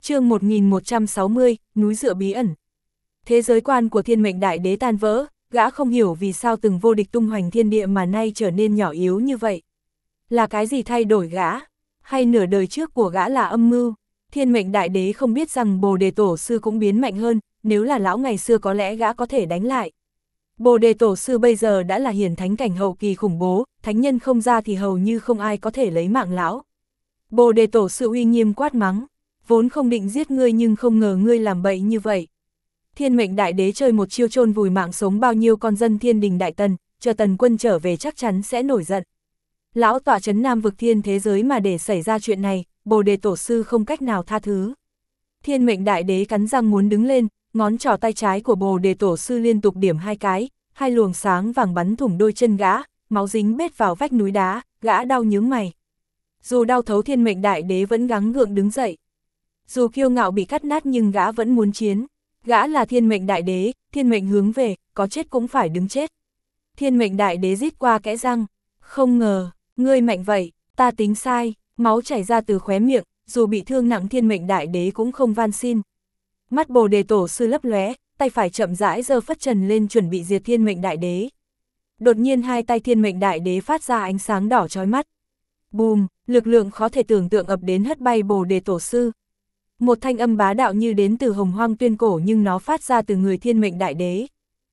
Chương 1160, núi dựa bí ẩn. Thế giới quan của Thiên Mệnh Đại Đế tan vỡ, gã không hiểu vì sao từng vô địch tung hoành thiên địa mà nay trở nên nhỏ yếu như vậy. Là cái gì thay đổi gã? Hay nửa đời trước của gã là âm mưu? Thiên Mệnh Đại Đế không biết rằng Bồ Đề Tổ Sư cũng biến mạnh hơn, nếu là lão ngày xưa có lẽ gã có thể đánh lại. Bồ Đề Tổ Sư bây giờ đã là hiển thánh cảnh hậu kỳ khủng bố, thánh nhân không ra thì hầu như không ai có thể lấy mạng lão. Bồ Đề Tổ Sư uy nghiêm quát mắng, vốn không định giết ngươi nhưng không ngờ ngươi làm bậy như vậy. Thiên Mệnh Đại Đế chơi một chiêu chôn vùi mạng sống bao nhiêu con dân Thiên Đình Đại Tần, chờ Tần Quân trở về chắc chắn sẽ nổi giận. Lão tọa trấn Nam vực thiên thế giới mà để xảy ra chuyện này, Bồ Đề Tổ Sư không cách nào tha thứ. Thiên Mệnh Đại Đế cắn răng muốn đứng lên, ngón trỏ tay trái của Bồ Đề Tổ Sư liên tục điểm hai cái, hai luồng sáng vàng bắn thủng đôi chân gã, máu dính bết vào vách núi đá, gã đau nhướng mày. Dù đau thấu Thiên Mệnh Đại Đế vẫn gắng gượng đứng dậy. Dù kiêu ngạo bị cắt nát nhưng gã vẫn muốn chiến. Gã là Thiên Mệnh Đại Đế, thiên mệnh hướng về, có chết cũng phải đứng chết. Thiên Mệnh Đại Đế rít qua kẽ răng, không ngờ, ngươi mạnh vậy, ta tính sai, máu chảy ra từ khóe miệng, dù bị thương nặng Thiên Mệnh Đại Đế cũng không van xin. Mắt Bồ Đề Tổ Sư lấp lóe, tay phải chậm rãi giơ phất trần lên chuẩn bị diệt Thiên Mệnh Đại Đế. Đột nhiên hai tay Thiên Mệnh Đại Đế phát ra ánh sáng đỏ chói mắt. Bùm, lực lượng khó thể tưởng tượng ập đến hất bay Bồ Đề Tổ Sư. Một thanh âm bá đạo như đến từ Hồng Hoang tuyên cổ nhưng nó phát ra từ người Thiên Mệnh Đại Đế.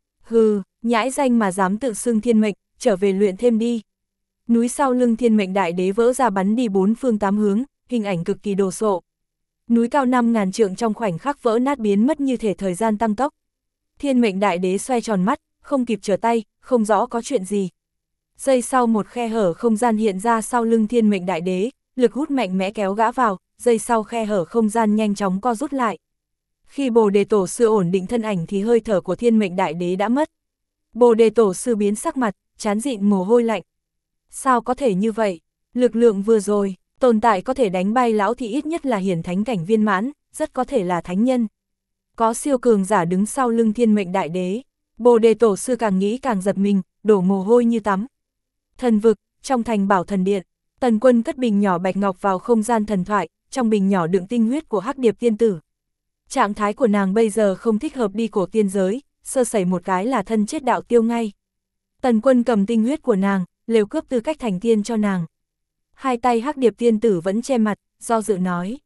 Hừ, nhãi danh mà dám tự xưng thiên mệnh, trở về luyện thêm đi. Núi sau lưng Thiên Mệnh Đại Đế vỡ ra bắn đi bốn phương tám hướng, hình ảnh cực kỳ đồ sộ. Núi cao 5.000 trượng trong khoảnh khắc vỡ nát biến mất như thể thời gian tăng tốc. Thiên Mệnh Đại Đế xoay tròn mắt, không kịp trở tay, không rõ có chuyện gì. Giây sau một khe hở không gian hiện ra sau lưng Thiên Mệnh Đại Đế, lực hút mạnh mẽ kéo gã vào, giây sau khe hở không gian nhanh chóng co rút lại. Khi Bồ Đề Tổ Sư ổn định thân ảnh thì hơi thở của Thiên Mệnh Đại Đế đã mất. Bồ Đề Tổ Sư biến sắc mặt, trán dịn mồ hôi lạnh. Sao có thể như vậy? Lực lượng vừa rồi, tồn tại có thể đánh bay lão thì ít nhất là hiển thánh cảnh viên mãn, rất có thể là thánh nhân. Có siêu cường giả đứng sau lưng Thiên Mệnh Đại Đế. Bồ Đề Tổ Sư càng nghĩ càng giật mình, đổ mồ hôi như tắm. Thần vực, trong thành Bảo Thần Điện, Tần Quân cất bình nhỏ bạch ngọc vào không gian thần thoại, trong bình nhỏ đựng tinh huyết của Hắc Điệp Tiên Tử. Trạng thái của nàng bây giờ không thích hợp đi cổ tiên giới, sơ sẩy một cái là thân chết đạo tiêu ngay. Tần Quân cầm tinh huyết của nàng, liều cướp tư cách thành tiên cho nàng. Hai tay Hắc Điệp Tiên Tử vẫn che mặt, do dự nói.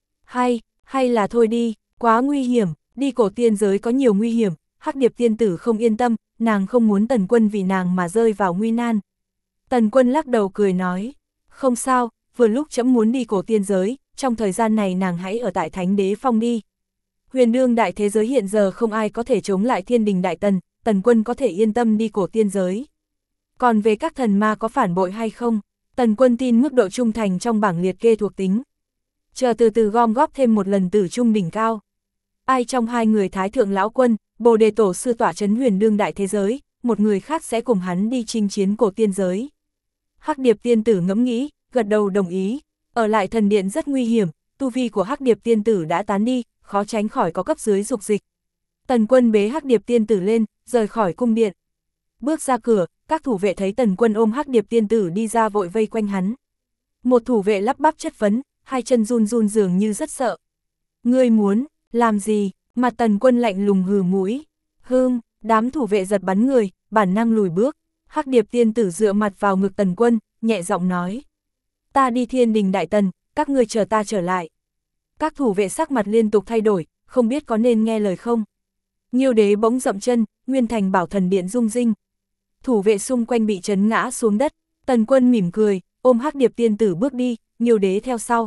Hay là thôi đi, quá nguy hiểm, đi cổ tiên giới có nhiều nguy hiểm. Hắc Điệp Tiên Tử không yên tâm, nàng không muốn Tần Quân vì nàng mà rơi vào nguy nan. Tần Quân lắc đầu cười nói, không sao, vừa lúc trẫm muốn đi cổ tiên giới, trong thời gian này nàng hãy ở tại Thánh Đế Phong đi. Huyền đương đại thế giới hiện giờ không ai có thể chống lại Thiên Đình Đại Tần, Tần Quân có thể yên tâm đi cổ tiên giới. Còn về các thần ma có phản bội hay không, Tần Quân tin mức độ trung thành trong bảng liệt kê thuộc tính. Chờ từ từ gom góp thêm một lần tử trung đỉnh cao. Ai trong hai người Thái Thượng Lão Quân, Bồ Đề Tổ Sư tỏa trấn huyền đương đại thế giới, một người khác sẽ cùng hắn đi chinh chiến cổ tiên giới. Hắc Điệp Tiên Tử ngẫm nghĩ, gật đầu đồng ý. Ở lại thần điện rất nguy hiểm, tu vi của Hắc Điệp Tiên Tử đã tán đi, khó tránh khỏi có cấp dưới dục dịch. Tần Quân bế Hắc Điệp Tiên Tử lên, rời khỏi cung điện. Bước ra cửa, các thủ vệ thấy Tần Quân ôm Hắc Điệp Tiên Tử đi ra vội vây quanh hắn. Một thủ vệ lắp bắp chất vấn, hai chân run run dường như rất sợ. Ngươi muốn làm gì? Mặt Tần Quân lạnh lùng hừ mũi. Đám thủ vệ giật bắn người, bản năng lùi bước. Hắc Điệp Tiên Tử dựa mặt vào ngực Tần Quân, nhẹ giọng nói. Ta đi Thiên Đình Đại Tần, các ngươi chờ ta trở lại. Các thủ vệ sắc mặt liên tục thay đổi, không biết có nên nghe lời không. Nhiêu Đế bỗng dậm chân, nguyên thành Bảo Thần Điện rung rinh. Thủ vệ xung quanh bị chấn ngã xuống đất, Tần Quân mỉm cười, ôm Hắc Điệp Tiên Tử bước đi, Nhiêu Đế theo sau.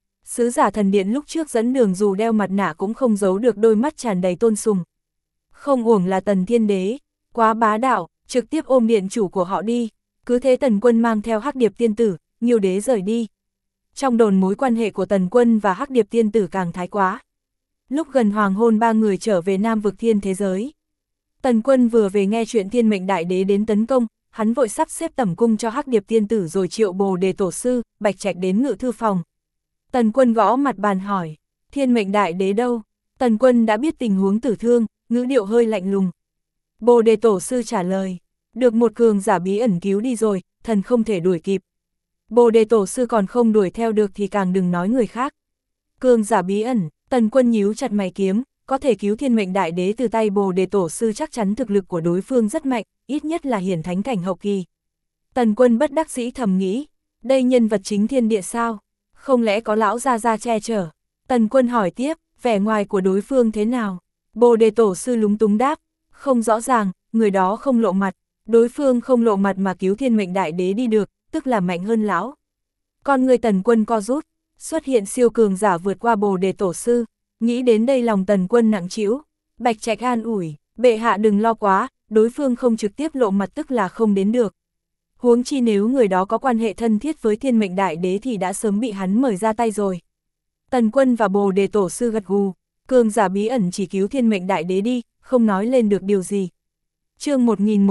Sứ giả thần điện lúc trước dẫn đường dù đeo mặt nạ cũng không giấu được đôi mắt tràn đầy tôn sùng. Không uổng là Tần Thiên Đế, quá bá đạo, trực tiếp ôm điện chủ của họ đi. Cứ thế Tần Quân mang theo Hắc Điệp Tiên Tử, Nhiêu Đế rời đi. Trong đồn mối quan hệ của Tần Quân và Hắc Điệp Tiên Tử càng thái quá. Lúc gần hoàng hôn ba người trở về Nam vực thiên thế giới. Tần Quân vừa về nghe chuyện Thiên Mệnh Đại Đế đến tấn công, hắn vội sắp xếp tẩm cung cho Hắc Điệp Tiên Tử rồi triệu Bồ Đề Tổ Sư, Bạch Trạch đến ngự thư phòng. Tần Quân gõ mặt bàn hỏi, Thiên Mệnh Đại Đế đâu? Tần Quân đã biết tình huống tử thương, ngữ điệu hơi lạnh lùng. Bồ Đề Tổ Sư trả lời, được một cường giả bí ẩn cứu đi rồi, thần không thể đuổi kịp. Bồ Đề Tổ Sư còn không đuổi theo được thì càng đừng nói người khác. Cường giả bí ẩn, Tần Quân nhíu chặt mày kiếm, có thể cứu Thiên Mệnh Đại Đế từ tay Bồ Đề Tổ sư chắc chắn thực lực của đối phương rất mạnh, ít nhất là hiển thánh cảnh hậu kỳ. Tần Quân bất đắc dĩ thầm nghĩ, đây nhân vật chính thiên địa sao? Không lẽ có lão gia gia che chở? Tần Quân hỏi tiếp, vẻ ngoài của đối phương thế nào? Bồ Đề Tổ sư lúng túng đáp, không rõ ràng, người đó không lộ mặt, đối phương không lộ mặt mà cứu Thiên Mệnh Đại Đế đi được, tức là mạnh hơn lão. Con người Tần Quân co rút, xuất hiện siêu cường giả vượt qua Bồ Đề Tổ sư, nghĩ đến đây lòng Tần Quân nặng trĩu. Bạch Trạch an ủi, bệ hạ đừng lo quá, đối phương không trực tiếp lộ mặt tức là không đến được. Huống chi nếu người đó có quan hệ thân thiết với Thiên Mệnh Đại Đế thì đã sớm bị hắn mời ra tay rồi. Tần Quân và Bồ Đề Tổ sư gật gù, cường giả bí ẩn chỉ cứu Thiên Mệnh Đại Đế đi, không nói lên được điều gì. Chương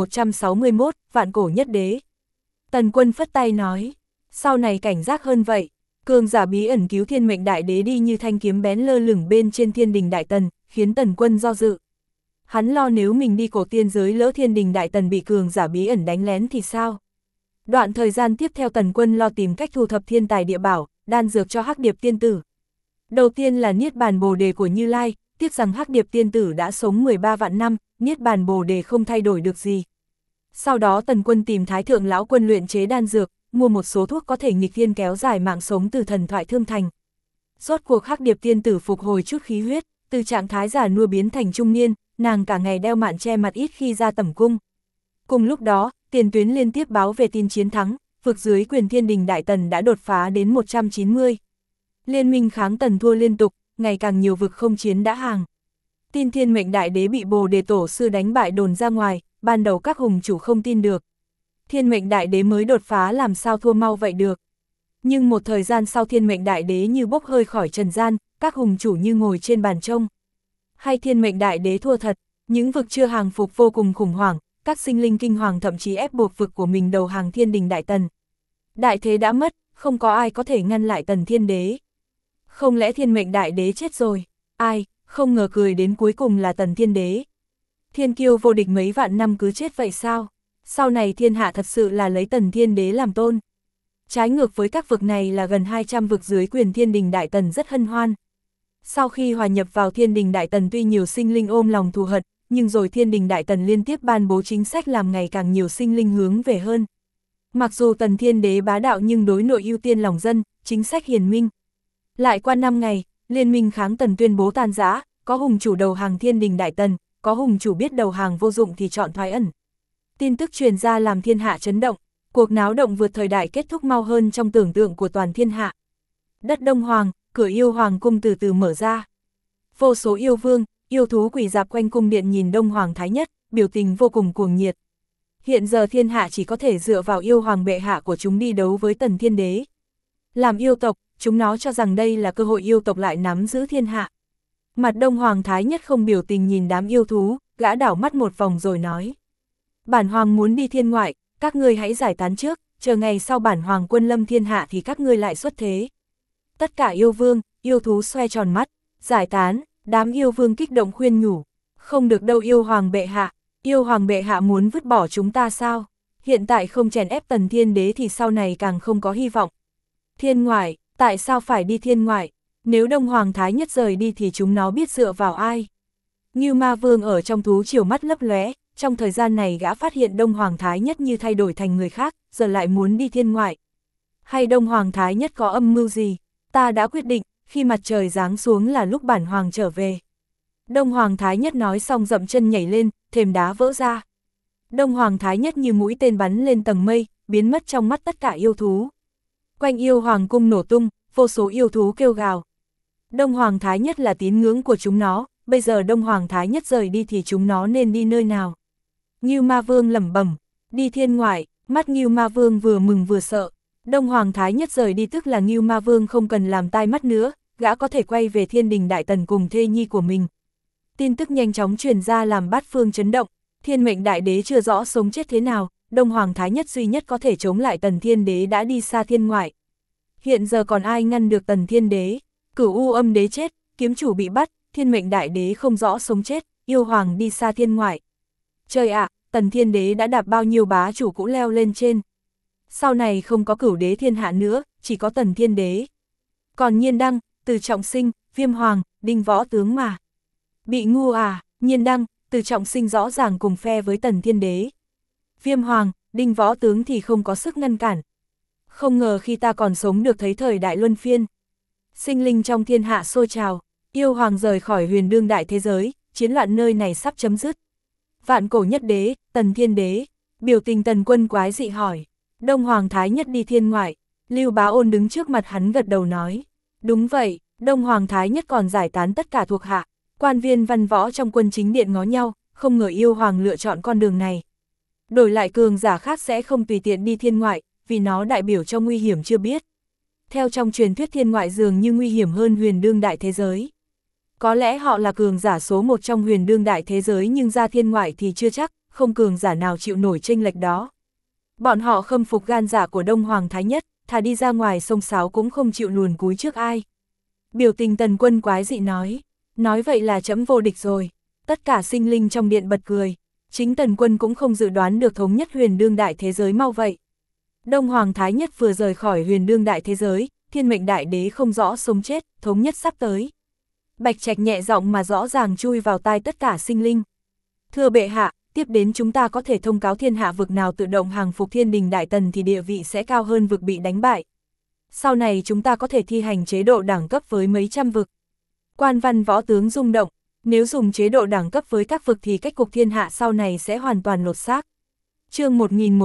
1161, Vạn Cổ Nhất Đế. Tần Quân phất tay nói, sau này cảnh giác hơn vậy. Cường giả bí ẩn cứu Thiên Mệnh Đại Đế đi như thanh kiếm bén lơ lửng bên trên Thiên Đình Đại Tần, khiến Tần Quân do dự. Hắn lo nếu mình đi cổ tiên giới lỡ Thiên Đình Đại Tần bị cường giả bí ẩn đánh lén thì sao? Đoạn thời gian tiếp theo Tần Quân lo tìm cách thu thập thiên tài địa bảo, đan dược cho Hắc Điệp Tiên Tử. Đầu tiên là Niết Bàn Bồ Đề của Như Lai, tiếc rằng Hắc Điệp Tiên Tử đã sống 13 vạn năm, Niết Bàn Bồ Đề không thay đổi được gì. Sau đó Tần Quân tìm Thái Thượng Lão Quân luyện chế đan dược, mua một số thuốc có thể nghịch thiên kéo dài mạng sống từ thần thoại Thương Thành. Rốt cuộc Hắc Điệp Tiên Tử phục hồi chút khí huyết, từ trạng thái già nua biến thành trung niên, nàng cả ngày đeo mạn che mặt ít khi ra tẩm cung. Cùng lúc đó, tiền tuyến liên tiếp báo về tin chiến thắng, vực dưới quyền Thiên Đình Đại Tần đã đột phá đến 190. Liên minh kháng Tần thua liên tục, ngày càng nhiều vực không chiến đã hàng. Tin Thiên Mệnh Đại Đế bị Bồ Đề Tổ sư đánh bại đồn ra ngoài, ban đầu các hùng chủ không tin được. Thiên Mệnh Đại Đế mới đột phá làm sao thua mau vậy được. Nhưng một thời gian sau Thiên Mệnh Đại Đế như bốc hơi khỏi trần gian, các hùng chủ như ngồi trên bàn trông. Hay Thiên Mệnh Đại Đế thua thật, những vực chưa hàng phục vô cùng khủng hoảng, các sinh linh kinh hoàng thậm chí ép buộc vực của mình đầu hàng Thiên Đình Đại Tần. Đại thế đã mất, không có ai có thể ngăn lại Tần Thiên Đế. Không lẽ Thiên Mệnh Đại Đế chết rồi? Ai, không ngờ cười đến cuối cùng là Tần Thiên Đế. Thiên kiêu vô địch mấy vạn năm cứ chết vậy sao? Sau này thiên hạ thật sự là lấy Tần Thiên Đế làm tôn. Trái ngược với các vực này là gần 200 vực dưới quyền Thiên Đình Đại Tần rất hân hoan. Sau khi hòa nhập vào Thiên Đình Đại Tần tuy nhiều sinh linh ôm lòng thù hận, nhưng rồi Thiên Đình Đại Tần liên tiếp ban bố chính sách làm ngày càng nhiều sinh linh hướng về hơn. Mặc dù Tần Thiên Đế bá đạo nhưng đối nội ưu tiên lòng dân, chính sách hiền minh. Lại qua 5 ngày, liên minh kháng Tần tuyên bố tan rã, có hùng chủ đầu hàng Thiên Đình Đại Tần, có hùng chủ biết đầu hàng vô dụng thì chọn thoái ẩn. Tin tức truyền ra làm thiên hạ chấn động, cuộc náo động vượt thời đại kết thúc mau hơn trong tưởng tượng của toàn thiên hạ. Đất Đông Hoàng, cửa yêu hoàng cung từ từ mở ra. Vô số yêu vương, yêu thú quỳ dạp quanh cung điện nhìn Đông Hoàng Thái Nhất, biểu tình vô cùng cuồng nhiệt. Hiện giờ thiên hạ chỉ có thể dựa vào yêu hoàng bệ hạ của chúng đi đấu với Tần Thiên Đế. Làm yêu tộc, chúng nó cho rằng đây là cơ hội yêu tộc lại nắm giữ thiên hạ. Mặt Đông Hoàng Thái Nhất không biểu tình nhìn đám yêu thú, gã đảo mắt một vòng rồi nói. Bản hoàng muốn đi thiên ngoại, các ngươi hãy giải tán trước, chờ ngày sau bản hoàng quân lâm thiên hạ thì các ngươi lại xuất thế. Tất cả yêu vương, yêu thú xoe tròn mắt, giải tán, đám yêu vương kích động khuyên nhủ. Không được đâu yêu hoàng bệ hạ muốn vứt bỏ chúng ta sao? Hiện tại không chèn ép Tần Thiên Đế thì sau này càng không có hy vọng. Thiên ngoại, tại sao phải đi thiên ngoại? Nếu Đông Hoàng Thái Nhất rời đi thì chúng nó biết dựa vào ai? Ngưu Ma Vương ở trong thú triều mắt lấp lóe, trong thời gian này gã phát hiện Đông Hoàng Thái Nhất như thay đổi thành người khác, giờ lại muốn đi thiên ngoại. Hay Đông Hoàng Thái Nhất có âm mưu gì? Ta đã quyết định, khi mặt trời giáng xuống là lúc bản hoàng trở về. Đông Hoàng Thái Nhất nói xong dậm chân nhảy lên, thềm đá vỡ ra. Đông Hoàng Thái Nhất như mũi tên bắn lên tầng mây, biến mất trong mắt tất cả yêu thú. Quanh yêu hoàng cung nổ tung, vô số yêu thú kêu gào. Đông Hoàng Thái Nhất là tín ngưỡng của chúng nó, bây giờ Đông Hoàng Thái Nhất rời đi thì chúng nó nên đi nơi nào? Ngưu Ma Vương lẩm bẩm, đi thiên ngoại, mắt Ngưu Ma Vương vừa mừng vừa sợ. Đông Hoàng Thái Nhất rời đi tức là Ngưu Ma Vương không cần làm tai mắt nữa, gã có thể quay về Thiên Đình Đại Tần cùng thê nhi của mình. Tin tức nhanh chóng truyền ra làm bát phương chấn động, Thiên Mệnh Đại Đế chưa rõ sống chết thế nào, Đông Hoàng Thái Nhất duy nhất có thể chống lại Tần Thiên Đế đã đi xa thiên ngoại. Hiện giờ còn ai ngăn được Tần Thiên Đế? Cửu U Âm Đế chết, kiếm chủ bị bắt, Thiên Mệnh Đại Đế không rõ sống chết, yêu hoàng đi xa thiên ngoại. Trời ạ, Tần Thiên Đế đã đạp bao nhiêu bá chủ cũ leo lên trên. Sau này không có Cửu Đế thiên hạ nữa, chỉ có Tần Thiên Đế. Còn Nhiên Đăng, Từ Trọng Sinh, Viêm Hoàng, Đinh Võ Tướng mà. Bị ngu à, Nhiên Đăng, Từ Trọng Sinh rõ ràng cùng phe với Tần Thiên Đế. Viêm Hoàng, Đinh Võ Tướng thì không có sức ngăn cản. Không ngờ khi ta còn sống được thấy thời đại luân phiên. Sinh linh trong thiên hạ sôi trào, yêu hoàng rời khỏi huyền đương đại thế giới, chiến loạn nơi này sắp chấm dứt. Vạn cổ nhất đế, Tần Thiên Đế, biểu tình Tần Quân quái dị hỏi. Đông Hoàng Thái Nhất đi thiên ngoại, Lưu Bá Ôn đứng trước mặt hắn gật đầu nói. Đúng vậy, Đông Hoàng Thái Nhất còn giải tán tất cả thuộc hạ, quan viên văn võ trong quân chính điện ngó nhau, không ngờ yêu hoàng lựa chọn con đường này. Đổi lại cường giả khác sẽ không tùy tiện đi thiên ngoại, vì nó đại biểu cho nguy hiểm chưa biết. Theo trong truyền thuyết thiên ngoại dường như nguy hiểm hơn huyền đương đại thế giới. Có lẽ họ là cường giả số một trong huyền đương đại thế giới nhưng ra thiên ngoại thì chưa chắc, không cường giả nào chịu nổi chênh lệch đó. Bọn họ khâm phục gan dạ của Đông Hoàng Thái Nhất, thà đi ra ngoài sông sáo cũng không chịu luồn cúi trước ai. Biểu tình Tần Quân quái dị nói vậy là trẫm vô địch rồi. Tất cả sinh linh trong điện bật cười, chính Tần Quân cũng không dự đoán được thống nhất huyền đương đại thế giới mau vậy. Đông Hoàng Thái Nhất vừa rời khỏi huyền đương đại thế giới, thiên mệnh đại đế không rõ sống chết, thống nhất sắp tới. Bạch Trạch nhẹ giọng mà rõ ràng chui vào tai tất cả sinh linh. Thưa bệ hạ, tiếp đến chúng ta có thể thông cáo thiên hạ vực nào tự động hàng phục thiên đình đại tần thì địa vị sẽ cao hơn vực bị đánh bại. Sau này chúng ta có thể thi hành chế độ đẳng cấp với mấy trăm vực. Quan văn võ tướng rung động, nếu dùng chế độ đẳng cấp với các vực thì cách cục thiên hạ sau này sẽ hoàn toàn lột xác. Chương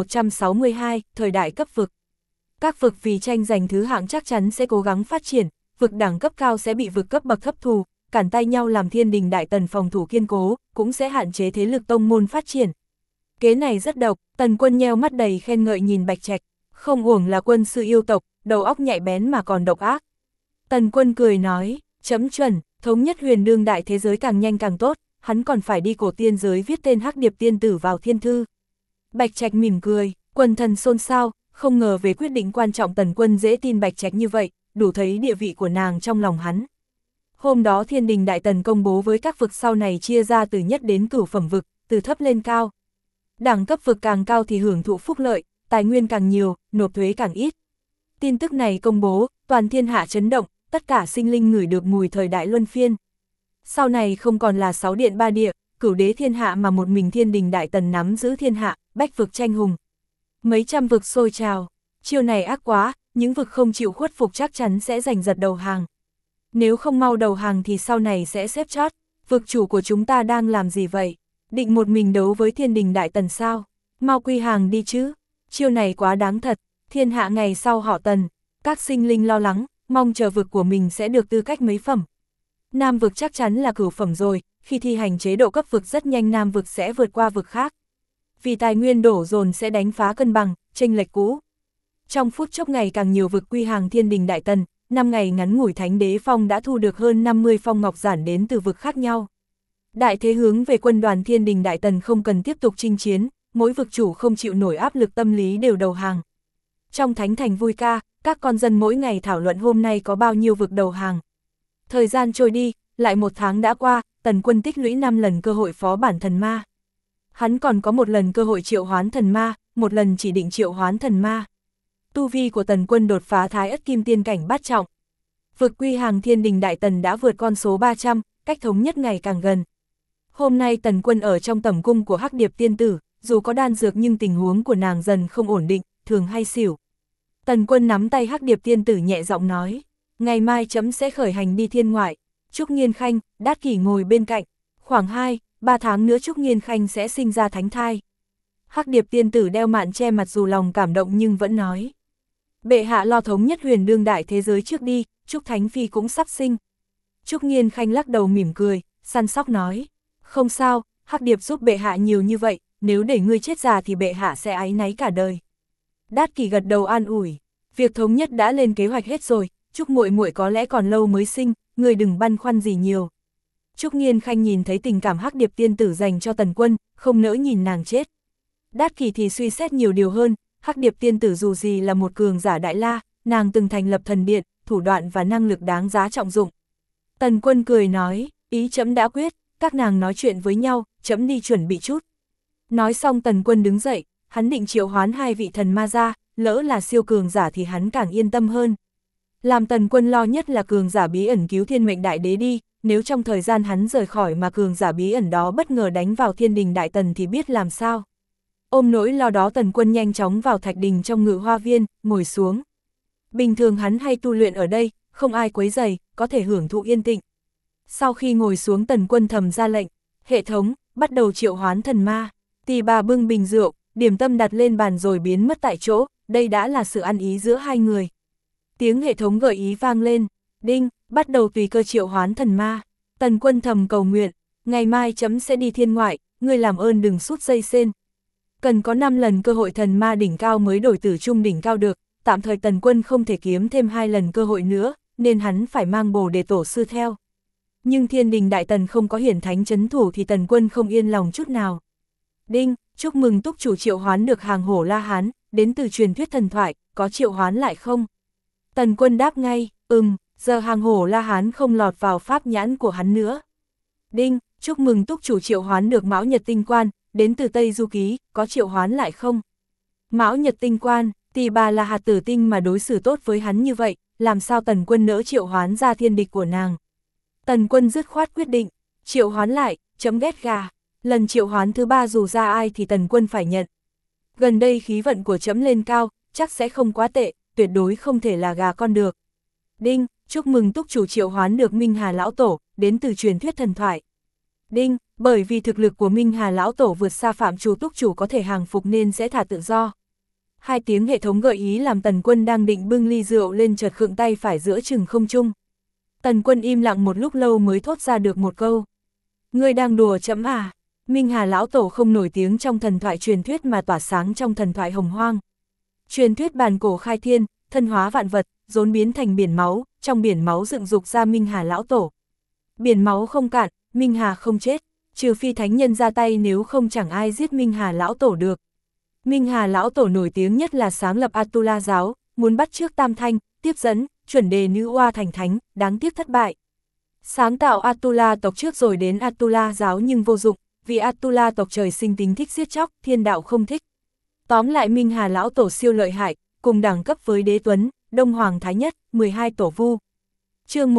1162, thời đại cấp vực. Các vực vì tranh giành thứ hạng chắc chắn sẽ cố gắng phát triển, vực đẳng cấp cao sẽ bị vực cấp bậc thấp thù, cản tay nhau làm thiên đình đại tần phòng thủ kiên cố, cũng sẽ hạn chế thế lực tông môn phát triển. Kế này rất độc, Tần Quân nheo mắt đầy khen ngợi nhìn Bạch Trạch, không uổng là quân sư yêu tộc, đầu óc nhạy bén mà còn độc ác. Tần Quân cười nói, chấm chuẩn, thống nhất huyền đương đại thế giới càng nhanh càng tốt, hắn còn phải đi cổ tiên giới viết tên Hắc Điệp tiên tử vào thiên thư. Bạch Trạch mỉm cười, quần thần xôn xao, không ngờ về quyết định quan trọng Tần Quân dễ tin Bạch Trạch như vậy, đủ thấy địa vị của nàng trong lòng hắn. Hôm đó thiên đình đại tần công bố với các vực sau này chia ra từ nhất đến cửu phẩm vực, từ thấp lên cao. Đẳng cấp vực càng cao thì hưởng thụ phúc lợi, tài nguyên càng nhiều, nộp thuế càng ít. Tin tức này công bố, toàn thiên hạ chấn động, tất cả sinh linh ngửi được mùi thời đại luân phiên. Sau này không còn là 6 điện 3 địa, cửu đế thiên hạ mà một mình thiên đình đại tần nắm giữ thiên hạ, bách vực tranh hùng. Mấy trăm vực sôi trào, chiêu này ác quá, những vực không chịu khuất phục chắc chắn sẽ giành giật đầu hàng. Nếu không mau đầu hàng thì sau này sẽ xếp chót, vực chủ của chúng ta đang làm gì vậy? Định một mình đấu với thiên đình đại tần sao? Mau quy hàng đi chứ, chiêu này quá đáng thật, thiên hạ ngày sau họ Tần. Các sinh linh lo lắng, mong chờ vực của mình sẽ được tư cách mấy phẩm. Nam vực chắc chắn là cửu phẩm rồi, khi thi hành chế độ cấp vực rất nhanh Nam vực sẽ vượt qua vực khác. Vì tài nguyên đổ dồn sẽ đánh phá cân bằng, chênh lệch cũ. Trong phút chốc ngày càng nhiều vực quy hàng thiên đình đại tần, 5 ngày ngắn ngủi Thánh Đế Phong đã thu được hơn 50 phong ngọc giản đến từ vực khác nhau. Đại thế hướng về quân đoàn thiên đình đại tần không cần tiếp tục chinh chiến, mỗi vực chủ không chịu nổi áp lực tâm lý đều đầu hàng. Trong thánh thành vui ca, các con dân mỗi ngày thảo luận hôm nay có bao nhiêu vực đầu hàng. Thời gian trôi đi, lại 1 tháng đã qua, Tần Quân tích lũy 5 lần cơ hội phó bản thần ma. Hắn còn có 1 lần cơ hội triệu hoán thần ma, 1 lần chỉ định triệu hoán thần ma. Tu vi của Tần Quân đột phá Thái Ất Kim Tiên cảnh bát trọng. Vực quy hàng thiên đình đại tần đã vượt con số 300, cách thống nhất ngày càng gần. Hôm nay Tần Quân ở trong tẩm cung của Hắc Điệp tiên tử, dù có đan dược nhưng tình huống của nàng dần không ổn định, thường hay xỉu. Tần Quân nắm tay Hắc Điệp tiên tử nhẹ giọng nói, ngày mai chấm sẽ khởi hành đi thiên ngoại. Trúc Nghiên Khanh, Đát Kỷ ngồi bên cạnh, khoảng 2-3 tháng nữa Trúc Nghiên Khanh sẽ sinh ra thánh thai. Hắc Điệp tiên tử đeo mạn che mặt dù lòng cảm động nhưng vẫn nói, bệ hạ lo thống nhất huyền đương đại thế giới trước đi, Trúc Thánh Phi cũng sắp sinh. Trúc Nghiên Khanh lắc đầu mỉm cười, săn sóc nói, không sao, Hắc Điệp giúp bệ hạ nhiều như vậy, nếu để ngươi chết già thì bệ hạ sẽ áy náy cả đời. Đát Kỷ gật đầu an ủi, việc thống nhất đã lên kế hoạch hết rồi, Trúc muội muội có lẽ còn lâu mới sinh, ngươi đừng băn khoăn gì nhiều. Trúc Nghiên Khanh nhìn thấy tình cảm Hắc Điệp tiên tử dành cho Tần Quân, không nỡ nhìn nàng chết. Đát Kỷ thì suy xét nhiều điều hơn, Hắc Điệp tiên tử dù gì là một cường giả đại la, nàng từng thành lập thần điện, thủ đoạn và năng lực đáng giá trọng dụng. Tần Quân cười nói, ý trẫm đã quyết, các nàng nói chuyện với nhau, trẫm đi chuẩn bị chút. Nói xong Tần Quân đứng dậy, hắn định triệu hoán 2 vị thần ma ra, lỡ là siêu cường giả thì hắn càng yên tâm hơn. Làm Tần Quân lo nhất là cường giả bí ẩn cứu Thiên Mệnh Đại Đế đi, nếu trong thời gian hắn rời khỏi mà cường giả bí ẩn đó bất ngờ đánh vào Thiên Đình Đại Tần thì biết làm sao. Ôm nỗi lo đó Tần Quân nhanh chóng vào thạch đình trong Ngự Hoa Viên, ngồi xuống. Bình thường hắn hay tu luyện ở đây, không ai quấy rầy, có thể hưởng thụ yên tĩnh. Sau khi ngồi xuống Tần Quân thầm ra lệnh, hệ thống, bắt đầu triệu hoán thần ma. Tỳ bà bưng bình rượu, điểm tâm đặt lên bàn rồi biến mất tại chỗ, đây đã là sự ăn ý giữa hai người. Tiếng hệ thống gợi ý vang lên, đinh, bắt đầu tùy cơ triệu hoán thần ma. Tần Quân thầm cầu nguyện, ngày mai chấm sẽ đi thiên ngoại, ngươi làm ơn đừng sút dây sên. Cần có 5 lần cơ hội thần ma đỉnh cao mới đổi tử trung đỉnh cao được, tạm thời Tần Quân không thể kiếm thêm 2 lần cơ hội nữa, nên hắn phải mang Bồ Đề Tổ sư theo. Nhưng Thiên Đình Đại Tần không có hiển thánh trấn thủ thì Tần Quân không yên lòng chút nào. Đinh, chúc mừng túc chủ triệu hoán được hàng hổ La Hán, đến từ truyền thuyết thần thoại, có triệu hoán lại không? Tần Quân đáp ngay, giờ hàng hổ La Hán không lọt vào pháp nhãn của hắn nữa. Đinh, chúc mừng túc chủ triệu hoán được Mão Nhật Tinh Quan, đến từ Tây Du Ký, có triệu hoán lại không? Mão Nhật Tinh Quan, Tỳ bà là hạt tử tinh mà đối xử tốt với hắn như vậy, làm sao Tần Quân nỡ triệu hoán ra thiên địch của nàng? Tần Quân dứt khoát quyết định, triệu hoán lại, chấm ghét gà. Lần triệu hoán thứ 3 dù ra ai thì Tần Quân phải nhận. Gần đây khí vận của chấm lên cao, chắc sẽ không quá tệ, tuyệt đối không thể là gà con được. Đinh, chúc mừng túc chủ triệu hoán được Minh Hà Lão Tổ, đến từ truyền thuyết thần thoại. Đinh, bởi vì thực lực của Minh Hà Lão Tổ vượt xa phạm trù túc chủ có thể hàng phục nên sẽ thả tự do. 2 tiếng hệ thống gợi ý làm Tần Quân đang định bưng ly rượu lên chợt khựng tay phải giữa chừng không trung. Tần Quân im lặng một lúc lâu mới thốt ra được một câu. Ngươi đang đùa chấm à? Minh Hà Lão Tổ không nổi tiếng trong thần thoại truyền thuyết mà tỏa sáng trong thần thoại hồng hoang. Truyền thuyết bàn cổ khai thiên, thân hóa vạn vật, dồn biến thành biển máu, trong biển máu dựng dục ra Minh Hà Lão Tổ. Biển máu không cạn, Minh Hà không chết, trừ phi thánh nhân ra tay nếu không chẳng ai giết Minh Hà Lão Tổ được. Minh Hà Lão Tổ nổi tiếng nhất là sáng lập Atula giáo, muốn bắt chước Tam Thanh, tiếp dẫn, chuẩn đề nữ oa thành thánh, đáng tiếc thất bại. Sáng tạo Atula tộc trước rồi đến Atula giáo nhưng vô dụng, vì Atula tộc trời sinh tính thích giết chóc, thiên đạo không thích. Tóm lại Minh Hà Lão Tổ siêu lợi hại, cùng đẳng cấp với Đế Tuấn, Đông Hoàng Thái Nhất, 12 Tổ Vu. Chương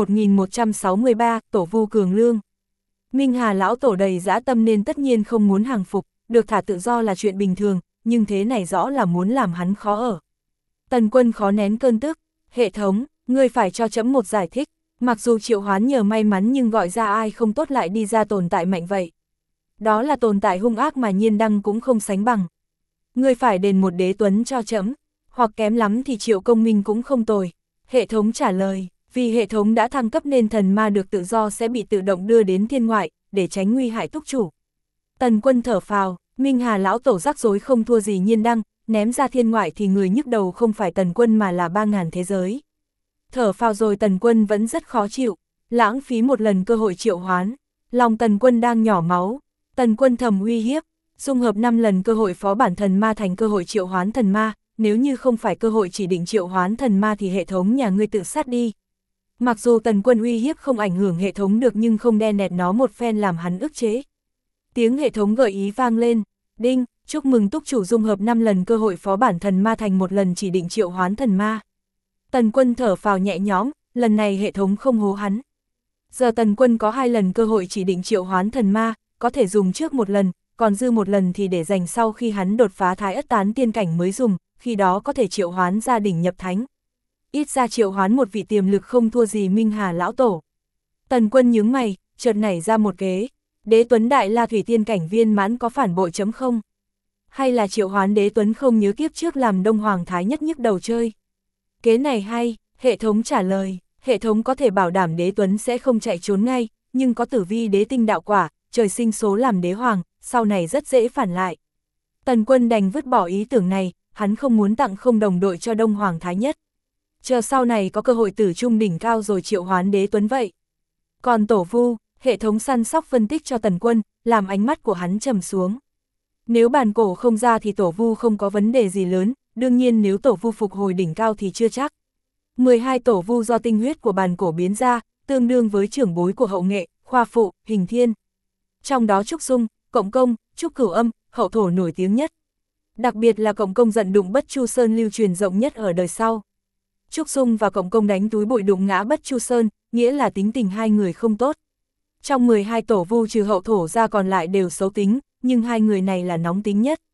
1163, Tổ Vu Cường Lương. Minh Hà Lão Tổ đầy dã tâm nên tất nhiên không muốn hàng phục, được thả tự do là chuyện bình thường, nhưng thế này rõ là muốn làm hắn khó ở. Tần Quân khó nén cơn tức, hệ thống, ngươi phải cho chấm một giải thích, mặc dù triệu hoán nhờ may mắn nhưng gọi ra ai không tốt lại đi ra tồn tại mạnh vậy. Đó là tồn tại hung ác mà Nhiên Đăng cũng không sánh bằng. Ngươi phải đền một Đế Tuấn cho chấm, hoặc kém lắm thì Triệu Công Minh cũng không tồi. Hệ thống trả lời, vì hệ thống đã thăng cấp nên thần ma được tự do sẽ bị tự động đưa đến thiên ngoại, để tránh nguy hại túc chủ. Tần Quân thở phào, Minh Hà Lão Tổ rắc rối không thua gì Nhiên Đăng, ném ra thiên ngoại thì người nhức đầu không phải Tần Quân mà là 3000 thế giới. Thở phào rồi Tần Quân vẫn rất khó chịu, lãng phí một lần cơ hội triệu hoán, lòng Tần Quân đang nhỏ máu. Tần Quân thầm uy hiếp, dung hợp 5 lần cơ hội phó bản thần ma thành cơ hội triệu hoán thần ma, nếu như không phải cơ hội chỉ định triệu hoán thần ma thì hệ thống nhà ngươi tự sát đi. Mặc dù Tần Quân uy hiếp không ảnh hưởng hệ thống được nhưng không đe nẹt nó một phen làm hắn ức chế. Tiếng hệ thống gợi ý vang lên, đinh, chúc mừng túc chủ dung hợp 5 lần cơ hội phó bản thần ma thành một lần chỉ định triệu hoán thần ma. Tần Quân thở phào nhẹ nhõm, lần này hệ thống không hố hắn. Giờ Tần Quân có 2 lần cơ hội chỉ định triệu hoán thần ma, có thể dùng trước một lần, còn dư một lần thì để dành sau khi hắn đột phá Thái Ất Tán tiên cảnh mới dùng, khi đó có thể triệu hoán ra đỉnh nhập thánh. Ít ra triệu hoán một vị tiềm lực không thua gì Minh Hà Lão Tổ. Tần Quân nhướng mày, chợt nảy ra một kế, Đế Tuấn Đại La Thủy tiên cảnh viên mãn có phản bội chấm không? Hay là triệu hoán Đế Tuấn không nhớ kiếp trước làm Đông Hoàng Thái Nhất nhức đầu chơi? Kế này hay, hệ thống trả lời, hệ thống có thể bảo đảm Đế Tuấn sẽ không chạy trốn ngay, nhưng có tử vi đế tinh đạo quả, trời sinh số làm đế hoàng, sau này rất dễ phản lại. Tần Quân đành vứt bỏ ý tưởng này, hắn không muốn tặng không đồng đội cho Đông Hoàng Thái Nhất. Chờ sau này có cơ hội tử trung đỉnh cao rồi triệu hoán Đế Tuấn vậy. Còn Tổ Vu, hệ thống săn sóc phân tích cho Tần Quân, làm ánh mắt của hắn trầm xuống. Nếu bàn cổ không ra thì Tổ Vu không có vấn đề gì lớn, đương nhiên nếu Tổ Vu phục hồi đỉnh cao thì chưa chắc. 12 Tổ Vu do tinh huyết của bàn cổ biến ra, tương đương với trưởng bối của Hậu Nghệ, Khoa Phụ, Hình Thiên. Trong đó Trúc Dung, Cộng Công, Trúc Cửu Âm, Hậu Thổ nổi tiếng nhất. Đặc biệt là Cộng Công giận đụng Bất Chu Sơn lưu truyền rộng nhất ở đời sau. Trúc Dung và Cộng Công đánh túi bụi đụng ngã Bất Chu Sơn, nghĩa là tính tình hai người không tốt. Trong 12 tổ vu trừ hậu thổ ra còn lại đều xấu tính, nhưng hai người này là nóng tính nhất.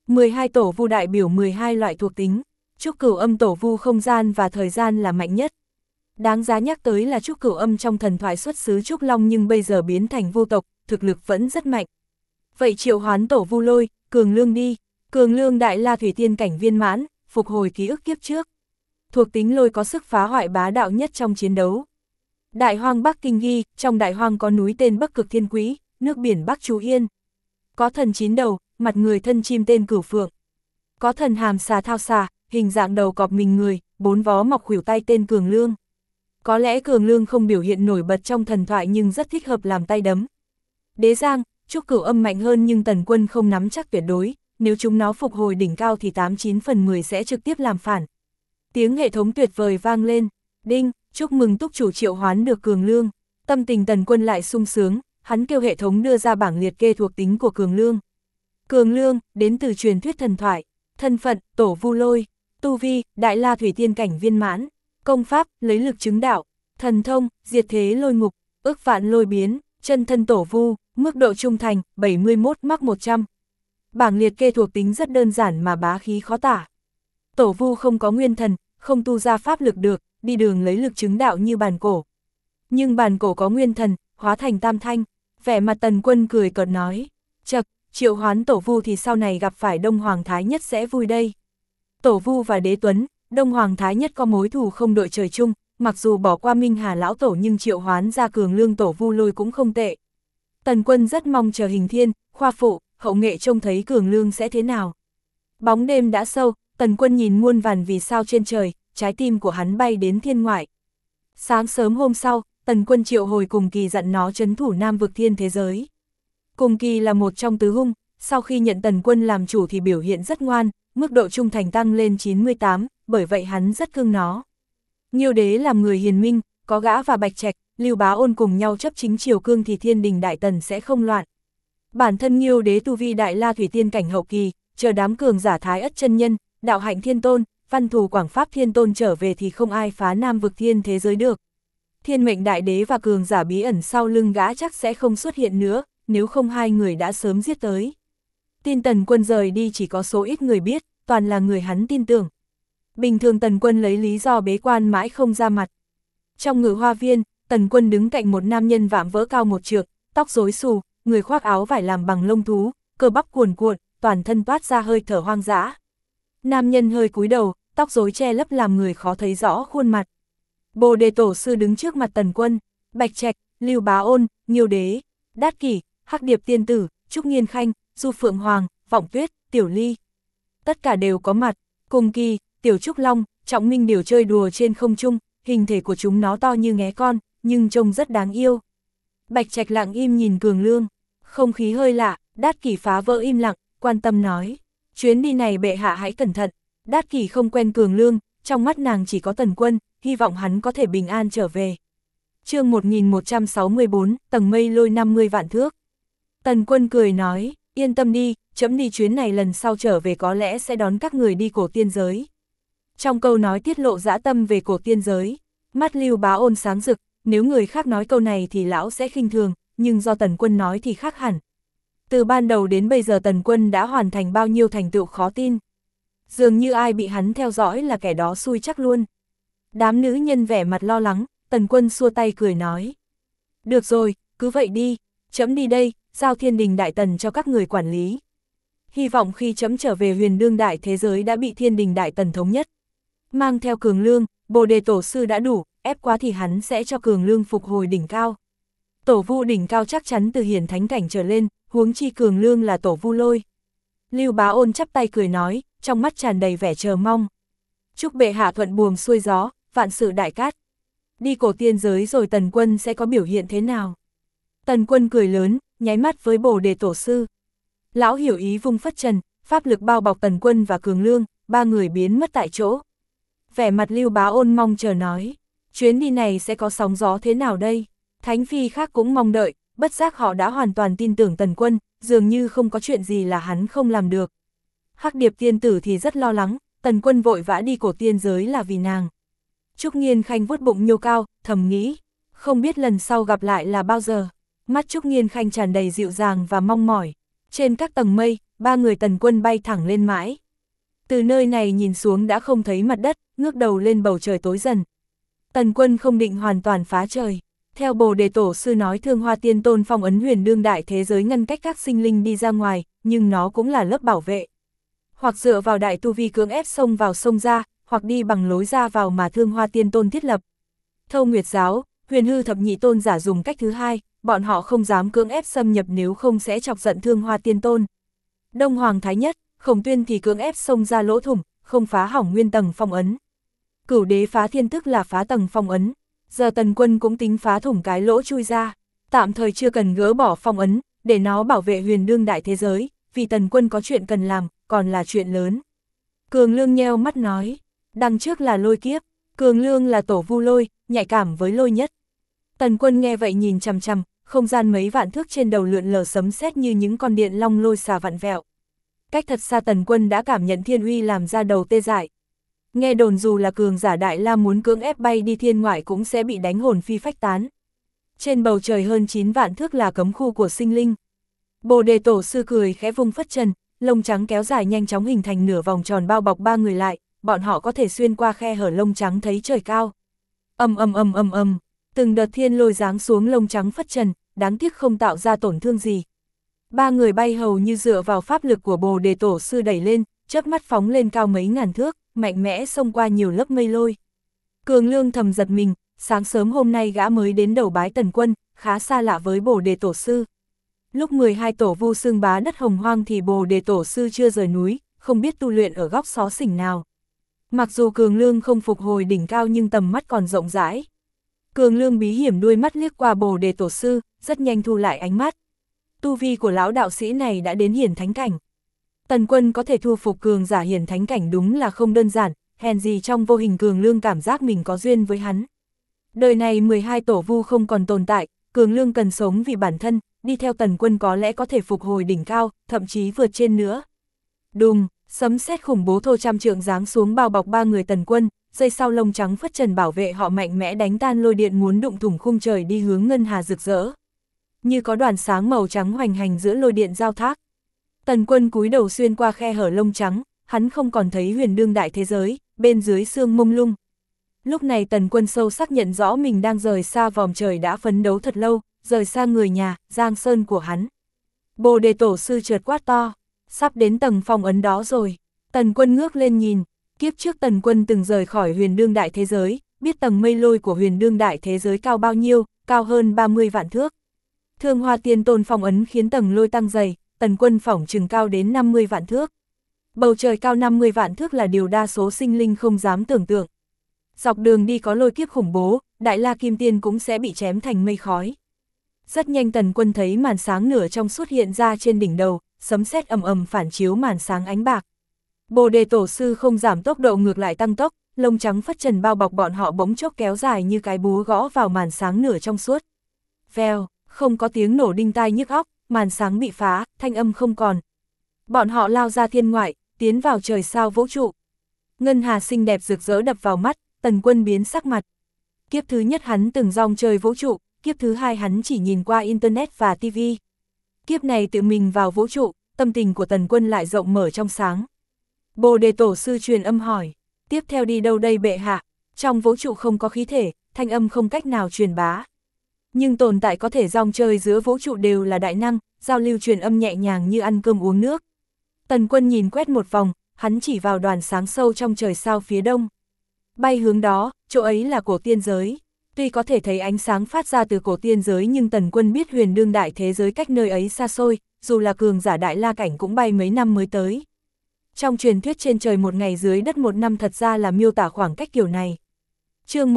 12 tổ vu đại biểu 12 loại thuộc tính, Trúc Cửu Âm tổ vu không gian và thời gian là mạnh nhất. Đáng giá nhắc tới là Trúc Cửu Âm trong thần thoại xuất xứ Trúc Long nhưng bây giờ biến thành vu tộc, thực lực vẫn rất mạnh. Vậy triệu hoán tổ vu Lôi, Cường Lương đi, Cường Lương đại la thủy tiên cảnh viên mãn, phục hồi ký ức kiếp trước. Thuộc tính Lôi có sức phá hoại bá đạo nhất trong chiến đấu. Đại hoang Bắc Kinh ghi, trong đại hoang có núi tên Bắc Cực Thiên Quý, nước biển Bắc Chú Yên. Có thần 9 đầu, mặt người thân chim tên Cửu Phượng. Có thần hàm xà thao xà, hình dạng đầu cọp mình người, 4 vó mọc khuỷu tay tên Cường Lương. Có lẽ Cường Lương không biểu hiện nổi bật trong thần thoại nhưng rất thích hợp làm tay đấm. Đế Giang, Trúc Cửu Âm mạnh hơn nhưng Tần Quân không nắm chắc tuyệt đối, nếu chúng nó phục hồi đỉnh cao thì 89 phần 10 sẽ trực tiếp làm phản. Tiếng hệ thống tuyệt vời vang lên, đinh, chúc mừng túc chủ triệu hoán được Cường Lương. Tâm tình Tần Quân lại sung sướng, hắn kêu hệ thống đưa ra bảng liệt kê thuộc tính của Cường Lương. Cường Lương, đến từ truyền thuyết thần thoại, thân phận, tổ vu Lôi, tu vi, đại la thủy tiên cảnh viên mãn, công pháp, lấy lực chứng đạo, thần thông, diệt thế lôi ngục, ức vạn lôi biến, chân thân tổ vu, mức độ trung thành, 71 mắc 100. Bảng liệt kê thuộc tính rất đơn giản mà bá khí khó tả. Tổ vu không có nguyên thần, không tu ra pháp lực được, đi đường lấy lực chứng đạo như bàn cổ. Nhưng bàn cổ có nguyên thần, hóa thành tam thanh, vẻ mặt Tần Quân cười cợt nói, chậc, triệu hoán tổ vu thì sau này gặp phải Đông Hoàng Thái Nhất sẽ vui đây. Tổ vu và Đế Tuấn, Đông Hoàng Thái Nhất có mối thù không đội trời chung, mặc dù bỏ qua Minh Hà lão tổ nhưng triệu hoán ra Cường Lương tổ vu Lôi cũng không tệ. Tần Quân rất mong chờ Hình Thiên, Khoa Phụ, Hậu Nghệ trông thấy Cường Lương sẽ thế nào. Bóng đêm đã sâu, Tần Quân nhìn muôn vàn vì sao trên trời, trái tim của hắn bay đến thiên ngoại. Sáng sớm hôm sau, Tần Quân triệu hồi Cùng Kỳ dặn nó trấn thủ Nam vực thiên thế giới. Cùng Kỳ là một trong tứ hung, sau khi nhận Tần Quân làm chủ thì biểu hiện rất ngoan, mức độ trung thành tăng lên 98, bởi vậy hắn rất cưng nó. Nghiêu Đế làm người hiền minh, có gã và Bạch Trạch, Lưu Bá Ôn cùng nhau chấp chính triều cương thì thiên đình đại tần sẽ không loạn. Bản thân Nghiêu Đế tu vi đại la thủy tiên cảnh hậu kỳ, chờ đám cường giả Thái Ất chân nhân, Đạo Hạnh Thiên Tôn, Văn Thù Quảng Pháp Thiên Tôn trở về thì không ai phá Nam vực thiên thế giới được. Thiên Mệnh Đại Đế và cường giả bí ẩn sau lưng gã chắc sẽ không xuất hiện nữa, nếu không hai người đã sớm giết tới. Tin Tần Quân rời đi chỉ có số ít người biết, toàn là người hắn tin tưởng. Bình thường Tần Quân lấy lý do bế quan mãi không ra mặt. Trong Ngự Hoa Viên, Tần Quân đứng cạnh một nam nhân vạm vỡ cao một trượng, tóc rối xù, người khoác áo vải làm bằng lông thú, cơ bắp cuồn cuộn, toàn thân toát ra hơi thở hoang dã. Nam nhân hơi cúi đầu, tóc rối che lấp làm người khó thấy rõ khuôn mặt. Bồ Đề Tổ Sư đứng trước mặt Tần Quân, Bạch Trạch, Lưu Bá Ôn, Nghiêu Đế, Đát Kỷ, Hắc Điệp Tiên Tử, Trúc Nghiên Khanh, Du Phượng Hoàng, Vọng Tuyết, Tiểu Ly. Tất cả đều có mặt, Cùng Kỳ, Tiểu Trúc Long, Trọng Minh đều chơi đùa trên không trung, hình thể của chúng nó to như nghé con, nhưng trông rất đáng yêu. Bạch Trạch lặng im nhìn Cường Lương, không khí hơi lạ, Đát Kỷ phá vỡ im lặng, quan tâm nói, chuyến đi này bệ hạ hãy cẩn thận. Đát Kỷ không quen Cường Lương, trong mắt nàng chỉ có Tần Quân, hy vọng hắn có thể bình an trở về. Chương 1164, tầng mây lôi 50 vạn thước. Tần Quân cười nói, yên tâm đi, chấm đi chuyến này lần sau trở về có lẽ sẽ đón các người đi cổ tiên giới. Trong câu nói tiết lộ dã tâm về cổ tiên giới, mắt Lưu Bá Ôn sáng rực, nếu người khác nói câu này thì lão sẽ khinh thường, nhưng do Tần Quân nói thì khác hẳn. Từ ban đầu đến bây giờ Tần Quân đã hoàn thành bao nhiêu thành tựu khó tin. Dường như ai bị hắn theo dõi là kẻ đó xui chắc luôn. Đám nữ nhân vẻ mặt lo lắng, Tần Quân xua tay cười nói. Được rồi, cứ vậy đi, chấm đi đây, giao thiên đình đại tần cho các người quản lý. Hy vọng khi chấm trở về huyền đương đại thế giới đã bị thiên đình đại tần thống nhất. Mang theo Cường Lương, Bồ Đề Tổ Sư đã đủ, ép quá thì hắn sẽ cho Cường Lương phục hồi đỉnh cao. Tổ vu đỉnh cao chắc chắn từ hiển thánh cảnh trở lên, huống chi Cường Lương là tổ vu Lôi. Lưu Bá Ôn chắp tay cười nói, trong mắt tràn đầy vẻ chờ mong. Chúc bệ hạ thuận buồm xuôi gió, vạn sự đại cát. Đi cổ tiên giới rồi Tần Quân sẽ có biểu hiện thế nào? Tần Quân cười lớn, nháy mắt với Bồ Đề Tổ Sư. Lão hiểu ý vung phất trần, pháp lực bao bọc Tần Quân và Cường Lương, ba người biến mất tại chỗ. Vẻ mặt Lưu Bá Ôn mong chờ nói, chuyến đi này sẽ có sóng gió thế nào đây? Thánh phi khác cũng mong đợi, bất giác họ đã hoàn toàn tin tưởng Tần Quân, dường như không có chuyện gì là hắn không làm được. Hắc Điệp Tiên Tử thì rất lo lắng, Tần Quân vội vã đi cổ tiên giới là vì nàng. Trúc Nghiên Khanh vuốt bụng nhô cao, thầm nghĩ, không biết lần sau gặp lại là bao giờ. Mắt Trúc Nghiên Khanh tràn đầy dịu dàng và mong mỏi. Trên các tầng mây, 3 người Tần Quân bay thẳng lên mãi. Từ nơi này nhìn xuống đã không thấy mặt đất, ngước đầu lên bầu trời tối dần. Tần Quân không định hoàn toàn phá trời. Theo Bồ Đề Tổ sư nói, Thương Hoa Tiên Tôn phong ấn huyền đương đại thế giới ngăn cách các sinh linh đi ra ngoài, nhưng nó cũng là lớp bảo vệ. Hoặc dựa vào đại tu vi cưỡng ép xông vào xông ra, hoặc đi bằng lối ra vào mà Thương Hoa Tiên Tôn thiết lập. Thâu Nguyệt Giáo, Huyền Hư Thập Nhị Tôn giả dùng cách thứ hai, bọn họ không dám cưỡng ép xâm nhập nếu không sẽ chọc giận Thương Hoa Tiên Tôn. Đông Hoàng Thái Nhất, Khổng Tuyên thì cưỡng ép xông ra lỗ thủng, không phá hỏng nguyên tầng phong ấn. Cửu Đế phá thiên tức là phá tầng phong ấn. Giờ Tần Quân cũng tính phá thủng cái lỗ chui ra, tạm thời chưa cần gỡ bỏ phong ấn, để nó bảo vệ huyền đương đại thế giới, vì Tần Quân có chuyện cần làm, còn là chuyện lớn. Cường Lương nheo mắt nói, đằng trước là lôi kiếp, Cường Lương là tổ vu lôi, nhạy cảm với lôi nhất. Tần Quân nghe vậy nhìn chằm chằm, không gian mấy vạn thước trên đầu lượn lờ sấm sét như những con điện long lôi xà vặn vẹo. Cách thật xa Tần Quân đã cảm nhận thiên uy làm ra đầu tê dại. Nghe đồn dù là cường giả Đại La muốn cưỡng ép bay đi thiên ngoại cũng sẽ bị đánh hồn phi phách tán. Trên bầu trời hơn 9 vạn thước là cấm khu của sinh linh. Bồ Đề Tổ sư cười khẽ vung phất trần, lông trắng kéo dài nhanh chóng hình thành nửa vòng tròn bao bọc 3 người lại, bọn họ có thể xuyên qua khe hở lông trắng thấy trời cao. Ầm, từng đợt thiên lôi giáng xuống lông trắng phất trần, đáng tiếc không tạo ra tổn thương gì. 3 người bay hầu như dựa vào pháp lực của Bồ Đề Tổ sư đẩy lên, chớp mắt phóng lên cao mấy ngàn thước, mạnh mẽ xông qua nhiều lớp mây lôi. Cường Lương thầm giật mình, sáng sớm hôm nay gã mới đến đầu bái Tần Quân, khá xa lạ với Bồ Đề Tổ sư. Lúc 12 tổ vu xương bá đất hồng hoang thì Bồ Đề Tổ sư chưa rời núi, không biết tu luyện ở góc xó xỉnh nào. Mặc dù Cường Lương không phục hồi đỉnh cao nhưng tầm mắt còn rộng rãi. Cường Lương bí hiểm đuôi mắt liếc qua Bồ Đề Tổ sư, rất nhanh thu lại ánh mắt. Tu vi của lão đạo sĩ này đã đến hiển thánh cảnh. Tần Quân có thể thu phục cường giả hiển thánh cảnh đúng là không đơn giản, hèn gì trong vô hình Cường Lương cảm giác mình có duyên với hắn. Đời này 12 tổ vu không còn tồn tại, Cường Lương cần sống vì bản thân, đi theo Tần Quân có lẽ có thể phục hồi đỉnh cao, thậm chí vượt trên nữa. Đùng, sấm sét khủng bố thô trăm trượng giáng xuống bao bọc 3 người Tần Quân, dây sau lông trắng phất trần bảo vệ họ mạnh mẽ đánh tan lôi điện muốn đụng thủng khung trời đi hướng ngân hà rực rỡ. Như có đoàn sáng màu trắng hoành hành giữa lôi điện giao thác. Tần Quân cúi đầu xuyên qua khe hở lông trắng, hắn không còn thấy huyền đương đại thế giới, bên dưới sương mông lung. Lúc này Tần Quân sâu sắc nhận rõ mình đang rời xa vòm trời đã phấn đấu thật lâu, rời xa người nhà, giang sơn của hắn. Bồ Đề Tổ sư chợt quát to, sắp đến tầng phong ấn đó rồi. Tần Quân ngước lên nhìn, kiếp trước Tần Quân từng rời khỏi huyền đương đại thế giới, biết tầng mây lôi của huyền đương đại thế giới cao bao nhiêu, cao hơn 30 vạn thước. Thương Hoa Tiên Tôn phong ấn khiến tầng lôi tăng dày, Tần Quân phỏng chừng cao đến 50 vạn thước. Bầu trời cao 50 vạn thước là điều đa số sinh linh không dám tưởng tượng. Dọc đường đi có lôi kiếp khủng bố, Đại La Kim Tiên cũng sẽ bị chém thành mây khói. Rất nhanh Tần Quân thấy màn sáng nửa trong suốt hiện ra trên đỉnh đầu, sấm sét ầm ầm phản chiếu màn sáng ánh bạc. Bồ Đề Tổ sư không giảm tốc độ ngược lại tăng tốc, lông trắng phất trần bao bọc bọn họ bỗng chốc kéo dài như cái búa gõ vào màn sáng nửa trong suốt. Vèo, không có tiếng nổ đinh tai nhức óc, màn sáng bị phá, thanh âm không còn. Bọn họ lao ra thiên ngoại, tiến vào trời sao vũ trụ. Ngân hà xinh đẹp rực rỡ đập vào mắt, Tần Quân biến sắc mặt. Kiếp thứ nhất hắn từng dòng trời vũ trụ, kiếp thứ hai hắn chỉ nhìn qua internet và TV. Kiếp này tự mình vào vũ trụ, tâm tình của Tần Quân lại rộng mở trong sáng. Bồ Đề Tổ sư truyền âm hỏi, tiếp theo đi đâu đây bệ hạ? Trong vũ trụ không có khí thể, thanh âm không cách nào truyền bá. Nhưng tồn tại có thể dòng chơi giữa vũ trụ đều là đại năng, giao lưu truyền âm nhẹ nhàng như ăn cơm uống nước. Tần Quân nhìn quét một vòng, hắn chỉ vào đoàn sáng sâu trong trời sao phía đông. Bay hướng đó, chỗ ấy là cổ tiên giới. Tuy có thể thấy ánh sáng phát ra từ cổ tiên giới nhưng Tần Quân biết huyền đương đại thế giới cách nơi ấy xa xôi, dù là cường giả Đại La cảnh cũng bay mấy năm mới tới. Trong truyền thuyết trên trời một ngày dưới đất một năm thật ra là miêu tả khoảng cách kiểu này. Chương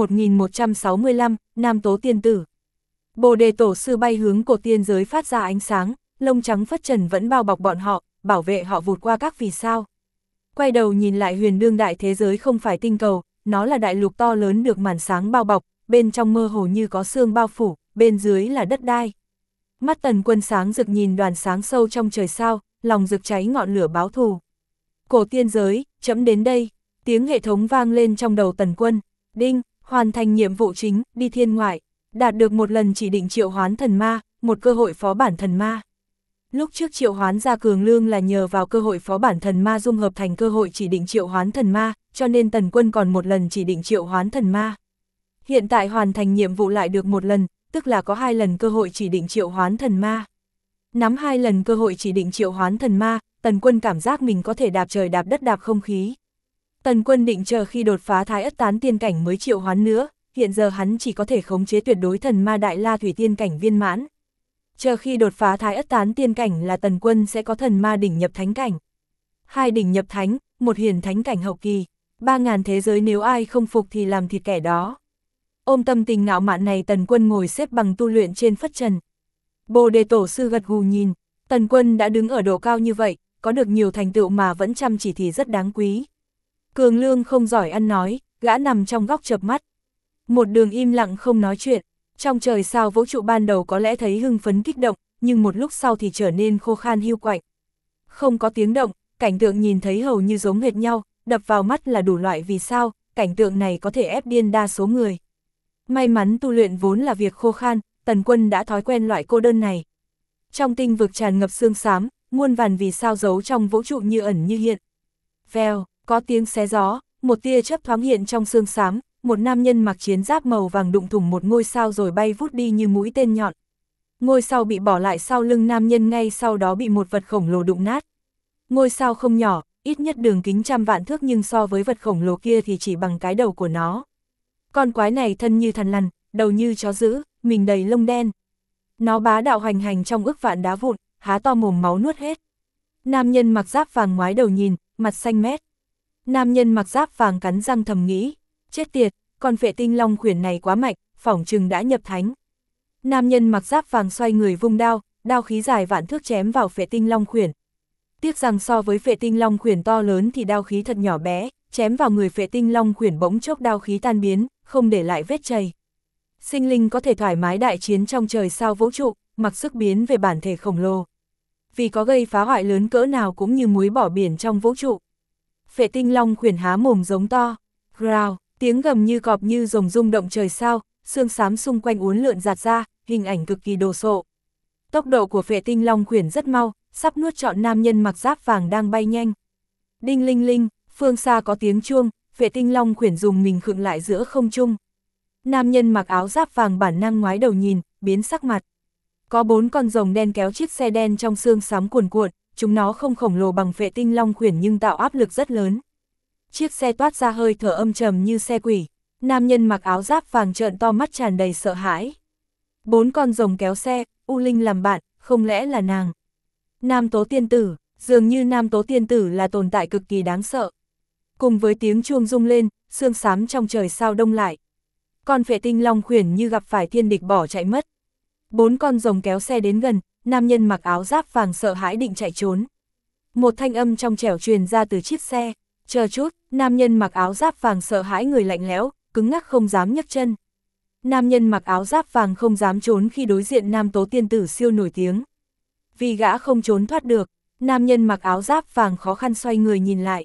1165, Nam Tố Tiên Tử. Bồ Đề Tổ sư bay hướng cổ tiên giới phát ra ánh sáng, lông trắng phất trần vẫn bao bọc bọn họ, bảo vệ họ vụt qua các vì sao. Quay đầu nhìn lại huyền đương đại thế giới không phải tinh cầu, nó là đại lục to lớn được màn sáng bao bọc, bên trong mơ hồ như có sương bao phủ, bên dưới là đất đai. Mắt Tần Quân sáng rực nhìn đoàn sáng sâu trong trời sao, lòng rực cháy ngọn lửa báo thù. Cổ tiên giới, chấm đến đây, tiếng hệ thống vang lên trong đầu Tần Quân. Đinh, Hoàn thành nhiệm vụ chính, đi thiên ngoại, đạt được một lần chỉ định triệu hoán thần ma, một cơ hội phó bản thần ma. Lúc trước triệu hoán ra Cường Lương là nhờ vào cơ hội phó bản thần ma dung hợp thành cơ hội chỉ định triệu hoán thần ma, cho nên Tần Quân còn một lần chỉ định triệu hoán thần ma. Hiện tại hoàn thành nhiệm vụ lại được một lần, tức là có 2 lần cơ hội chỉ định triệu hoán thần ma. Nắm 2 lần cơ hội chỉ định triệu hoán thần ma, Tần Quân cảm giác mình có thể đạp trời đạp đất đạp không khí. Tần Quân định chờ khi đột phá Thái Ất Tán tiên cảnh mới triệu hoán nữa, hiện giờ hắn chỉ có thể khống chế tuyệt đối thần ma Đại La Thủy tiên cảnh viên mãn. Chờ khi đột phá Thái Ất Tán tiên cảnh là Tần Quân sẽ có thần ma đỉnh nhập thánh cảnh. 2 đỉnh nhập thánh, 1 hiển thánh cảnh hậu kỳ, 3000 thế giới nếu ai không phục thì làm thịt kẻ đó. Ôm tâm tình ngạo mạn này Tần Quân ngồi xếp bằng tu luyện trên phất trần. Bồ Đề Tổ sư gật gù nhìn, Tần Quân đã đứng ở độ cao như vậy, có được nhiều thành tựu mà vẫn chăm chỉ thì rất đáng quý. Cường Lương không giỏi ăn nói, gã nằm trong góc chợp mắt. Một đường im lặng không nói chuyện, trong trời sao vũ trụ ban đầu có lẽ thấy hưng phấn kích động, nhưng một lúc sau thì trở nên khô khan hiu quạnh. Không có tiếng động, cảnh tượng nhìn thấy hầu như giống hệt nhau, đập vào mắt là đủ loại vì sao, cảnh tượng này có thể ép điên đa số người. May mắn tu luyện vốn là việc khô khan, Tần Quân đã thói quen loại cô đơn này. Trong tinh vực tràn ngập sương xám, muôn vàn vì sao giấu trong vũ trụ như ẩn như hiện. Vèo, có tiếng xé gió, một tia chớp thoáng hiện trong sương xám, một nam nhân mặc chiến giáp màu vàng đụng thủng một ngôi sao rồi bay vút đi như mũi tên nhọn. Ngôi sao bị bỏ lại sau lưng nam nhân ngay sau đó bị một vật khổng lồ đụng nát. Ngôi sao không nhỏ, ít nhất đường kính trăm vạn thước nhưng so với vật khổng lồ kia thì chỉ bằng cái đầu của nó. Con quái này thân như thằn lằn, đầu như chó dữ, mình đầy lông đen. Nó bá đạo hoành hành trong ức vạn đá vụn, há to mồm máu nuốt hết. Nam nhân mặc giáp vàng ngoái đầu nhìn, mặt xanh mét. Nam nhân mặc giáp vàng cắn răng thầm nghĩ, chết tiệt, con Phệ Tinh Long Khuyển này quá mạnh, phỏng chừng đã nhập thánh. Nam nhân mặc giáp vàng xoay người vung đao, đao khí dài vạn thước chém vào Phệ Tinh Long Khuyển. Tiếc rằng so với Phệ Tinh Long Khuyển to lớn thì đao khí thật nhỏ bé, chém vào người Phệ Tinh Long Khuyển bỗng chốc đao khí tan biến, không để lại vết chày. Sinh linh có thể thoải mái đại chiến trong trời sao vũ trụ, mặc sức biến về bản thể khổng lồ. Vì có gây phá hoại lớn cỡ nào cũng như muối bỏ biển trong vũ trụ. Phệ Tinh Long Khuyển há mồm giống to, growl, tiếng gầm như cọp như rồng rung động trời sao, xương xám xung quanh uốn lượn giạt ra, hình ảnh cực kỳ đồ sộ. Tốc độ của Phệ Tinh Long Khuyển rất mau, sắp nuốt trọn nam nhân mặc giáp vàng đang bay nhanh. Đinh linh linh, phương xa có tiếng chuông, Phệ Tinh Long Khuyển dùng mình khựng lại giữa không trung. Nam nhân mặc áo giáp vàng bản năng ngoái đầu nhìn, biến sắc mặt. Có 4 con rồng đen kéo chiếc xe đen trong xương xám cuồn cuộn, chúng nó không khổng lồ bằng Phệ Tinh Long Khuyển nhưng tạo áp lực rất lớn. Chiếc xe toát ra hơi thở âm trầm như xe quỷ, nam nhân mặc áo giáp vàng trợn to mắt tràn đầy sợ hãi. 4 con rồng kéo xe, U Linh làm bạn, không lẽ là nàng? Nam Tố Tiên Tử, dường như Nam Tố Tiên Tử là tồn tại cực kỳ đáng sợ. Cùng với tiếng chuông rung lên, sương xám trong trời sao đông lại. Con Phệ Tinh Long Khuyển như gặp phải thiên địch bỏ chạy mất. 4 con rồng kéo xe đến gần, nam nhân mặc áo giáp vàng sợ hãi định chạy trốn. Một thanh âm trong trẻo truyền ra từ chiếc xe, chờ chút, nam nhân mặc áo giáp vàng sợ hãi người lạnh lẽo, cứng ngắc không dám nhấc chân. Nam nhân mặc áo giáp vàng không dám trốn khi đối diện Nam Tố Tiên Tử siêu nổi tiếng. Vì gã không trốn thoát được, nam nhân mặc áo giáp vàng khó khăn xoay người nhìn lại.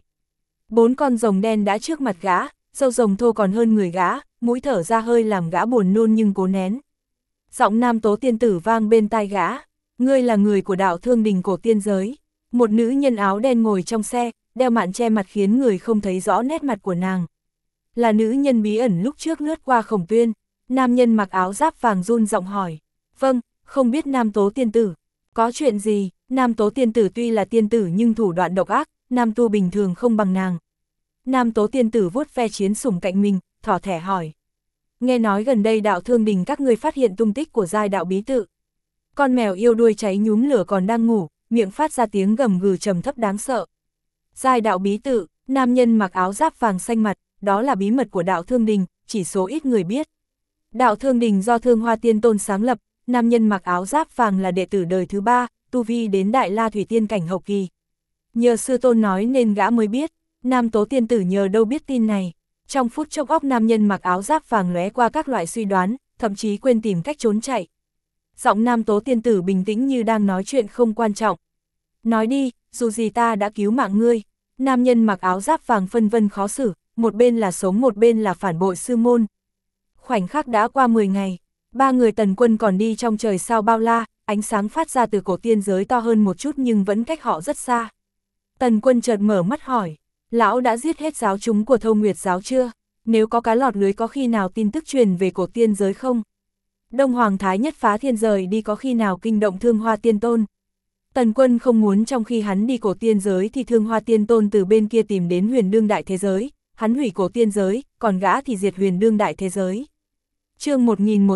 4 con rồng đen đã trước mặt gã, râu rồng thô còn hơn người gã, mũi thở ra hơi làm gã buồn nôn nhưng cố nén. Giọng Nam Tố Tiên Tử vang bên tai gã, ngươi là người của đạo Thương Đình cổ tiên giới. Một nữ nhân áo đen ngồi trong xe, đeo mạn che mặt khiến người không thấy rõ nét mặt của nàng. Là nữ nhân bí ẩn lúc trước lướt qua Khổng Tuyên. Nam nhân mặc áo giáp vàng run giọng hỏi, vâng, không biết Nam Tố Tiên Tử. Có chuyện gì? Nam Tố Tiên Tử tuy là tiên tử nhưng thủ đoạn độc ác, nam tu bình thường không bằng nàng. Nam Tố Tiên Tử vuốt ve chiến sủng cạnh mình, thỏ thẻ hỏi. Nghe nói gần đây đạo Thương Đình các ngươi phát hiện tung tích của giai đạo bí tự. Con mèo yêu đuôi cháy nhúm lửa còn đang ngủ, miệng phát ra tiếng gầm gừ trầm thấp đáng sợ. Giai đạo bí tự, nam nhân mặc áo giáp vàng xanh mặt, đó là bí mật của đạo Thương Đình, chỉ số ít người biết. Đạo Thương Đình do Thương Hoa Tiên Tôn sáng lập, nam nhân mặc áo giáp vàng là đệ tử đời thứ 3, tu vi đến Đại La Thủy tiên cảnh hậu kỳ. Nhờ sư tôn nói nên gã mới biết, Nam Tố Tiên Tử nhờ đâu biết tin này. Trong phút chốc óc nam nhân mặc áo giáp vàng lóe qua các loại suy đoán, thậm chí quên tìm cách trốn chạy. Giọng Nam Tố Tiên Tử bình tĩnh như đang nói chuyện không quan trọng. Nói đi, dù gì ta đã cứu mạng ngươi. Nam nhân mặc áo giáp vàng phân vân khó xử, một bên là sống một bên là phản bội sư môn. Khoảnh khắc đã qua 10 ngày, ba người Tần Quân còn đi trong trời sao bao la, ánh sáng phát ra từ cổ tiên giới to hơn một chút nhưng vẫn cách họ rất xa. Tần Quân chợt mở mắt hỏi, lão đã giết hết giáo chúng của Thâu Nguyệt giáo chưa? Nếu có cá lọt lưới có khi nào tin tức truyền về cổ tiên giới không? Đông Hoàng Thái Nhất phá thiên rời đi có khi nào kinh động Thương Hoa Tiên Tôn? Tần Quân không muốn trong khi hắn đi cổ tiên giới thì Thương Hoa Tiên Tôn từ bên kia tìm đến huyền đương đại thế giới, hắn hủy cổ tiên giới, còn gã thì diệt huyền đương đại thế giới. Chương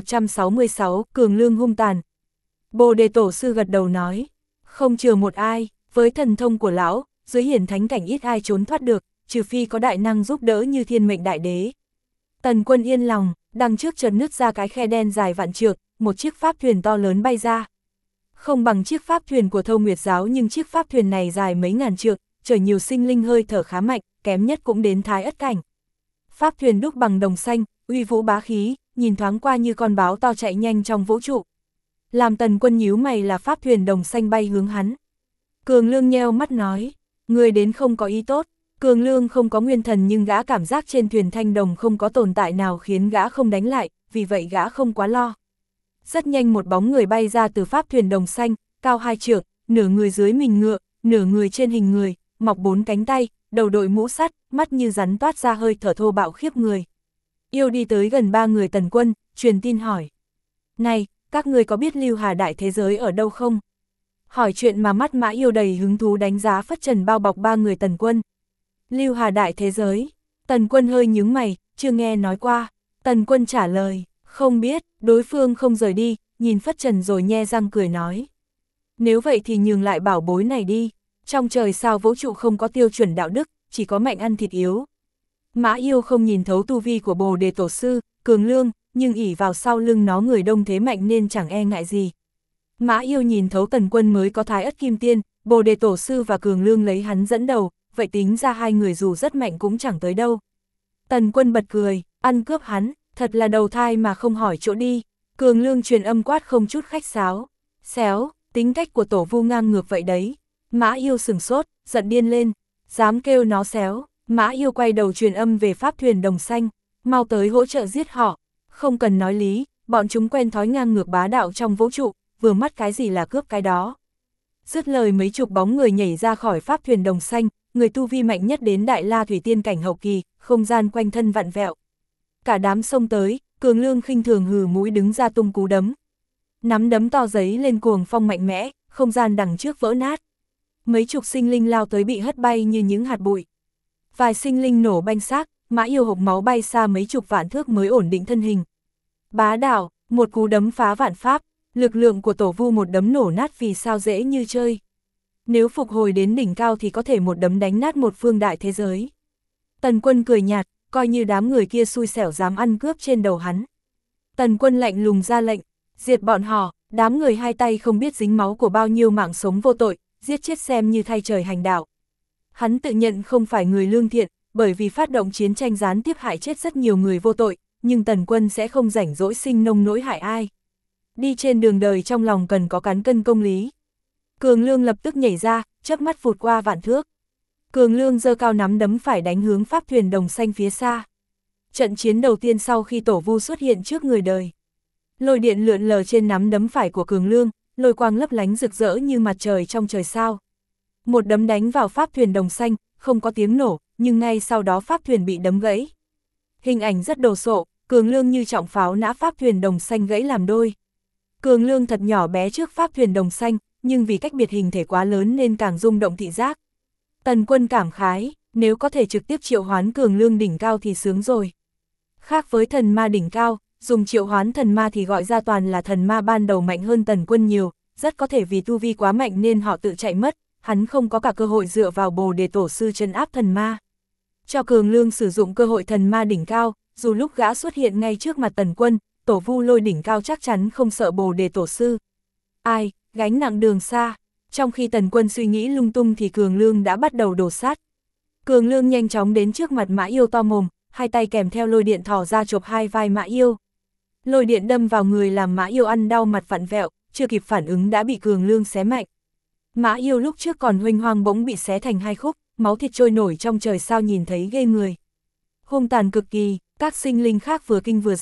1166, Cường Lương hung tàn. Bồ Đề Tổ sư gật đầu nói, không chừa một ai, với thần thông của lão, dưới hiển thánh cảnh ít ai trốn thoát được, trừ phi có đại năng giúp đỡ như Thiên Mệnh Đại Đế. Tần Quân yên lòng, đằng trước chợt nứt ra cái khe đen dài vạn trượng, một chiếc pháp thuyền to lớn bay ra. Không bằng chiếc pháp thuyền của Thâu Nguyệt giáo nhưng chiếc pháp thuyền này dài mấy ngàn trượng, chở nhiều sinh linh hơi thở khá mạnh, kém nhất cũng đến Thái Ất cảnh. Pháp thuyền đúc bằng đồng xanh, uy vũ bá khí, nhìn thoáng qua như con báo to chạy nhanh trong vũ trụ. Làm Tần Quân nhíu mày là pháp thuyền đồng xanh bay hướng hắn. Cường Lương nheo mắt nói, người đến không có ý tốt. Cường Lương không có nguyên thần nhưng gã cảm giác trên thuyền thanh đồng không có tồn tại nào khiến gã không đánh lại, vì vậy gã không quá lo. Rất nhanh một bóng người bay ra từ pháp thuyền đồng xanh, cao 2 trượng, nửa người dưới mình ngựa, nửa người trên hình người, mọc 4 cánh tay, đầu đội mũ sắt, mắt như rắn toát ra hơi thở thô bạo khiếp người. Yêu đi tới gần 3 người Tần Quân, truyền tin hỏi. Này, các người có biết Lưu Hà Đại thế giới ở đâu không? Hỏi chuyện mà mắt Mã Yêu đầy hứng thú đánh giá phất trần bao bọc 3 người Tần Quân. Lưu Hà Đại thế giới, Tần Quân hơi nhướng mày, chưa nghe nói qua. Tần Quân trả lời, không biết, đối phương không rời đi, nhìn phất trần rồi nhe răng cười nói. Nếu vậy thì nhường lại bảo bối này đi, trong trời sao vũ trụ không có tiêu chuẩn đạo đức, chỉ có mạnh ăn thịt yếu. Mã Yêu không nhìn thấu tu vi của Bồ Đề Tổ sư, Cường Lương, nhưng ỷ vào sau lưng nó người đông thế mạnh nên chẳng e ngại gì. Mã Yêu nhìn thấu Tần Quân mới có Thái Ất Kim Tiên, Bồ Đề Tổ sư và Cường Lương lấy hắn dẫn đầu, vậy tính ra hai người dù rất mạnh cũng chẳng tới đâu. Tần Quân bật cười, ăn cướp hắn, thật là đầu thai mà không hỏi chỗ đi. Cường Lương truyền âm quát không chút khách sáo. Xéo, tính cách của tổ vu ngang ngược vậy đấy. Mã Yêu sừng sốt, giận điên lên, dám kêu nó xéo. Mã Yêu quay đầu truyền âm về pháp thuyền đồng xanh, mau tới hỗ trợ giết họ. Không cần nói lý, bọn chúng quen thói ngang ngược bá đạo trong vũ trụ, vừa mắt cái gì là cướp cái đó. Dứt lời mấy chục bóng người nhảy ra khỏi pháp thuyền đồng xanh, người tu vi mạnh nhất đến Đại La Thủy Tiên cảnh hậu kỳ, không gian quanh thân vặn vẹo. Cả đám xông tới, Cường Lương khinh thường hừ mũi đứng ra tung cú đấm. Nắm đấm to giấy lên cuồng phong mạnh mẽ, không gian đằng trước vỡ nát. Mấy chục sinh linh lao tới bị hất bay như những hạt bụi. Vài sinh linh nổ banh xác, Mã Yêu hộc máu bay xa mấy chục vạn thước mới ổn định thân hình. Bá đạo, một cú đấm phá vạn pháp, lực lượng của tổ vu một đấm nổ nát vì sao dễ như chơi. Nếu phục hồi đến đỉnh cao thì có thể một đấm đánh nát một phương đại thế giới. Tần Quân cười nhạt, coi như đám người kia xui xẻo dám ăn cướp trên đầu hắn. Tần Quân lạnh lùng ra lệnh, diệt bọn họ, đám người hai tay không biết dính máu của bao nhiêu mạng sống vô tội, giết chết xem như thay trời hành đạo. Hắn tự nhận không phải người lương thiện, bởi vì phát động chiến tranh gián tiếp hại chết rất nhiều người vô tội, nhưng Tần Quân sẽ không rảnh rỗi sinh nông nỗi hại ai. Đi trên đường đời trong lòng cần có cán cân công lý. Cường Lương lập tức nhảy ra, chớp mắt vụt qua vạn thước. Cường Lương giơ cao nắm đấm phải đánh hướng pháp thuyền đồng xanh phía xa. Trận chiến đầu tiên sau khi tổ vu xuất hiện trước người đời. Lôi điện lượn lờ trên nắm đấm phải của Cường Lương, lôi quang lấp lánh rực rỡ như mặt trời trong trời sao. Một đấm đánh vào pháp thuyền đồng xanh, không có tiếng nổ, nhưng ngay sau đó pháp thuyền bị đấm gãy. Hình ảnh rất đồ sộ, Cường Lương như trọng pháo nã pháp thuyền đồng xanh gãy làm đôi. Cường Lương thật nhỏ bé trước pháp thuyền đồng xanh, nhưng vì cách biệt hình thể quá lớn nên càng rung động thị giác. Tần Quân cảm khái, nếu có thể trực tiếp triệu hoán Cường Lương đỉnh cao thì sướng rồi. Khác với thần ma đỉnh cao, dùng triệu hoán thần ma thì gọi ra toàn là thần ma ban đầu mạnh hơn Tần Quân nhiều, rất có thể vì tu vi quá mạnh nên họ tự chạy mất, hắn không có cả cơ hội dựa vào Bồ Đề Tổ sư trấn áp thần ma. Cho Cường Lương sử dụng cơ hội thần ma đỉnh cao, dù lúc gã xuất hiện ngay trước mặt Tần Quân, tổ vu lôi đỉnh cao chắc chắn không sợ Bồ Đề Tổ sư. Ai, gánh nặng đường xa. Trong khi Tần Quân suy nghĩ lung tung thì Cường Lương đã bắt đầu đổ sát. Cường Lương nhanh chóng đến trước mặt Mã Yêu to mồm, hai tay kèm theo lôi điện thò ra chộp hai vai Mã Yêu. Lôi điện đâm vào người làm Mã Yêu ăn đau mặt vặn vẹo, chưa kịp phản ứng đã bị Cường Lương xé mạnh. Mã Yêu lúc trước còn huênh hoang bỗng bị xé thành hai khúc, máu thịt trôi nổi trong trời sao nhìn thấy ghê người. Hung tàn cực kỳ, các sinh linh khác vừa kinh vừa giận,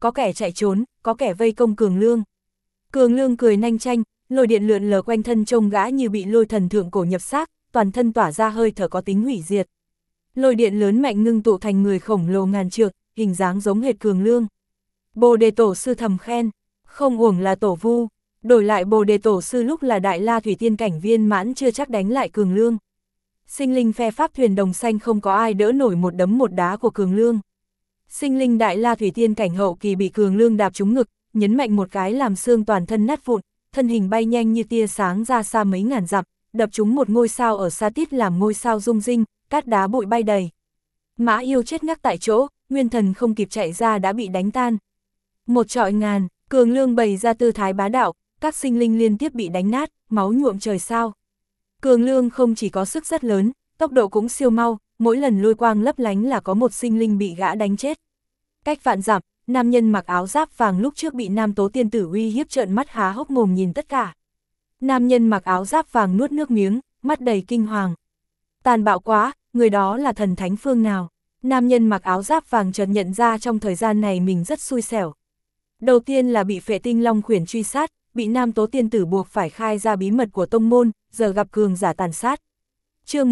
có kẻ chạy trốn, có kẻ vây công Cường Lương. Cường Lương cười nanh chanh, lôi điện lượn lờ quanh thân trông gã như bị lôi thần thượng cổ nhập xác, toàn thân tỏa ra hơi thở có tính hủy diệt. Lôi điện lớn mạnh ngưng tụ thành người khổng lồ ngàn trượng, hình dáng giống hệt Cường Lương. Bồ Đề Tổ sư thầm khen, không uổng là tổ vu, đổi lại Bồ Đề Tổ sư lúc là Đại La Thủy Tiên cảnh viên mãn chưa chắc đánh lại Cường Lương. Sinh linh phe pháp thuyền đồng xanh không có ai đỡ nổi một đấm một đá của Cường Lương. Sinh linh Đại La Thủy Tiên cảnh hậu kỳ bị Cường Lương đạp trúng ngực, nhấn mạnh một cái làm xương toàn thân nát vụn, thân hình bay nhanh như tia sáng ra xa mấy ngàn dặm, đập trúng một ngôi sao ở xa tít làm ngôi sao rung rinh, cát đá bụi bay đầy. Mã Yêu chết ngắc tại chỗ, nguyên thần không kịp chạy ra đã bị đánh tan. Một trọi ngàn, Cường Lương bày ra tư thái bá đạo, các sinh linh liên tiếp bị đánh nát, máu nhuộm trời sao. Cường Lương không chỉ có sức rất lớn, tốc độ cũng siêu mau, mỗi lần lôi quang lấp lánh là có một sinh linh bị gã đánh chết. Cách vạn dặm, nam nhân mặc áo giáp vàng lúc trước bị Nam Tố Tiên Tử uy hiếp trợn mắt há hốc mồm nhìn tất cả. Nam nhân mặc áo giáp vàng nuốt nước miếng, mắt đầy kinh hoàng. Tàn bạo quá, người đó là thần thánh phương nào? Nam nhân mặc áo giáp vàng chợt nhận ra trong thời gian này mình rất xui xẻo. Đầu tiên là bị Phệ Tinh Long khuyển truy sát, bị Nam Tố Tiên Tử buộc phải khai ra bí mật của tông môn, giờ gặp cường giả tàn sát. Chương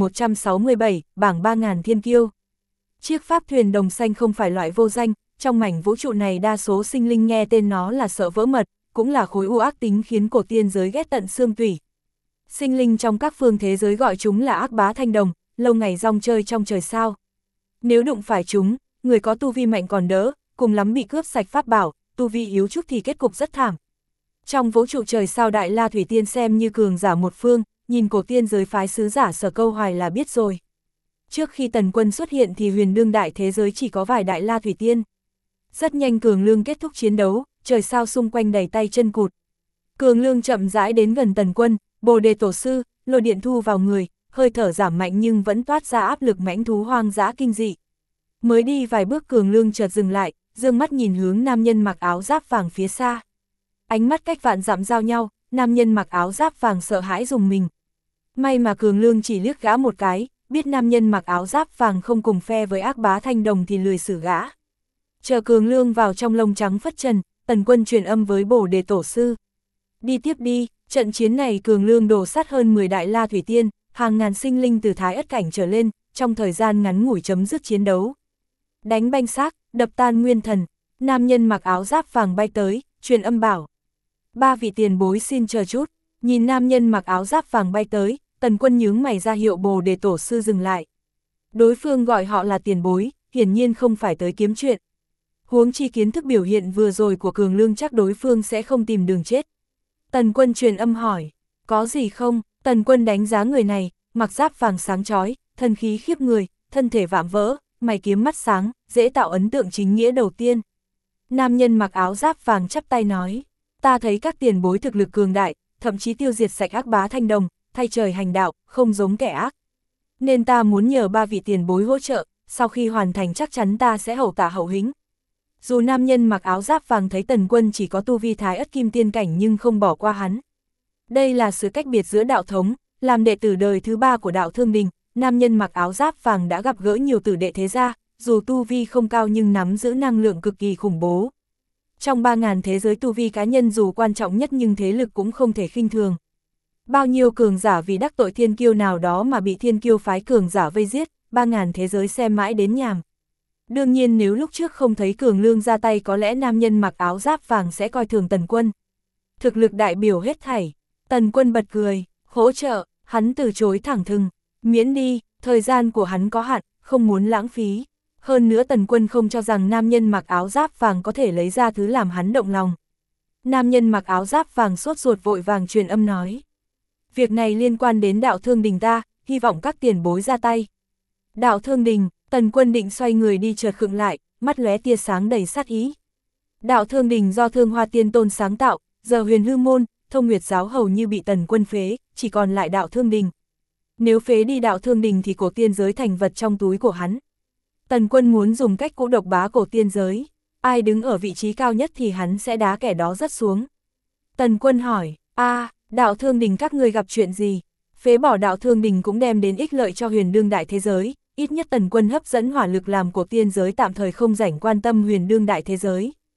1167, bảng 3000 thiên kiêu. Chiếc pháp thuyền đồng xanh không phải loại vô danh, trong mảnh vũ trụ này đa số sinh linh nghe tên nó là sợ vỡ mật, cũng là khối u ác tính khiến cổ tiên giới ghét tận xương tủy. Sinh linh trong các phương thế giới gọi chúng là ác bá thanh đồng, lâu ngày rong chơi trong trời sao. Nếu đụng phải chúng, người có tu vi mạnh còn đỡ, cùng lắm bị cướp sạch pháp bảo, tu vi yếu chút thì kết cục rất thảm. Trong vũ trụ trời sao Đại La Thủy Tiên xem như cường giả một phương, nhìn cổ tiên giới phái sứ giả Sở Câu Hoài là biết rồi. Trước khi Tần Quân xuất hiện thì huyền đương đại thế giới chỉ có vài Đại La Thủy Tiên. Rất nhanh Cường Lương kết thúc chiến đấu, trời sao xung quanh đầy tay chân cụt. Cường Lương chậm rãi đến gần Tần Quân, Bồ Đề Tổ sư, lôi điện thu vào người, hơi thở giảm mạnh nhưng vẫn toát ra áp lực mãnh thú hoang dã kinh dị. Mới đi vài bước Cường Lương chợt dừng lại, dương mắt nhìn hướng nam nhân mặc áo giáp vàng phía xa. Ánh mắt cách vạn dặm giao nhau, nam nhân mặc áo giáp vàng sợ hãi rùng mình. May mà Cường Lương chỉ liếc gã một cái, biết nam nhân mặc áo giáp vàng không cùng phe với ác bá thanh đồng thì lười xử gã. Chờ Cường Lương vào trong lông trắng phất trần, Tần Quân truyền âm với Bồ Đề Tổ sư. Đi tiếp đi, trận chiến này Cường Lương đổ sát hơn 10 Đại La Thủy Tiên, hàng ngàn sinh linh từ Thái Ất cảnh trở lên, trong thời gian ngắn ngủi chấm dứt chiến đấu. Đánh banh xác, đập tan nguyên thần, nam nhân mặc áo giáp vàng bay tới, truyền âm bảo. Ba vị tiền bối xin chờ chút, nhìn nam nhân mặc áo giáp vàng bay tới, Tần Quân nhướng mày ra hiệu Bồ Đề Tổ sư dừng lại. Đối phương gọi họ là tiền bối, hiển nhiên không phải tới kiếm chuyện. Huống chi kiến thức biểu hiện vừa rồi của Cường Lương chắc đối phương sẽ không tìm đường chết. Tần Quân truyền âm hỏi, có gì không? Tần Quân đánh giá người này, mặc giáp vàng sáng chói, thân khí khiếp người, thân thể vạm vỡ, mày kiếm mắt sáng, dễ tạo ấn tượng chính nghĩa đầu tiên. Nam nhân mặc áo giáp vàng chắp tay nói, ta thấy các tiền bối thực lực cường đại, thậm chí tiêu diệt sạch ác bá thanh đồng, thay trời hành đạo, không giống kẻ ác. Nên ta muốn nhờ ba vị tiền bối hỗ trợ, sau khi hoàn thành chắc chắn ta sẽ hậu tạ hậu hĩnh. Dù nam nhân mặc áo giáp vàng thấy Tần Quân chỉ có tu vi Thái Ất Kim Tiên cảnh nhưng không bỏ qua hắn. Đây là sự cách biệt giữa đạo thống, làm đệ tử đời thứ ba của đạo Thương Đình, nam nhân mặc áo giáp vàng đã gặp gỡ nhiều tử đệ thế gia, dù tu vi không cao nhưng nắm giữ năng lượng cực kỳ khủng bố. Trong 3000 thế giới tu vi cá nhân dù quan trọng nhất nhưng thế lực cũng không thể khinh thường. Bao nhiêu cường giả vì đắc tội thiên kiêu nào đó mà bị thiên kiêu phái cường giả vây giết, 3000 thế giới xem mãi đến nhàm. Đương nhiên nếu lúc trước không thấy Cường Lương ra tay có lẽ nam nhân mặc áo giáp vàng sẽ coi thường Tần Quân. Thực lực đại biểu hết thảy, Tần Quân bật cười, hỗ trợ, hắn từ chối thẳng thừng, miễn đi, thời gian của hắn có hạn, không muốn lãng phí. Hơn nữa Tần Quân không cho rằng nam nhân mặc áo giáp vàng có thể lấy ra thứ làm hắn động lòng. Nam nhân mặc áo giáp vàng sốt ruột vội vàng truyền âm nói. Việc này liên quan đến đạo Thương Đình ta, hy vọng các tiền bối ra tay. Đạo Thương Đình, Tần Quân định xoay người đi chợt khựng lại, mắt lóe tia sáng đầy sát ý. Đạo Thương Đình do Thương Hoa Tiên Tôn sáng tạo, giờ Huyền Hư Môn, Thông Nguyệt Giáo hầu như bị Tần Quân phế, chỉ còn lại đạo Thương Đình. Nếu phế đi đạo Thương Đình thì cổ tiên giới thành vật trong túi của hắn. Tần Quân muốn dùng cách cũ độc bá cổ tiên giới, ai đứng ở vị trí cao nhất thì hắn sẽ đá kẻ đó rất xuống. Tần Quân hỏi, đạo Thương Đình các ngươi gặp chuyện gì? Phế bỏ đạo Thương Đình cũng đem đến ích lợi cho huyền đương đại thế giới, ít nhất Tần Quân hấp dẫn hỏa lực làm cổ tiên giới tạm thời không rảnh quan tâm huyền đương đại thế giới.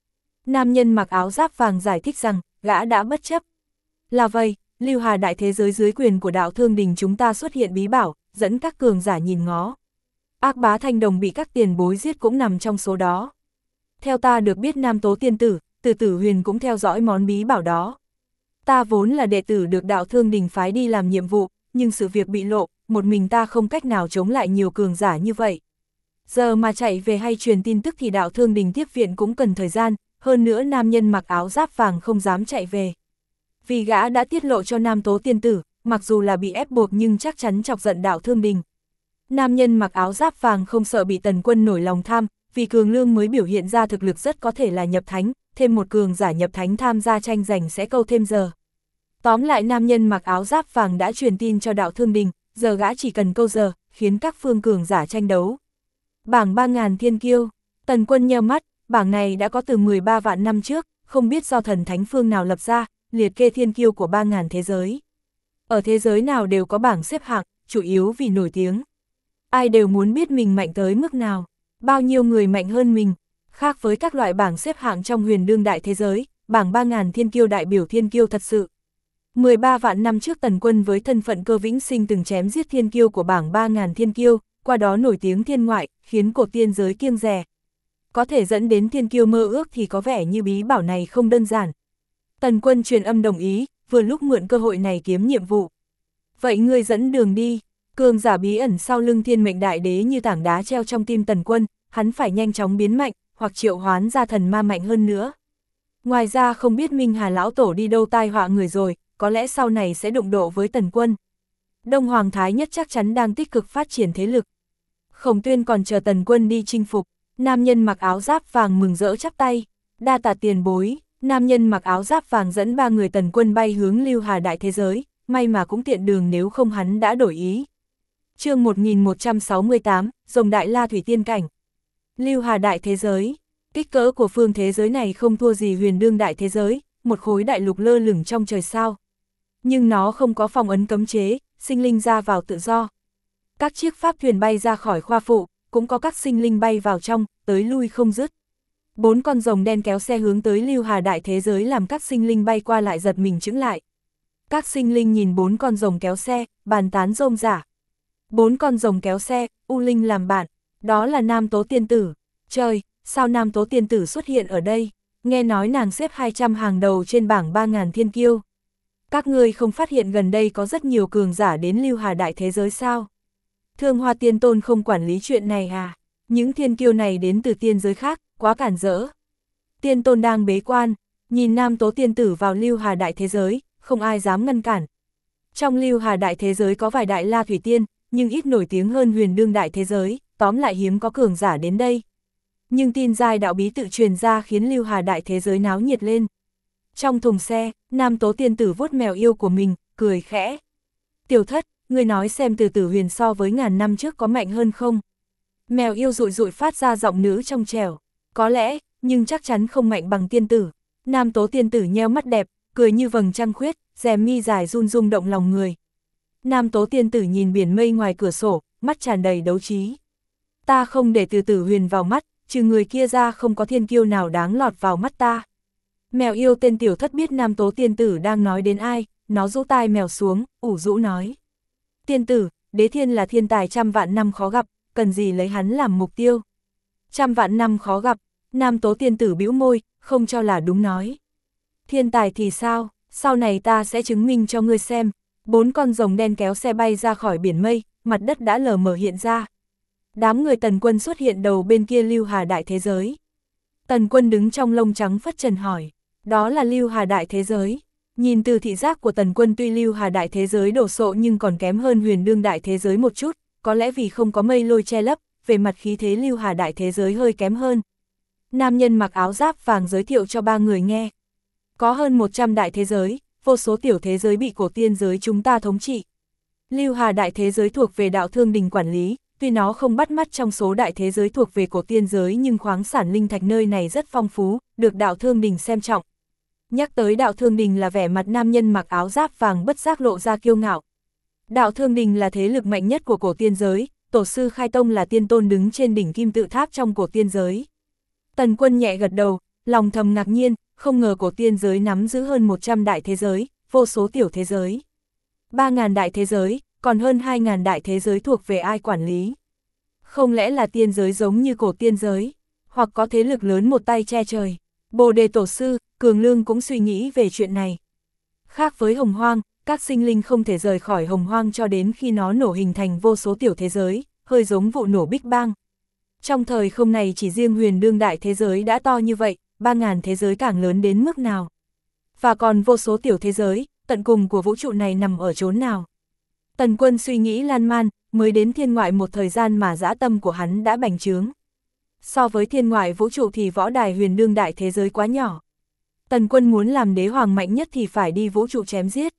Nam nhân mặc áo giáp vàng giải thích rằng, gã đã bất chấp. Là vậy, Lưu Hà đại thế giới dưới quyền của đạo Thương Đình chúng ta xuất hiện bí bảo, dẫn các cường giả nhìn ngó. Ác bá Thanh Đồng bị các tiền bối giết cũng nằm trong số đó. Theo ta được biết Nam Tố Tiên Tử, Từ Tử Huyền cũng theo dõi món bí bảo đó. Ta vốn là đệ tử được đạo Thương Đình phái đi làm nhiệm vụ, nhưng sự việc bị lộ, một mình ta không cách nào chống lại nhiều cường giả như vậy. Giờ mà chạy về hay truyền tin tức thì đạo Thương Đình tiếp viện cũng cần thời gian, hơn nữa nam nhân mặc áo giáp vàng không dám chạy về. Vì gã đã tiết lộ cho Nam Tố Tiên Tử, mặc dù là bị ép buộc nhưng chắc chắn chọc giận đạo Thương Đình. Nam nhân mặc áo giáp vàng không sợ bị Tần Quân nổi lòng tham, vì cường lương mới biểu hiện ra thực lực rất có thể là nhập thánh, thêm một cường giả nhập thánh tham gia tranh giành sẽ câu thêm giờ. Tóm lại nam nhân mặc áo giáp vàng đã truyền tin cho đạo Thương Đình, giờ gã chỉ cần câu giờ, khiến các phương cường giả tranh đấu. Bảng 3000 thiên kiêu, Tần Quân nheo mắt, bảng này đã có từ 13 vạn năm trước, không biết do thần thánh phương nào lập ra, liệt kê thiên kiêu của 3000 thế giới. Ở thế giới nào đều có bảng xếp hạng, chủ yếu vì nổi tiếng. Ai đều muốn biết mình mạnh tới mức nào, bao nhiêu người mạnh hơn mình. Khác với các loại bảng xếp hạng trong huyền đương đại thế giới, bảng 3000 thiên kiêu đại biểu thiên kiêu thật sự. 13 vạn năm trước Tần Quân với thân phận Cơ Vĩnh Sinh từng chém giết thiên kiêu của bảng 3000 thiên kiêu, qua đó nổi tiếng thiên ngoại, khiến cổ tiên giới kiêng dè. Có thể dẫn đến thiên kiêu mơ ước thì có vẻ như bí bảo này không đơn giản. Tần Quân truyền âm đồng ý, vừa lúc mượn cơ hội này kiếm nhiệm vụ. Vậy ngươi dẫn đường đi. Cường giả bí ẩn sau lưng Thiên Mệnh Đại Đế như tảng đá treo trong tim Tần Quân, hắn phải nhanh chóng biến mạnh, hoặc triệu hoán ra thần ma mạnh hơn nữa. Ngoài ra không biết Minh Hà Lão Tổ đi đâu tai họa người rồi, có lẽ sau này sẽ đụng độ với Tần Quân. Đông Hoàng Thái Nhất chắc chắn đang tích cực phát triển thế lực. Khổng Tuyên còn chờ Tần Quân đi chinh phục, nam nhân mặc áo giáp vàng mừng rỡ chắp tay, đa tạ tiền bối. Nam nhân mặc áo giáp vàng dẫn 3 người Tần Quân bay hướng Lưu Hà đại thế giới, may mà cũng tiện đường nếu không hắn đã đổi ý. Chương 1168, Rồng Đại La Thủy Tiên Cảnh. Lưu Hà đại thế giới, kích cỡ của phương thế giới này không thua gì huyền đương đại thế giới, một khối đại lục lơ lửng trong trời sao. Nhưng nó không có phong ấn cấm chế, sinh linh ra vào tự do. Các chiếc pháp thuyền bay ra khỏi khoa phụ, cũng có các sinh linh bay vào trong, tới lui không dứt. 4 con rồng đen kéo xe hướng tới Lưu Hà đại thế giới làm các sinh linh bay qua lại giật mình chững lại. Các sinh linh nhìn 4 con rồng kéo xe, bàn tán rôm rả. 4 con rồng kéo xe, U Linh làm bạn, đó là Nam Tố Tiên Tử. Trời, sao Nam Tố Tiên Tử xuất hiện ở đây? Nghe nói nàng xếp 200 hàng đầu trên bảng 3000 thiên kiêu. Các ngươi không phát hiện gần đây có rất nhiều cường giả đến Lưu Hà đại thế giới sao? Thương Hoa Tiên Tôn không quản lý chuyện này à? Những thiên kiêu này đến từ tiên giới khác, quá cản rỡ. Tiên Tôn đang bế quan, nhìn Nam Tố Tiên Tử vào Lưu Hà đại thế giới, không ai dám ngăn cản. Trong Lưu Hà đại thế giới có vài đại la thủy tiên, nhưng ít nổi tiếng hơn huyền đương đại thế giới, tóm lại hiếm có cường giả đến đây. Nhưng tin giai đạo bí tự truyền ra khiến Lưu Hà đại thế giới náo nhiệt lên. Trong thùng xe, Nam Tố Tiên Tử vuốt mèo yêu của mình, cười khẽ. Tiểu Thất, ngươi nói xem Từ Tử Huyền so với ngàn năm trước có mạnh hơn không? Mèo yêu rụi rụi phát ra giọng nữ trong trẻo. Có lẽ, nhưng chắc chắn không mạnh bằng tiên tử. Nam Tố Tiên Tử nheo mắt đẹp, cười như vầng trăng khuyết, rèm mi dài run rung động lòng người. Nam Tố Tiên Tử nhìn biển mây ngoài cửa sổ, mắt tràn đầy đấu trí. Ta không để Từ Tử Huyền vào mắt, trừ người kia ra không có thiên kiêu nào đáng lọt vào mắt ta. Mèo yêu tên Tiểu Thất biết Nam Tố Tiên Tử đang nói đến ai, nó rũ tai mèo xuống, ủ rũ nói. Tiên tử, Đế Thiên là thiên tài trăm vạn năm khó gặp, cần gì lấy hắn làm mục tiêu. Trăm vạn năm khó gặp, Nam Tố Tiên Tử bĩu môi, không cho là đúng nói. Thiên tài thì sao, sau này ta sẽ chứng minh cho ngươi xem. 4 con rồng đen kéo xe bay ra khỏi biển mây, mặt đất đã lờ mờ hiện ra. Đám người Tần Quân xuất hiện đầu bên kia Lưu Hà đại thế giới. Tần Quân đứng trong lông trắng phất trần hỏi, đó là Lưu Hà đại thế giới. Nhìn từ thị giác của Tần Quân tuy Lưu Hà đại thế giới đồ sộ nhưng còn kém hơn huyền đương đại thế giới một chút, có lẽ vì không có mây lôi che lấp, về mặt khí thế Lưu Hà đại thế giới hơi kém hơn. Nam nhân mặc áo giáp vàng giới thiệu cho 3 người nghe. Có hơn 100 đại thế giới, vô số tiểu thế giới bị cổ tiên giới chúng ta thống trị. Lưu Hà đại thế giới thuộc về đạo Thương Đình quản lý, tuy nó không bắt mắt trong số đại thế giới thuộc về cổ tiên giới nhưng khoáng sản linh thạch nơi này rất phong phú, được đạo Thương Đình xem trọng. Nhắc tới đạo Thương Đình là vẻ mặt nam nhân mặc áo giáp vàng bất giác lộ ra kiêu ngạo. Đạo Thương Đình là thế lực mạnh nhất của cổ tiên giới, tổ sư Khai Tông là tiên tôn đứng trên đỉnh kim tự tháp trong cổ tiên giới. Tần Quân nhẹ gật đầu, lòng thầm ngạc nhiên, không ngờ cổ tiên giới nắm giữ hơn 100 đại thế giới, vô số tiểu thế giới. 3.000 đại thế giới, còn hơn 2.000 đại thế giới thuộc về ai quản lý. Không lẽ là tiên giới giống như cổ tiên giới, hoặc có thế lực lớn một tay che trời. Bồ Đề Tổ Sư, Cường Lương cũng suy nghĩ về chuyện này. Khác với Hồng Hoang, các sinh linh không thể rời khỏi Hồng Hoang cho đến khi nó nổ hình thành vô số tiểu thế giới, hơi giống vụ nổ Big Bang. Trong thời không này chỉ riêng huyền đương đại thế giới đã to như vậy, 3.000 thế giới càng lớn đến mức nào. Và còn vô số tiểu thế giới, tận cùng của vũ trụ này nằm ở chốn nào. Tần Quân suy nghĩ lan man, mới đến thiên ngoại một thời gian mà dã tâm của hắn đã bành trướng. So với thiên ngoại vũ trụ thì võ đài huyền đương đại thế giới quá nhỏ. Tần Quân muốn làm đế hoàng mạnh nhất thì phải đi vũ trụ chém giết.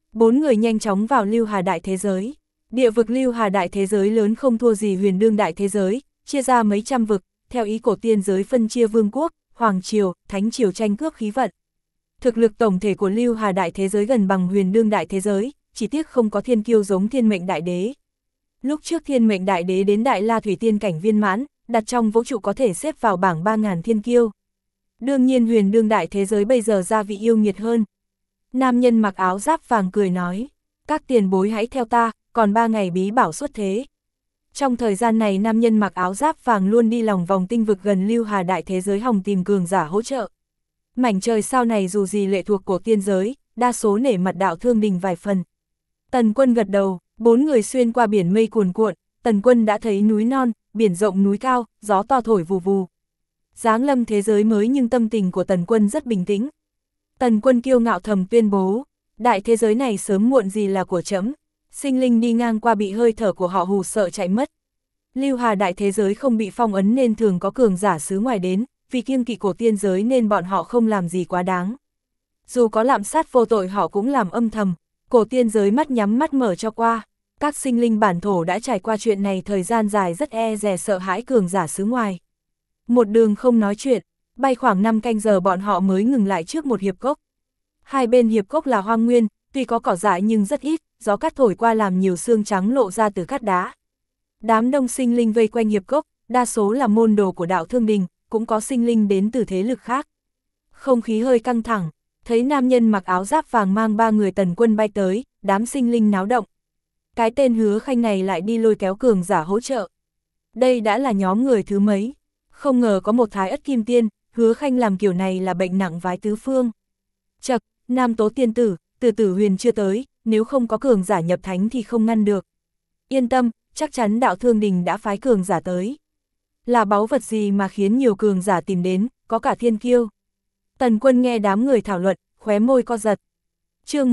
4 người nhanh chóng vào Lưu Hà đại thế giới. Địa vực Lưu Hà đại thế giới lớn không thua gì huyền đương đại thế giới, chia ra mấy trăm vực, theo ý cổ tiên giới phân chia vương quốc, hoàng triều, thánh triều tranh cướp khí vận. Thực lực tổng thể của Lưu Hà đại thế giới gần bằng huyền đương đại thế giới, chỉ tiếc không có thiên kiêu giống thiên mệnh đại đế. Lúc trước thiên mệnh đại đế đến Đại La Thủy Tiên cảnh viên mãn, đặt trong vũ trụ có thể xếp vào bảng 3.000 thiên kiêu. Đương nhiên huyền đương đại thế giới bây giờ gia vị yêu nghiệt hơn. Nam nhân mặc áo giáp vàng cười nói, các tiền bối hãy theo ta, còn 3 ngày bí bảo xuất thế. Trong thời gian này nam nhân mặc áo giáp vàng luôn đi lòng vòng tinh vực gần Lưu Hà đại thế giới hòng tìm cường giả hỗ trợ. Mảnh trời sao này dù gì lệ thuộc cổ tiên giới, đa số nể mặt Đạo Thương Đình vài phần. Tần Quân gật đầu, 4 người xuyên qua biển mây cuồn cuộn, Tần Quân đã thấy núi non, biển rộng núi cao, gió to thổi vù vù. Giáng lâm thế giới mới nhưng tâm tình của Tần Quân rất bình tĩnh. Tần Quân kiêu ngạo thầm tuyên bố, đại thế giới này sớm muộn gì là của trẫm. Sinh linh đi ngang qua bị hơi thở của họ hù sợ chạy mất. Lưu Hà đại thế giới không bị phong ấn nên thường có cường giả xứ ngoài đến, vì kiêng kỵ cổ tiên giới nên bọn họ không làm gì quá đáng. Dù có lạm sát vô tội họ cũng làm âm thầm, cổ tiên giới mắt nhắm mắt mở cho qua. Các sinh linh bản thổ đã trải qua chuyện này thời gian dài rất e dè sợ hãi cường giả xứ ngoài. Một đường không nói chuyện, bay khoảng 5 canh giờ bọn họ mới ngừng lại trước một hiệp cốc. Hai bên hiệp cốc là hoang nguyên, tuy có cỏ dại nhưng rất ít, gió cát thổi qua làm nhiều xương trắng lộ ra từ cát đá. Đám đông sinh linh vây quanh hiệp cốc, đa số là môn đồ của Đạo Thương Đình, cũng có sinh linh đến từ thế lực khác. Không khí hơi căng thẳng, thấy nam nhân mặc áo giáp vàng mang 3 người Tần Quân bay tới, đám sinh linh náo động. Cái tên Hứa Khanh này lại đi lôi kéo cường giả hỗ trợ. Đây đã là nhóm người thứ mấy. Không ngờ có một Thái Ất Kim Tiên, Hứa Khanh làm kiểu này là bệnh nặng vái tứ phương. Chậc, Nam Tố Tiên Tử, Từ Tử Huyền chưa tới, nếu không có cường giả nhập thánh thì không ngăn được. Yên tâm, chắc chắn Đạo Thương Đình đã phái cường giả tới. Là báu vật gì mà khiến nhiều cường giả tìm đến, có cả thiên kiêu. Tần Quân nghe đám người thảo luận, khóe môi co giật. Chương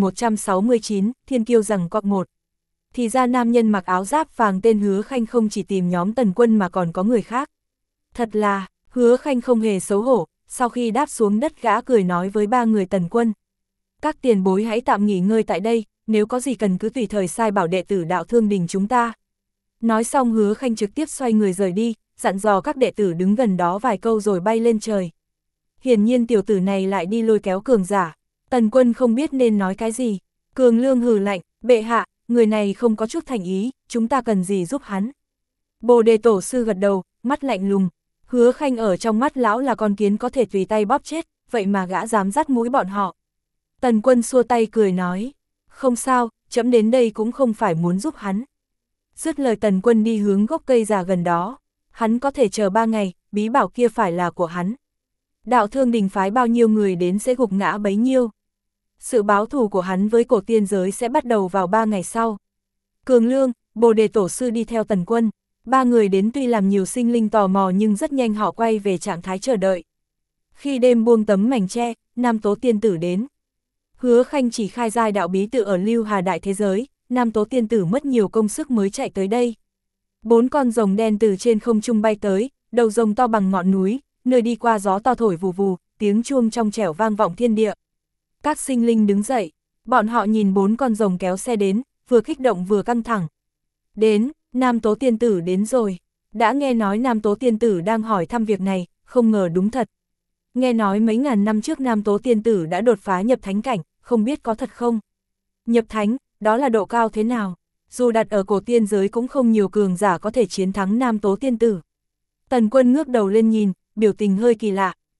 1169, Thiên Kiêu rằng cọc 1. Thì ra nam nhân mặc áo giáp vàng tên Hứa Khanh không chỉ tìm nhóm Tần Quân mà còn có người khác. Thật là, Hứa Khanh không hề xấu hổ, sau khi đáp xuống đất gã cười nói với 3 người Tần Quân. Các tiền bối hãy tạm nghỉ ngơi tại đây, nếu có gì cần cứ tùy thời sai bảo đệ tử Đạo Thương Đình chúng ta. Nói xong Hứa Khanh trực tiếp xoay người rời đi, dặn dò các đệ tử đứng gần đó vài câu rồi bay lên trời. Hiển nhiên tiểu tử này lại đi lôi kéo cường giả. Tần Quân không biết nên nói cái gì. Cường Lương hừ lạnh, bệ hạ, người này không có chút thành ý, chúng ta cần gì giúp hắn. Bồ Đề Tổ Sư gật đầu, mắt lạnh lùng. Hứa Khanh ở trong mắt lão là con kiến có thể tùy tay bóp chết, vậy mà gã dám dắt mũi bọn họ. Tần Quân xua tay cười nói, không sao, trẫm đến đây cũng không phải muốn giúp hắn. Dứt lời Tần Quân đi hướng gốc cây già gần đó. Hắn có thể chờ 3 ngày, bí bảo kia phải là của hắn. Đạo Thương Đình phái bao nhiêu người đến sẽ gục ngã bấy nhiêu. Sự báo thù của hắn với cổ tiên giới sẽ bắt đầu vào 3 ngày sau. Cường Lương, Bồ Đề Tổ Sư đi theo Tần Quân. 3 người đến tuy làm nhiều sinh linh tò mò nhưng rất nhanh họ quay về trạng thái chờ đợi. Khi đêm buông tấm mảnh tre, Nam Tố Tiên Tử đến. Hứa Khanh chỉ khai giai đạo bí tự ở Lưu Hà đại thế giới, Nam Tố Tiên Tử mất nhiều công sức mới chạy tới đây. 4 con rồng đen từ trên không trung bay tới, đầu rồng to bằng ngọn núi, nơi đi qua gió to thổi vù vù, tiếng chuông trong trẻo vang vọng thiên địa. Các sinh linh đứng dậy, bọn họ nhìn 4 con rồng kéo xe đến, vừa kích động vừa căng thẳng. Đến, Nam Tố Tiên Tử đến rồi. Đã nghe nói Nam Tố Tiên Tử đang hỏi thăm việc này, không ngờ đúng thật. Nghe nói mấy ngàn năm trước Nam Tố Tiên Tử đã đột phá nhập thánh cảnh, không biết có thật không? Nhập thánh, đó là độ cao thế nào? Dù đặt ở cổ tiên giới cũng không nhiều cường giả có thể chiến thắng Nam Tố Tiên Tử. Tần Quân ngước đầu lên nhìn, biểu tình hơi kỳ lạ.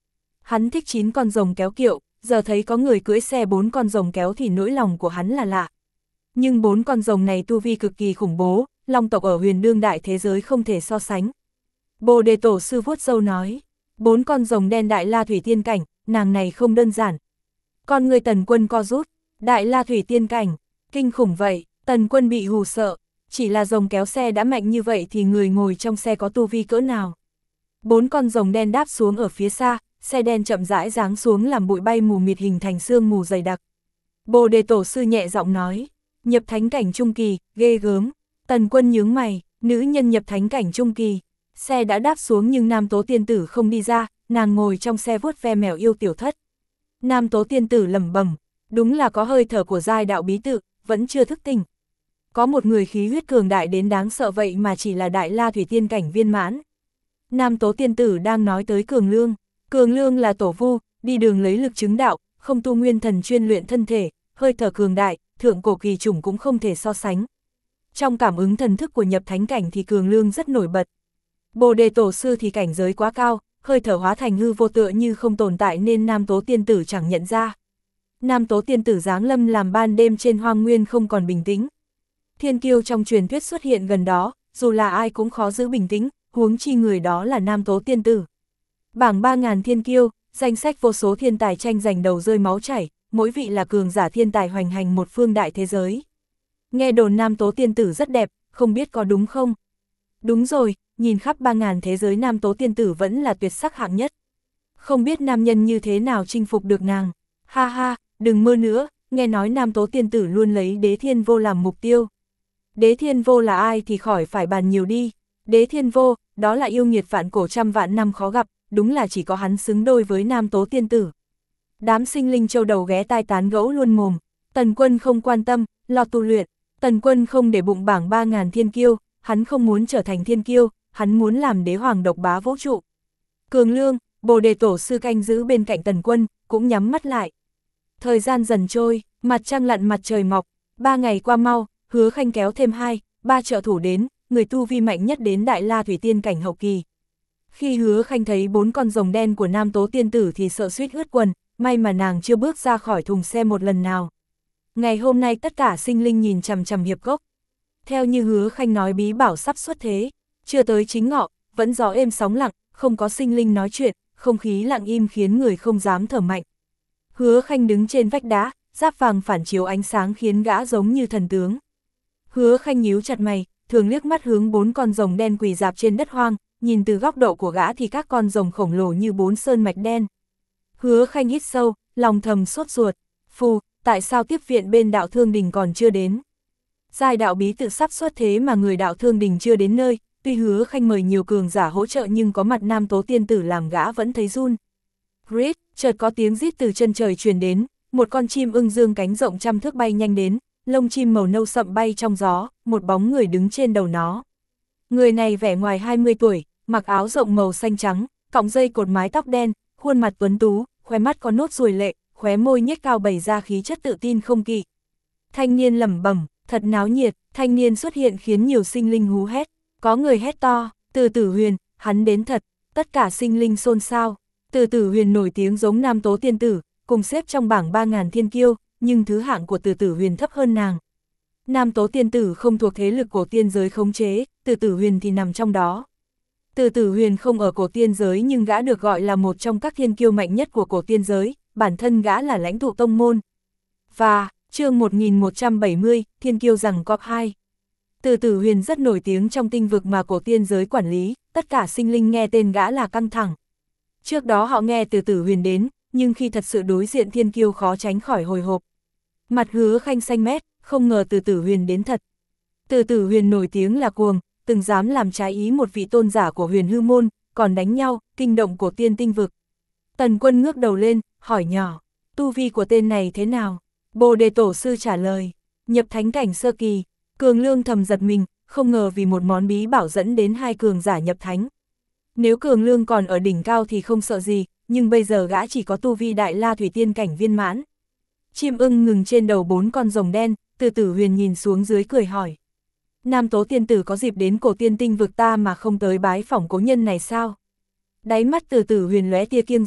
Hắn thích 9 con rồng kéo kiệu, giờ thấy có người cưỡi xe 4 con rồng kéo thì nỗi lòng của hắn là lạ. Nhưng 4 con rồng này tu vi cực kỳ khủng bố, long tộc ở huyền đương đại thế giới không thể so sánh. Bồ Đề Tổ sư vuốt râu nói, 4 con rồng đen Đại La Thủy Tiên Cảnh, nàng này không đơn giản. Con người Tần Quân co rút, Đại La Thủy Tiên Cảnh, kinh khủng vậy, Tần Quân bị hù sợ, chỉ là rồng kéo xe đã mạnh như vậy thì người ngồi trong xe có tu vi cỡ nào. 4 con rồng đen đáp xuống ở phía xa, xe đen chậm rãi giáng xuống làm bụi bay mù mịt hình thành sương mù dày đặc. Bồ Đề Tổ sư nhẹ giọng nói, nhập thánh cảnh trung kỳ, ghê gớm. Tần Quân nhướng mày, nữ nhân nhập thánh cảnh trung kỳ. Xe đã đáp xuống nhưng Nam Tố Tiên Tử không đi ra, nàng ngồi trong xe vuốt ve mèo yêu tiểu thất. Nam Tố Tiên Tử lẩm bẩm, đúng là có hơi thở của giai đạo bí tự, vẫn chưa thức tỉnh. Có một người khí huyết cường đại đến đáng sợ vậy mà chỉ là Đại La Thủy Tiên Cảnh viên mãn. Nam Tố Tiên Tử đang nói tới Cường Lương. Cường Lương là tổ vu, đi đường lấy lực chứng đạo, không tu nguyên thần chuyên luyện thân thể, hơi thở cường đại, thượng cổ kỳ chủng cũng không thể so sánh. Trong cảm ứng thần thức của nhập thánh cảnh thì Cường Lương rất nổi bật. Bồ Đề Tổ sư thì cảnh giới quá cao, hơi thở hóa thành hư vô tựa như không tồn tại nên Nam Tố Tiên Tử chẳng nhận ra. Nam Tố Tiên Tử giáng lâm làm ban đêm trên hoang nguyên không còn bình tĩnh. Thiên kiêu trong truyền thuyết xuất hiện gần đó, dù là ai cũng khó giữ bình tĩnh, huống chi người đó là Nam Tố Tiên Tử. Bảng 3000 thiên kiêu, danh sách vô số thiên tài tranh giành đầu rơi máu chảy, mỗi vị là cường giả thiên tài hoành hành một phương đại thế giới. Nghe đồn Nam Tố Tiên Tử rất đẹp, không biết có đúng không? Đúng rồi, nhìn khắp 3000 thế giới Nam Tố Tiên Tử vẫn là tuyệt sắc hạng nhất. Không biết nam nhân như thế nào chinh phục được nàng. Ha ha, đừng mơ nữa, nghe nói Nam Tố Tiên Tử luôn lấy Đế Thiên Vô làm mục tiêu. Đế Thiên Vô là ai thì khỏi phải bàn nhiều đi. Đế Thiên Vô, đó là yêu nghiệt vạn cổ trăm vạn năm khó gặp, đúng là chỉ có hắn xứng đôi với Nam Tố Tiên Tử. Đám sinh linh châu đầu ghé tai tán gẫu luôn mồm. Tần Quân không quan tâm, lo tu luyện. Tần Quân không để bụng bảng 3000 thiên kiêu, hắn không muốn trở thành thiên kiêu, hắn muốn làm đế hoàng độc bá vũ trụ. Cường Lương, Bồ Đề Tổ sư canh giữ bên cạnh Tần Quân, cũng nhắm mắt lại. Thời gian dần trôi, mặt trăng lặn mặt trời mọc, 3 ngày qua mau, Hứa Khanh kéo thêm 2-3 trợ thủ đến, người tu vi mạnh nhất đến Đại La Thủy Tiên Cảnh hậu kỳ. Khi Hứa Khanh thấy 4 con rồng đen của Nam Tố Tiên Tử thì sợ suýt ướt quần, may mà nàng chưa bước ra khỏi thùng xe một lần nào. Ngày hôm nay tất cả sinh linh nhìn chằm chằm hiệp gốc. Theo như Hứa Khanh nói bí bảo sắp xuất thế, chưa tới chính ngọ, vẫn gió êm sóng lặng, không có sinh linh nói chuyện, không khí lặng im khiến người không dám thở mạnh. Hứa Khanh đứng trên vách đá, giáp vàng phản chiếu ánh sáng khiến gã giống như thần tướng. Hứa Khanh nhíu chặt mày, thường liếc mắt hướng 4 con rồng đen quỳ rạp trên đất hoang, nhìn từ góc độ của gã thì các con rồng khổng lồ như 4 sơn mạch đen. Hứa Khanh hít sâu, lòng thầm sốt ruột, phù, tại sao tiếp viện bên đạo Thương Đình còn chưa đến? Giai đạo bí tự sắp xuất thế mà người đạo Thương Đình chưa đến nơi, tuy Hứa Khanh mời nhiều cường giả hỗ trợ nhưng có mặt Nam Tố Tiên Tử làm gã vẫn thấy run. Rít, chợt có tiếng rít từ chân trời truyền đến, một con chim ưng dương cánh rộng trăm thước bay nhanh đến, lông chim màu nâu sậm bay trong gió, một bóng người đứng trên đầu nó. Người này vẻ ngoài 20 tuổi, mặc áo rộng màu xanh trắng, cọng dây cột mái tóc đen, khuôn mặt tuấn tú, khóe mắt có nốt ruồi lệ, khóe môi nhếch cao bày ra khí chất tự tin không kỵ. Thanh niên lẩm bẩm, thật náo nhiệt, thanh niên xuất hiện khiến nhiều sinh linh hú hét, có người hét to, Từ Tử Huyền, hắn đến thật, tất cả sinh linh xôn xao. Từ Tử Huyền nổi tiếng giống Nam Tố Tiên Tử, cùng xếp trong bảng 3000 thiên kiêu, nhưng thứ hạng của Từ Tử Huyền thấp hơn nàng. Nam Tố Tiên Tử không thuộc thế lực cổ tiên giới khống chế, Từ Tử Huyền thì nằm trong đó. Từ Tử Huyền không ở cổ tiên giới nhưng gã được gọi là một trong các thiên kiêu mạnh nhất của cổ tiên giới, bản thân gã là lãnh tụ tông môn. Và, chương 1170, thiên kiêu rằng cọp 2. Từ Tử Huyền rất nổi tiếng trong tinh vực mà cổ tiên giới quản lý, tất cả sinh linh nghe tên gã là căng thẳng. Trước đó họ nghe Từ Tử Huyền đến, nhưng khi thật sự đối diện thiên kiêu khó tránh khỏi hồi hộp. Mặt Hứa Khanh xanh mét, không ngờ Từ Tử Huyền đến thật. Từ Tử Huyền nổi tiếng là cuồng, từng dám làm trái ý một vị tôn giả của Huyền Hư Môn, còn đánh nhau, kinh động cổ tiên tinh vực. Tần Quân ngước đầu lên, hỏi nhỏ, tu vi của tên này thế nào? Bồ Đề Tổ sư trả lời, nhập thánh cảnh sơ kỳ. Cường Lương thầm giật mình, không ngờ vì một món bí bảo dẫn đến 2 cường giả nhập thánh. Nếu Cường Lương còn ở đỉnh cao thì không sợ gì, nhưng bây giờ gã chỉ có tu vi Đại La Thủy Tiên Cảnh viên mãn. Chim ưng ngừng trên đầu 4 con rồng đen, Từ Tử Huyền nhìn xuống dưới cười hỏi. Nam Tố Tiên Tử có dịp đến cổ tiên tinh vực ta mà không tới bái phỏng cố nhân này sao? Đáy mắt Từ Tử Huyền lóe tia kiêng dè,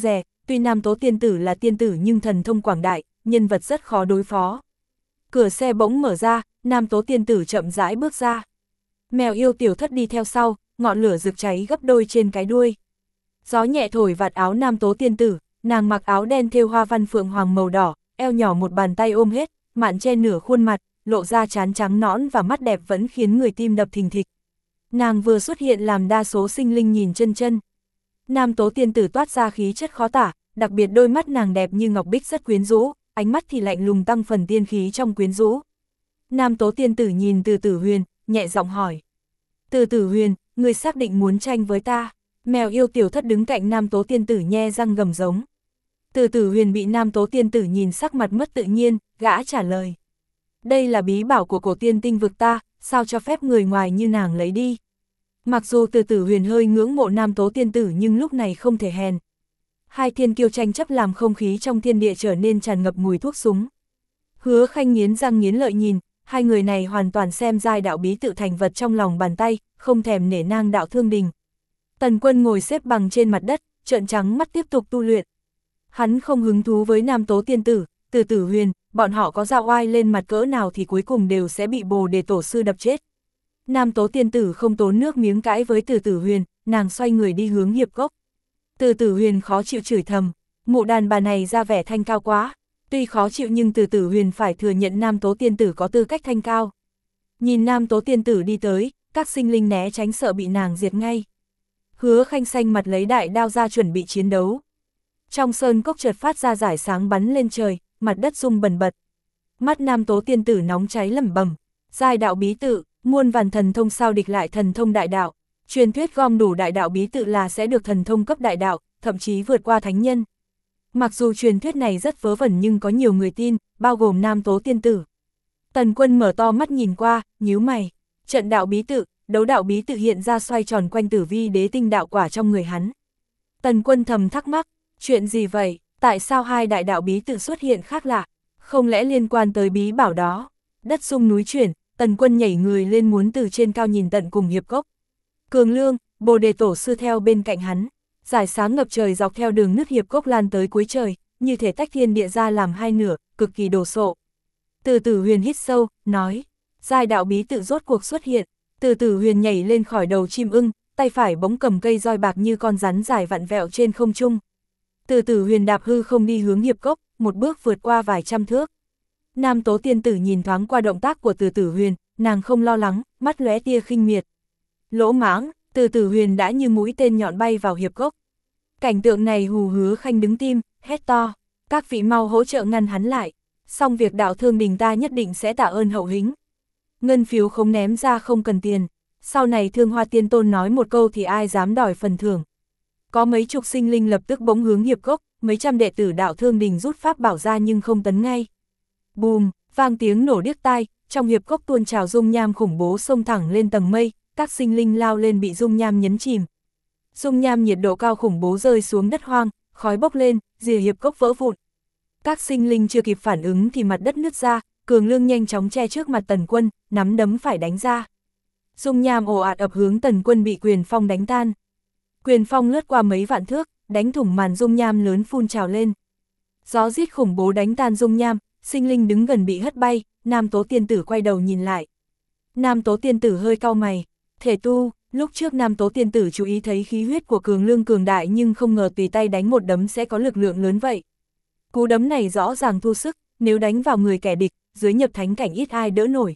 tuy nam tố tiên tử là tiên tử nhưng thần thông quảng đại, nhân vật rất khó đối phó. Cửa xe bỗng mở ra, nam tố tiên tử chậm rãi bước ra. Mèo yêu tiểu thất đi theo sau, ngọn lửa rực cháy gấp đôi trên cái đuôi. Gió nhẹ thổi vạt áo nam tố tiên tử, nàng mặc áo đen thêu hoa văn phượng hoàng màu đỏ, eo nhỏ một bàn tay ôm hết, mạn che nửa khuôn mặt, lộ ra trán trắng nõn và mắt đẹp vẫn khiến người tim đập thình thịch. Nàng vừa xuất hiện làm đa số sinh linh nhìn chân chân. Nam tố tiên tử toát ra khí chất khó tả, đặc biệt đôi mắt nàng đẹp như ngọc bích rất quyến rũ, ánh mắt thì lạnh lùng tăng phần tiên khí trong quyến rũ. Nam tố tiên tử nhìn Từ Tử Huyền, nhẹ giọng hỏi. Từ Tử Huyền, ngươi xác định muốn tranh với ta? Mèo yêu tiểu thất đứng cạnh nam tố tiên tử nhe răng gầm giống. Từ Tử Huyền bị nam tố tiên tử nhìn sắc mặt mất tự nhiên, gã trả lời. Đây là bí bảo của cổ tiên tinh vực ta, sao cho phép người ngoài như nàng lấy đi? Mặc dù Từ Tử Huyền hơi ngưỡng mộ nam tố tiên tử nhưng lúc này không thể hèn. Hai thiên kiêu tranh chấp làm không khí trong thiên địa trở nên tràn ngập mùi thuốc súng. Hứa Khanh nghiến răng nghiến lợi nhìn, hai người này hoàn toàn xem giai đạo bí tự thành vật trong lòng bàn tay, không thèm nể nang đạo thương đình. Tần Quân ngồi xếp bằng trên mặt đất, trợn trắng mắt tiếp tục tu luyện. Hắn không hứng thú với nam tố tiên tử, Từ Tử Huyền, bọn họ có dạo oai lên mặt cỡ nào thì cuối cùng đều sẽ bị Bồ Đề Tổ sư đập chết. Nam tố tiên tử không tốn nước miếng cãi với Từ Tử Huyền, nàng xoay người đi hướng hiệp cốc. Từ Tử Huyền khó chịu chửi thầm, mụ đàn bà này ra vẻ thanh cao quá. Tuy khó chịu nhưng Từ Tử Huyền phải thừa nhận nam tố tiên tử có tư cách thanh cao. Nhìn nam tố tiên tử đi tới, các sinh linh né tránh sợ bị nàng diệt ngay. Hứa Khanh xanh mặt lấy đại đao ra chuẩn bị chiến đấu. Trong sơn cốc chợt phát ra rải sáng bắn lên trời, mặt đất rung bần bật. Mắt nam tố tiên tử nóng cháy lẩm bẩm, giai đạo bí tự, muôn vàn thần thông sao địch lại thần thông đại đạo. Truyền thuyết gom đủ đại đạo bí tự là sẽ được thần thông cấp đại đạo, thậm chí vượt qua thánh nhân. Mặc dù truyền thuyết này rất vớ vẩn nhưng có nhiều người tin, bao gồm nam tố tiên tử. Tần Quân mở to mắt nhìn qua, nhíu mày. Trận đạo bí tự, đấu đạo bí tự hiện ra xoay tròn quanh Tử Vi đế tinh đạo quả trong người hắn. Tần Quân thầm thắc mắc, chuyện gì vậy, tại sao hai đại đạo bí tự xuất hiện khác lạ, không lẽ liên quan tới bí bảo đó? Đất rung núi chuyển, Tần Quân nhảy người lên muốn từ trên cao nhìn tận cùng hiệp cốc. Cường Lương, Bồ Đề Tổ sư theo bên cạnh hắn, rải sáng ngập trời dọc theo đường nước hiệp cốc lan tới cuối trời, như thể tách thiên địa ra làm hai nửa, cực kỳ đồ sộ. Từ Tử Huyền hít sâu, nói, giai đạo bí tự rốt cuộc xuất hiện. Từ Tử Huyền nhảy lên khỏi đầu chim ưng, tay phải bỗng cầm cây roi bạc như con rắn dài vặn vẹo trên không trung. Từ Tử Huyền đạp hư không đi hướng hiệp cốc, một bước vượt qua vài trăm thước. Nam tố tiên tử nhìn thoáng qua động tác của Từ Tử Huyền, nàng không lo lắng, mắt lóe tia khinh miệt. Lỗ mãng, Từ Tử Huyền đã như mũi tên nhọn bay vào hiệp cốc. Cảnh tượng này hù Hứa Khanh đứng tim, hét to, các vị mau hỗ trợ ngăn hắn lại, xong việc đạo thương đình ta nhất định sẽ tạ ơn hậu hĩnh. Ngân phiếu không ném ra không cần tiền, sau này Thương Hoa Tiên Tôn nói một câu thì ai dám đòi phần thưởng. Có mấy chục sinh linh lập tức bỗng hướng hiệp cốc, mấy trăm đệ tử đạo thương đình rút pháp bảo ra nhưng không tấn ngay. Bùm, vang tiếng nổ điếc tai, trong hiệp cốc tuôn trào dung nham khủng bố xông thẳng lên tầng mây, các sinh linh lao lên bị dung nham nhấn chìm. Dung nham nhiệt độ cao khủng bố rơi xuống đất hoang, khói bốc lên, rìa hiệp cốc vỡ vụn. Các sinh linh chưa kịp phản ứng thì mặt đất nứt ra, Cường Lương nhanh chóng che trước mặt Tần Quân, nắm đấm phải đánh ra. Dung nham ồ ạt ập hướng Tần Quân bị quyền phong đánh tan. Quyền phong lướt qua mấy vạn thước, đánh thủng màn dung nham lớn phun trào lên. Gió rít khủng bố đánh tan dung nham, sinh linh đứng gần bị hất bay, nam tố tiên tử quay đầu nhìn lại. Nam tố tiên tử hơi cau mày, thể tu, lúc trước nam tố tiên tử chú ý thấy khí huyết của Cường Lương cường đại nhưng không ngờ tùy tay đánh một đấm sẽ có lực lượng lớn vậy. Cú đấm này rõ ràng thu sức, nếu đánh vào người kẻ địch, dưới nhập thánh cảnh ít ai đỡ nổi.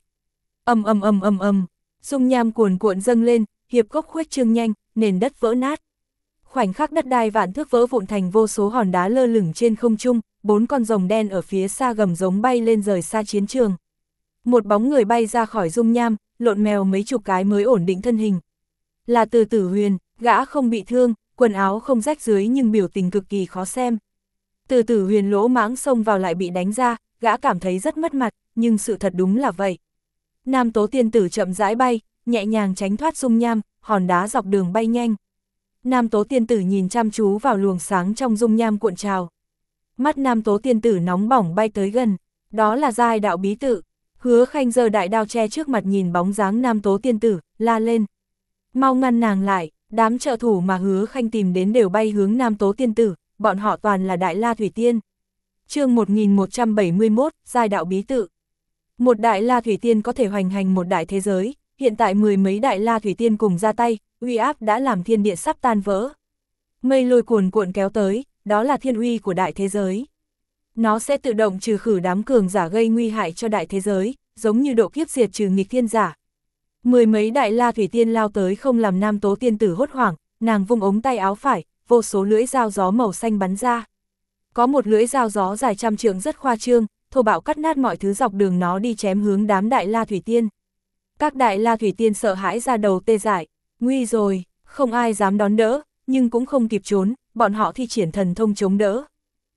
Dung nham cuồn cuộn dâng lên, hiệp cốc khuếch trương nhanh, nền đất vỡ nát. Khoảnh khắc đất đai vạn thước vỡ vụn thành vô số hòn đá lơ lửng trên không trung, 4 con rồng đen ở phía xa gầm giống bay lên rời xa chiến trường. Một bóng người bay ra khỏi dung nham, lộn mèo mấy chục cái mới ổn định thân hình. Là Từ Tử Huyền, gã không bị thương, quần áo không rách dưới nhưng biểu tình cực kỳ khó xem. Từ Tử Huyền lỗ mãng xông vào lại bị đánh ra, gã cảm thấy rất mất mặt, nhưng sự thật đúng là vậy. Nam tố tiên tử chậm rãi bay, nhẹ nhàng tránh thoát dung nham, hòn đá dọc đường bay nhanh. Nam tố tiên tử nhìn chăm chú vào luồng sáng trong dung nham cuộn trào. Mắt nam tố tiên tử nóng bỏng bay tới gần, đó là giai đạo bí tự. Hứa Khanh giơ đại đao che trước mặt nhìn bóng dáng nam tố tiên tử, la lên. Mau ngăn nàng lại, đám trợ thủ mà Hứa Khanh tìm đến đều bay hướng nam tố tiên tử, bọn họ toàn là Đại La Thủy Tiên. Chương 1171, Giai đạo bí tự. Một Đại La Thủy Tiên có thể hoành hành một đại thế giới, hiện tại mười mấy Đại La Thủy Tiên cùng ra tay, uy áp đã làm thiên địa sắp tan vỡ. Mây lôi cuồn cuộn kéo tới, đó là thiên uy của đại thế giới. Nó sẽ tự động trừ khử đám cường giả gây nguy hại cho đại thế giới, giống như độ kiếp diệt trừ nghịch thiên giả. Mười mấy Đại La Thủy Tiên lao tới không làm Nam Tố Tiên Tử hốt hoảng, nàng vung ống tay áo phải, vô số lưỡi dao gió màu xanh bắn ra. Có một lưỡi dao gió dài trăm trượng rất khoa trương, thô bạo cắt nát mọi thứ dọc đường nó đi chém hướng đám Đại La Thủy Tiên. Các Đại La Thủy Tiên sợ hãi ra đầu tê dại, nguy rồi, không ai dám đón đỡ, nhưng cũng không kịp trốn, bọn họ thi triển thần thông chống đỡ.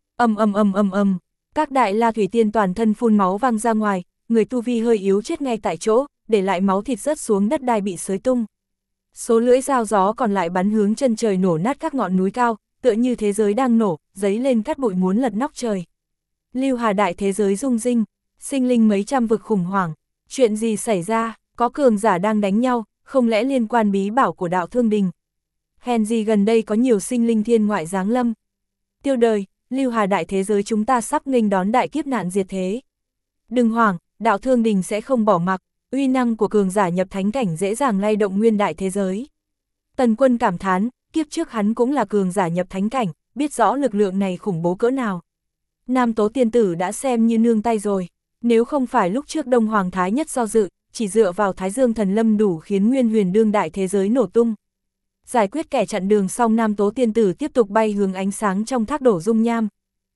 Các Đại La Thủy Tiên toàn thân phun máu văng ra ngoài, người tu vi hơi yếu chết ngay tại chỗ, để lại máu thịt rớt xuống đất đai bị xới tung. Số lưỡi dao gió còn lại bắn hướng chân trời nổ nát các ngọn núi cao, tựa như thế giới đang nổ, giấy lên cát bụi muốn lật nóc trời. Lưu Hà đại thế giới rung rinh, sinh linh mấy trăm vực khủng hoảng. Chuyện gì xảy ra, có cường giả đang đánh nhau, không lẽ liên quan bí bảo của đạo Thương Đình? Hèn gì gần đây có nhiều sinh linh thiên ngoại giáng lâm. Tiêu đời, Lưu Hà đại thế giới chúng ta sắp nghênh đón đại kiếp nạn diệt thế. Đừng hoảng, đạo Thương Đình sẽ không bỏ mặc, uy năng của cường giả nhập thánh cảnh dễ dàng lay động nguyên đại thế giới. Tần Quân cảm thán, kiếp trước hắn cũng là cường giả nhập thánh cảnh, biết rõ lực lượng này khủng bố cỡ nào. Nam Tố Tiên Tử đã xem như nương tay rồi, nếu không phải lúc trước Đông Hoàng Thái Nhất do dự, chỉ dựa vào Thái Dương Thần Lâm đủ khiến nguyên huyền đương đại thế giới nổ tung. Giải quyết kẻ chặn đường xong Nam Tố Tiên Tử tiếp tục bay hướng ánh sáng trong thác đổ dung nham.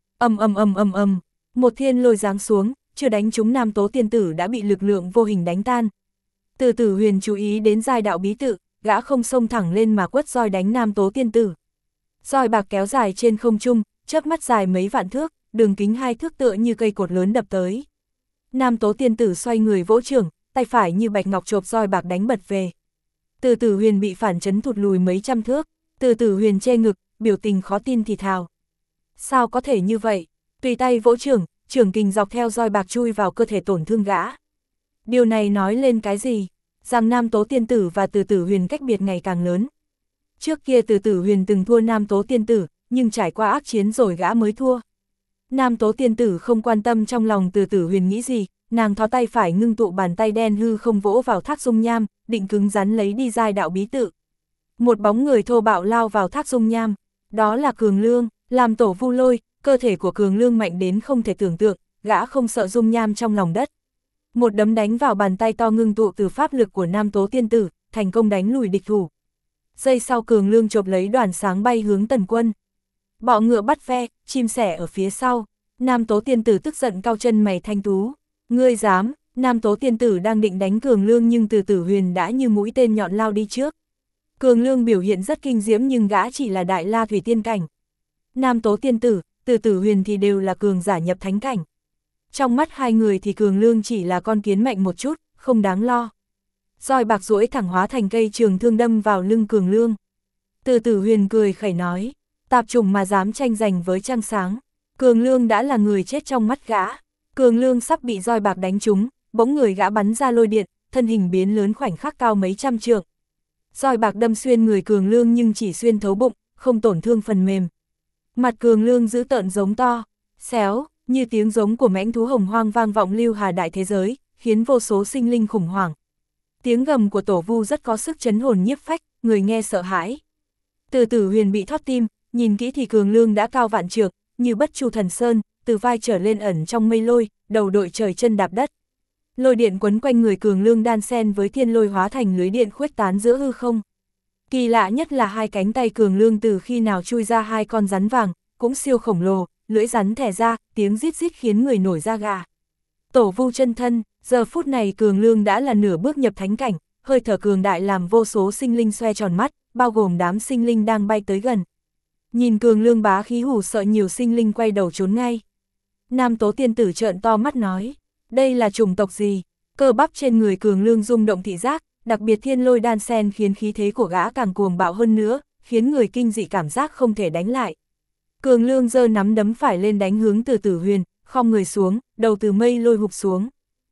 Một thiên lôi giáng xuống, chưa đánh trúng Nam Tố Tiên Tử đã bị lực lượng vô hình đánh tan. Từ Tử Huyền chú ý đến giai đạo bí tự, gã không xông thẳng lên mà quất roi đánh Nam Tố Tiên Tử. Roi bạc kéo dài trên không trung, chớp mắt dài mấy vạn thước, đường kính 2 thước tựa như cây cột lớn đập tới. Nam Tố Tiên Tử xoay người vỗ chưởng, tay phải như bạch ngọc chộp roi bạc đánh bật về. Từ Tử Huyền bị phản chấn thụt lùi mấy trăm thước, Từ Tử Huyền che ngực, biểu tình khó tin thì thào. Sao có thể như vậy? Tùy tay vỗ chưởng, chưởng kình dọc theo roi bạc chui vào cơ thể tổn thương gã. Điều này nói lên cái gì? Rằng Nam Tố Tiên Tử và Từ Tử Huyền cách biệt ngày càng lớn. Trước kia Từ Tử Huyền từng thua Nam Tố Tiên Tử, nhưng trải qua ác chiến rồi gã mới thua. Nam Tố Tiên Tử không quan tâm trong lòng Từ Tử Huyền nghĩ gì, nàng thò tay phải ngưng tụ bàn tay đen hư không vỗ vào thác dung nham, định cứng rắn lấy đi giai đạo bí tự. Một bóng người thô bạo lao vào thác dung nham, đó là Cường Lương, làm tổ Vu Lôi, cơ thể của Cường Lương mạnh đến không thể tưởng tượng, gã không sợ dung nham trong lòng đất. Một đấm đánh vào bàn tay to ngưng tụ từ pháp lực của Nam Tố Tiên Tử, thành công đánh lùi địch thủ. Giây sau Cường Lương chộp lấy đoàn sáng bay hướng Tần Quân. Bọ ngựa bắt ve, chim sẻ ở phía sau. Nam Tố Tiên Tử tức giận cau chân mày thanh tú. Ngươi dám? Nam Tố Tiên Tử đang định đánh Cường Lương nhưng Từ Tử Huyền đã như mũi tên nhọn lao đi trước. Cường Lương biểu hiện rất kinh diễm nhưng gã chỉ là Đại La Thủy Tiên cảnh. Nam Tố Tiên Tử, Từ Tử Huyền thì đều là cường giả nhập thánh cảnh. Trong mắt hai người thì Cường Lương chỉ là con kiến mạnh một chút, không đáng lo. Roi bạc duỗi thẳng hóa thành cây trường thương đâm vào lưng Cường Lương. Từ Tử Huyền cười khẩy nói, tạp chủng mà dám tranh giành với trăng sáng. Cường Lương đã là người chết trong mắt gã. Cường Lương sắp bị roi bạc đánh trúng, bỗng người gã bắn ra lôi điện, thân hình biến lớn khoảnh khắc cao mấy trăm trượng. Roi bạc đâm xuyên người Cường Lương nhưng chỉ xuyên thấu bụng, không tổn thương phần mềm. Mặt Cường Lương dữ tợn giống to, xéo, như tiếng giống của mãnh thú hồng hoang vang vọng Lưu Hà đại thế giới, khiến vô số sinh linh khủng hoảng. Tiếng gầm của tổ Vu rất có sức chấn hồn nhiếp phách, người nghe sợ hãi. Từ Tử Huyền bị thót tim, nhìn kỹ thì Cường Lương đã cao vạn trượng, như Bất Chu Thần Sơn, từ vai trở lên ẩn trong mây lôi, đầu đội trời chân đạp đất. Lôi điện quấn quanh người Cường Lương đan xen với thiên lôi hóa thành lưới điện khuếch tán giữa hư không. Kỳ lạ nhất là hai cánh tay Cường Lương từ khi nào chui ra hai con rắn vàng, cũng siêu khổng lồ, lưỡi rắn thẻ ra, tiếng rít rít khiến người nổi da gà. Tổ Vu chân thân, giờ phút này Cường Lương đã là nửa bước nhập thánh cảnh, hơi thở cường đại làm vô số sinh linh xoe tròn mắt, bao gồm đám sinh linh đang bay tới gần. Nhìn Cường Lương bá khí hù sợ nhiều sinh linh quay đầu trốn ngay. Nam Tố Tiên Tử trợn to mắt nói, đây là chủng tộc gì? Cơ bắp trên người Cường Lương rung động thị giác, đặc biệt thiên lôi đan sen khiến khí thế của gã càng cuồng bạo hơn nữa, khiến người kinh dị cảm giác không thể đánh lại. Cường Lương giơ nắm đấm phải lên đánh hướng Từ Tử Huyền, khom người xuống, đầu từ mây lôi hụp xuống.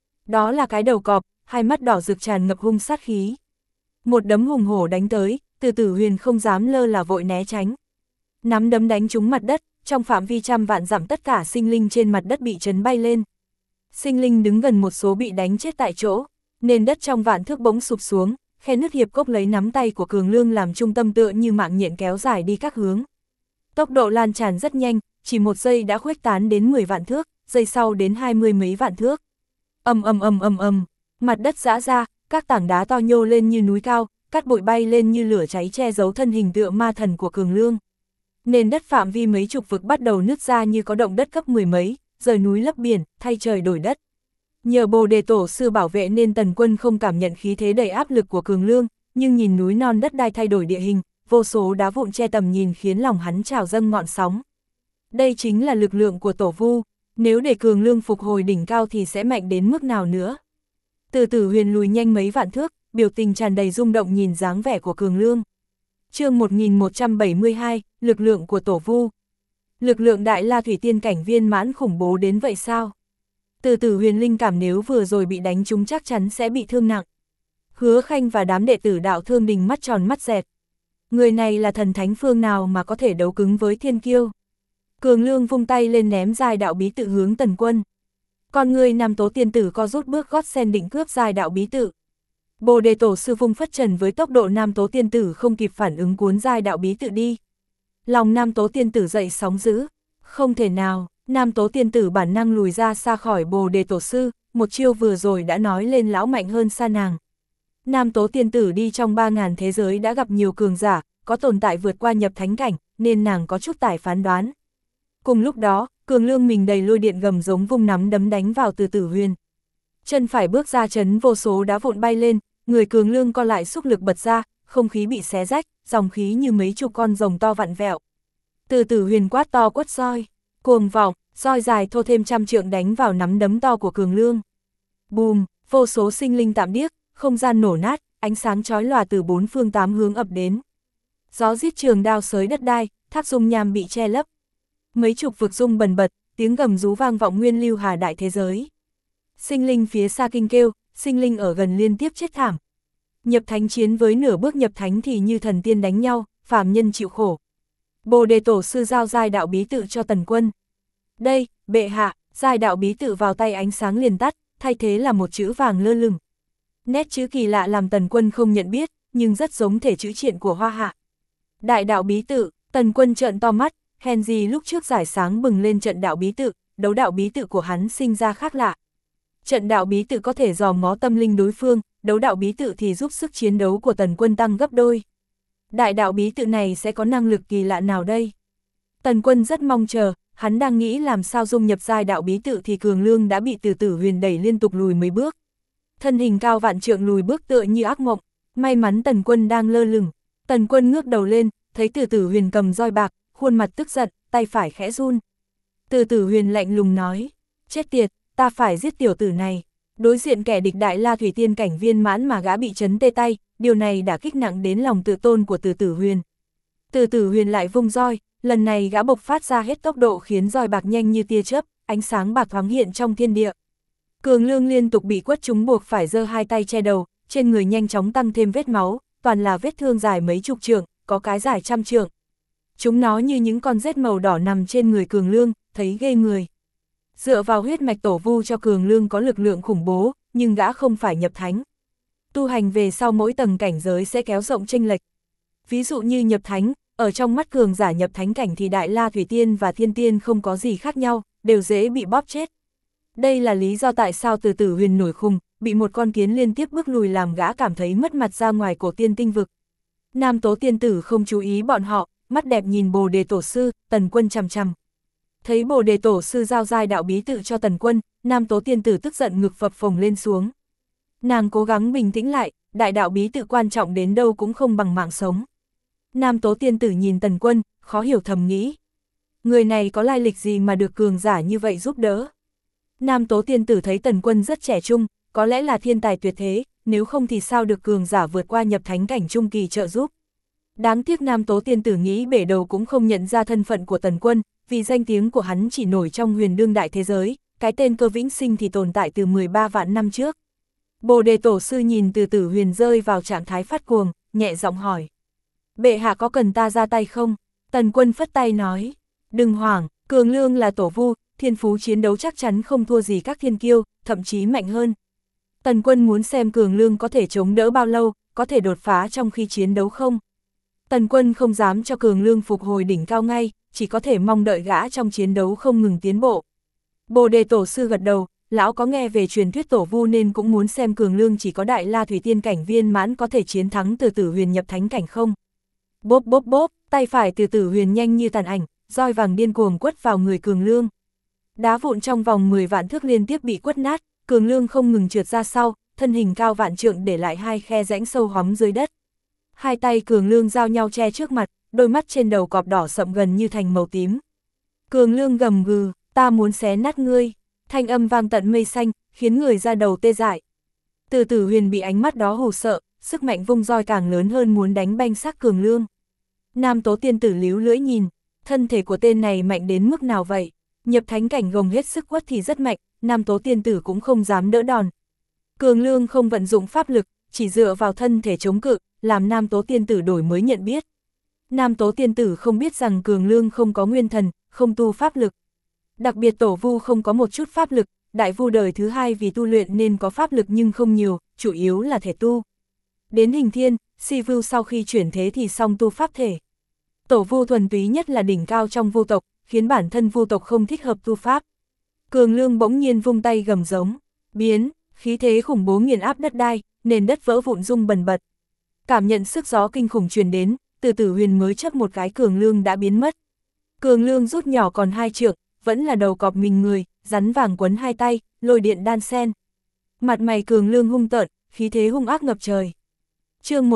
Đó là cái đầu cọp, hai mắt đỏ rực tràn ngập hung sát khí. Một đấm hùng hổ đánh tới, Từ Tử Huyền không dám lơ là vội né tránh. Nắm đấm đánh trúng mặt đất, trong phạm vi trăm vạn dặm tất cả sinh linh trên mặt đất bị chấn bay lên. Sinh linh đứng gần một số bị đánh chết tại chỗ, nền đất trong vạn thước bỗng sụp xuống, khe nứt hiệp cốc lấy nắm tay của Cường Lương làm trung tâm tựa như mạng nhện kéo dài đi các hướng. Tốc độ lan tràn rất nhanh, chỉ một giây đã khuếch tán đến 10 vạn thước, giây sau đến 20 mấy vạn thước. Ầm, mặt đất giã ra, các tảng đá to nhô lên như núi cao, cát bụi bay lên như lửa cháy che giấu thân hình tựa ma thần của Cường Lương. Nền đất phạm vi mấy chục vực bắt đầu nứt ra như có động đất cấp 10 mấy, rời núi lấp biển, thay trời đổi đất. Nhờ Bồ Đề Tổ sư bảo vệ nên Tần Quân không cảm nhận khí thế đầy áp lực của Cường Lương, nhưng nhìn núi non đất đai thay đổi địa hình, vô số đá vụn che tầm nhìn khiến lòng hắn trào dâng ngọn sóng. Đây chính là lực lượng của Tổ Vu, nếu để Cường Lương phục hồi đỉnh cao thì sẽ mạnh đến mức nào nữa. Từ Tử Huyền lùi nhanh mấy vạn thước, biểu tình tràn đầy rung động nhìn dáng vẻ của Cường Lương. Chương 1172, lực lượng của Tổ Vu. Lực lượng Đại La Thủy Tiên cảnh viên mãn khủng bố đến vậy sao? Từ Tử Huyền linh cảm nếu vừa rồi bị đánh trúng chắc chắn sẽ bị thương nặng. Hứa Khanh và đám đệ tử Đạo Thương Đình mắt tròn mắt dẹt. Người này là thần thánh phương nào mà có thể đấu cứng với thiên kiêu? Cường Lương vung tay lên ném giai đạo bí tự hướng Tần Quân. Con người Nam Tố Tiên Tử co rút bước gót sen định cướp giai đạo bí tự. Bồ Đề Tổ sư vung phất trần với tốc độ Nam Tố Tiên Tử không kịp phản ứng cuốn giai đạo bí tự đi. Lòng Nam Tố Tiên Tử dậy sóng dữ. Không thể nào, Nam Tố Tiên Tử bản năng lùi ra xa khỏi Bồ Đề Tổ sư, một chiêu vừa rồi đã nói lên lão mạnh hơn xa nàng. Nam Tố Tiên Tử đi trong 3000 thế giới đã gặp nhiều cường giả, có tồn tại vượt qua nhập thánh cảnh, nên nàng có chút tài phán đoán. Cùng lúc đó, Cường Lương mình đầy lôi điện gầm giống vung nắm đấm đánh vào Từ Tử Huyền. Chân phải bước ra chấn vô số đá vụn bay lên, người Cường Lương co lại xúc lực bật ra, không khí bị xé rách, dòng khí như mấy chục con rồng to vặn vẹo. Từ Tử Huyền quát to quất roi, cuồng vọng, roi dài thô thêm 100 trượng đánh vào nắm đấm to của Cường Lương. Bùm, vô số sinh linh tạm điếc, không gian nổ nát, ánh sáng chói lòa từ 4 phương 8 hướng ập đến. Gió rít trường đao xới đất đai, thác dung nham bị che lấp. Mấy chục vực rung bần bật, tiếng gầm rú vang vọng nguyên lưu hà đại thế giới. Sinh linh phía xa kinh kêu, sinh linh ở gần liên tiếp chết thảm. Nhập thánh chiến với nửa bước nhập thánh thì như thần tiên đánh nhau, phàm nhân chịu khổ. Bồ Đề Tổ sư giao giai đạo bí tự cho Tần Quân. Đây, bệ hạ, giai đạo bí tự vào tay ánh sáng liền tắt, thay thế là một chữ vàng lơ lửng. Nét chữ kỳ lạ làm Tần Quân không nhận biết, nhưng rất giống thể chữ triện của Hoa Hạ. Đại đạo bí tự, Tần Quân trợn to mắt, hèn gì lúc trước giải sáng bừng lên trận đạo bí tự, đấu đạo bí tự của hắn sinh ra khác lạ. Trận đạo bí tự có thể dòm ngó tâm linh đối phương, đấu đạo bí tự thì giúp sức chiến đấu của Tần Quân tăng gấp đôi. Đại đạo bí tự này sẽ có năng lực kỳ lạ nào đây? Tần Quân rất mong chờ, hắn đang nghĩ làm sao dung nhập giai đạo bí tự thì Cường Lương đã bị Từ Tử Huyền đẩy liên tục lùi mấy bước. Thân hình cao vạn trượng lùi bước tựa như ác mộng, may mắn Tần Quân đang lơ lửng. Tần Quân ngước đầu lên, thấy Từ Tử Huyền cầm roi bạc, khuôn mặt tức giận, tay phải khẽ run. Từ Tử Huyền lạnh lùng nói, chết tiệt, ta phải giết tiểu tử này. Đối diện kẻ địch Đại La Thủy Tiên cảnh viên mãn mà gã bị chấn tê tay, điều này đã kích nặng đến lòng tự tôn của Từ Tử Huyền. Từ Tử Huyền lại vung roi, lần này gã bộc phát ra hết tốc độ khiến roi bạc nhanh như tia chớp, ánh sáng bạc thoáng hiện trong thiên địa. Cường Lương liên tục bị quất trúng buộc phải giơ hai tay che đầu, trên người nhanh chóng tăng thêm vết máu, toàn là vết thương dài mấy chục trượng, có cái dài 100 trượng. Chúng nó như những con rết màu đỏ nằm trên người Cường Lương, thấy ghê người. Dựa vào huyết mạch Tổ Vu cho Cường Lương có lực lượng khủng bố, nhưng gã không phải nhập thánh. Tu hành về sau mỗi tầng cảnh giới sẽ kéo rộng chênh lệch. Ví dụ như nhập thánh, ở trong mắt cường giả nhập thánh cảnh thì Đại La Thủy Tiên và Thiên Tiên không có gì khác nhau, đều dễ bị bóp chết. Đây là lý do tại sao Từ Tử Huyền nổi khùng, bị một con kiến liên tiếp bước lùi làm gã cảm thấy mất mặt ra ngoài cổ tiên tinh vực. Nam Tố Tiên Tử không chú ý bọn họ, mắt đẹp nhìn Bồ Đề Tổ sư, Tần Quân chằm chằm. Thấy Bồ Đề Tổ sư giao giai đạo bí tự cho Tần Quân, Nam Tố Tiên Tử tức giận ngực phập phồng lên xuống. Nàng cố gắng bình tĩnh lại, đại đạo bí tự quan trọng đến đâu cũng không bằng mạng sống. Nam Tố Tiên Tử nhìn Tần Quân, khó hiểu thầm nghĩ. Người này có lai lịch gì mà được cường giả như vậy giúp đỡ? Nam Tố Tiên Tử thấy Tần Quân rất trẻ trung, có lẽ là thiên tài tuyệt thế, nếu không thì sao được cường giả vượt qua nhập thánh cảnh trung kỳ trợ giúp. Đáng tiếc Nam Tố Tiên Tử nghĩ bể đầu cũng không nhận ra thân phận của Tần Quân, vì danh tiếng của hắn chỉ nổi trong huyền đương đại thế giới, cái tên Cơ Vĩnh Sinh thì tồn tại từ 13 vạn năm trước. Bồ Đề Tổ sư nhìn Từ Tử Huyền rơi vào trạng thái phát cuồng, nhẹ giọng hỏi. Bệ hạ có cần ta ra tay không? Tần Quân phất tay nói, đừng hoảng, Cường Lương là tổ vu, thiên phú chiến đấu chắc chắn không thua gì các thiên kiêu, thậm chí mạnh hơn. Tần Quân muốn xem Cường Lương có thể chống đỡ bao lâu, có thể đột phá trong khi chiến đấu không. Tần Quân không dám cho Cường Lương phục hồi đỉnh cao ngay, chỉ có thể mong đợi gã trong chiến đấu không ngừng tiến bộ. Bồ Đề Tổ sư gật đầu, lão có nghe về truyền thuyết tổ vu nên cũng muốn xem Cường Lương chỉ có Đại La Thủy Tiên cảnh viên mãn có thể chiến thắng Từ Tử Huyền nhập thánh cảnh không. Bốp bốp bốp, tay phải Từ Tử Huyền nhanh như tàn ảnh, roi vàng điên cuồng quất vào người Cường Lương. Đá vụn trong vòng 10 vạn thước liên tiếp bị quất nát, Cường Lương không ngừng trượt ra sau, thân hình cao vạn trượng để lại hai khe rãnh sâu hóm dưới đất. Hai tay Cường Lương giao nhau che trước mặt, đôi mắt trên đầu cọp đỏ sậm gần như thành màu tím. Cường Lương gầm gừ, ta muốn xé nát ngươi, thanh âm vang tận mây xanh, khiến người ra đầu tê dại. Từ Tử Huyền bị ánh mắt đó hù sợ, sức mạnh vung roi càng lớn hơn muốn đánh banh xác Cường Lương. Nam Tố Tiên Tử líu lưỡi nhìn, thân thể của tên này mạnh đến mức nào vậy? Nhập thánh cảnh gồng hết sức quất thì rất mạnh, Nam Tố Tiên Tử cũng không dám đỡ đòn. Cường Lương không vận dụng pháp lực, chỉ dựa vào thân thể chống cự, làm Nam Tố Tiên Tử đổi mới nhận biết. Nam Tố Tiên Tử không biết rằng Cường Lương không có nguyên thần, không tu pháp lực. Đặc biệt tổ vu không có một chút pháp lực, đại vu đời thứ hai vì tu luyện nên có pháp lực nhưng không nhiều, chủ yếu là thể tu. Đến hình thiên, si vu sau khi chuyển thế thì song tu pháp thể. Tổ vu thuần túy nhất là đỉnh cao trong vu tộc, khiến bản thân vu tộc không thích hợp tu pháp. Cường Lương bỗng nhiên vung tay gầm giống, biến, khí thế khủng bố nghiền áp đất đai, nền đất vỡ vụn rung bần bật. Cảm nhận sức gió kinh khủng truyền đến, Từ Tử Huyền mới chớp một cái Cường Lương đã biến mất. Cường Lương rút nhỏ còn 2 trượng, vẫn là đầu cọp mình người, rắn vàng quấn hai tay, lôi điện đan sen. Mặt mày Cường Lương hung tợn, khí thế hung ác ngập trời. Chương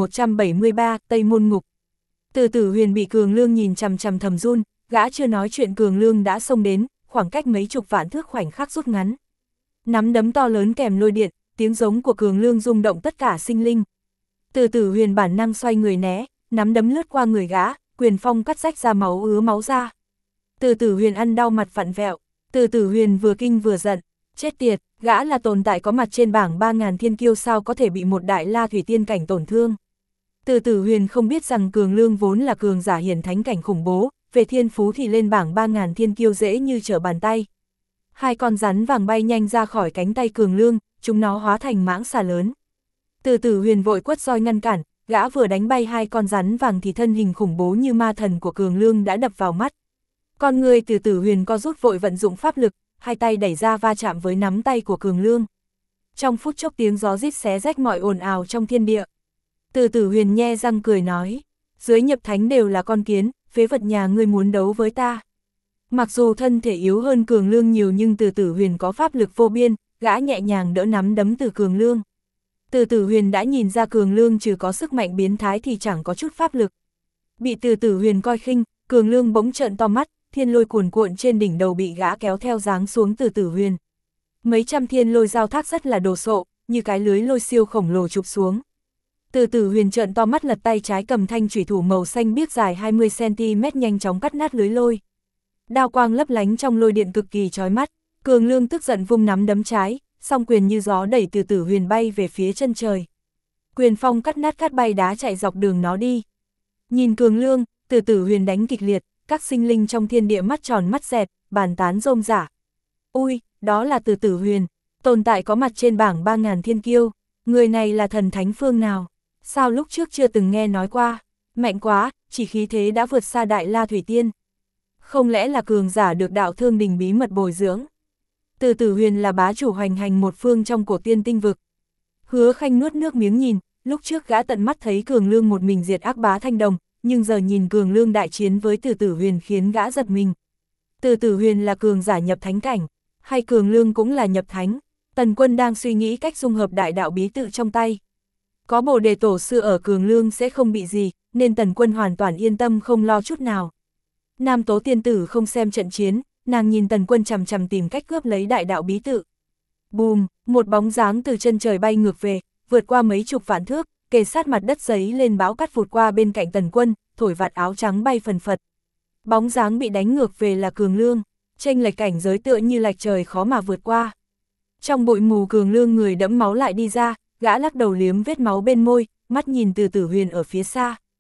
1173, Tây Môn Ngục. Từ Tử Huyền bị Cường Lương nhìn chằm chằm thầm run, gã chưa nói chuyện Cường Lương đã xông đến, khoảng cách mấy chục vạn thước khoảnh khắc rút ngắn. Nắm đấm to lớn kèm lôi điện, tiếng giống của Cường Lương rung động tất cả sinh linh. Từ Tử Huyền bản năng xoay người né, nắm đấm lướt qua người gã, quyền phong cắt rách ra máu ứa máu ra. Từ Tử Huyền ăn đau mặt vặn vẹo, Từ Tử Huyền vừa kinh vừa giận, chết tiệt, gã là tồn tại có mặt trên bảng 3000 thiên kiêu sao có thể bị một Đại La Thủy Tiên cảnh tổn thương. Từ Tử Huyền không biết rằng Cường Lương vốn là cường giả hiển thánh cảnh khủng bố, về thiên phú thì lên bảng 3000 thiên kiêu dễ như trở bàn tay. Hai con rắn vàng bay nhanh ra khỏi cánh tay Cường Lương, chúng nó hóa thành mãng xà lớn. Từ Tử Huyền vội quất roi ngăn cản, gã vừa đánh bay hai con rắn vàng thì thân hình khủng bố như ma thần của Cường Lương đã đập vào mắt. Con người Từ Tử Huyền co rút vội vận dụng pháp lực, hai tay đẩy ra va chạm với nắm tay của Cường Lương. Trong phút chốc tiếng gió rít xé rách mọi ồn ào trong thiên địa. Từ Tử Huyền nhe răng cười nói, dưới nhập thánh đều là con kiến, phế vật nhà ngươi muốn đấu với ta. Mặc dù thân thể yếu hơn Cường Lương nhiều nhưng Từ Tử Huyền có pháp lực vô biên, gã nhẹ nhàng đỡ nắm đấm từ Cường Lương. Từ Tử Huyền đã nhìn ra Cường Lương trừ có sức mạnh biến thái thì chẳng có chút pháp lực. Bị Từ Tử Huyền coi khinh, Cường Lương bỗng trợn to mắt, thiên lôi cuồn cuộn trên đỉnh đầu bị gã kéo theo giáng xuống Từ Tử Huyền. Mấy trăm thiên lôi giao thác rất là đồ sộ, như cái lưới lôi siêu khổng lồ chụp xuống. Từ Tử Huyền trợn to mắt lật tay trái cầm thanh chủy thủ màu xanh biếc dài 20 cm nhanh chóng cắt nát lưới lôi. Đao quang lấp lánh trong lôi điện cực kỳ chói mắt, Cường Lương tức giận vung nắm đấm trái, song quyền như gió đẩy Từ Tử Huyền bay về phía chân trời. Quyền phong cắt nát cát bay đá chạy dọc đường nó đi. Nhìn Cường Lương, Từ Tử Huyền đánh kịch liệt, các sinh linh trong thiên địa mắt tròn mắt dẹt, bàn tán rôm rả. Ui, đó là Từ Tử Huyền, tồn tại có mặt trên bảng 3000 thiên kiêu, người này là thần thánh phương nào? Sao lúc trước chưa từng nghe nói qua, mạnh quá, chỉ khí thế đã vượt xa Đại La Thủy Tiên. Không lẽ là cường giả được Đạo Thương Đình bí mật bồi dưỡng? Từ Tử Huyền là bá chủ hoành hành một phương trong cổ tiên tinh vực. Hứa Khanh nuốt nước miếng nhìn, lúc trước gã tận mắt thấy Cường Lương một mình diệt ác bá Thanh Đồng, nhưng giờ nhìn Cường Lương đại chiến với Từ Tử Huyền khiến gã giật mình. Từ Tử Huyền là cường giả nhập thánh cảnh, hay Cường Lương cũng là nhập thánh? Tần Quân đang suy nghĩ cách dung hợp đại đạo bí tự trong tay. Có Bồ Đề Tổ sư ở Cường Lương sẽ không bị gì, nên Tần Quân hoàn toàn yên tâm không lo chút nào. Nam Tố Tiên Tử không xem trận chiến, nàng nhìn Tần Quân chằm chằm tìm cách cướp lấy đại đạo bí tự. Bùm, một bóng dáng từ chân trời bay ngược về, vượt qua mấy chục vạn thước, kề sát mặt đất giấy lên bão cát vụt qua bên cạnh Tần Quân, thổi vạt áo trắng bay phần phật. Bóng dáng bị đánh ngược về là Cường Lương, chênh lệch cảnh giới tựa như lệch trời khó mà vượt qua. Trong bụi mù Cường Lương người đẫm máu lại đi ra, gã lắc đầu liếm vết máu bên môi, mắt nhìn Từ Tử Huyền ở phía xa.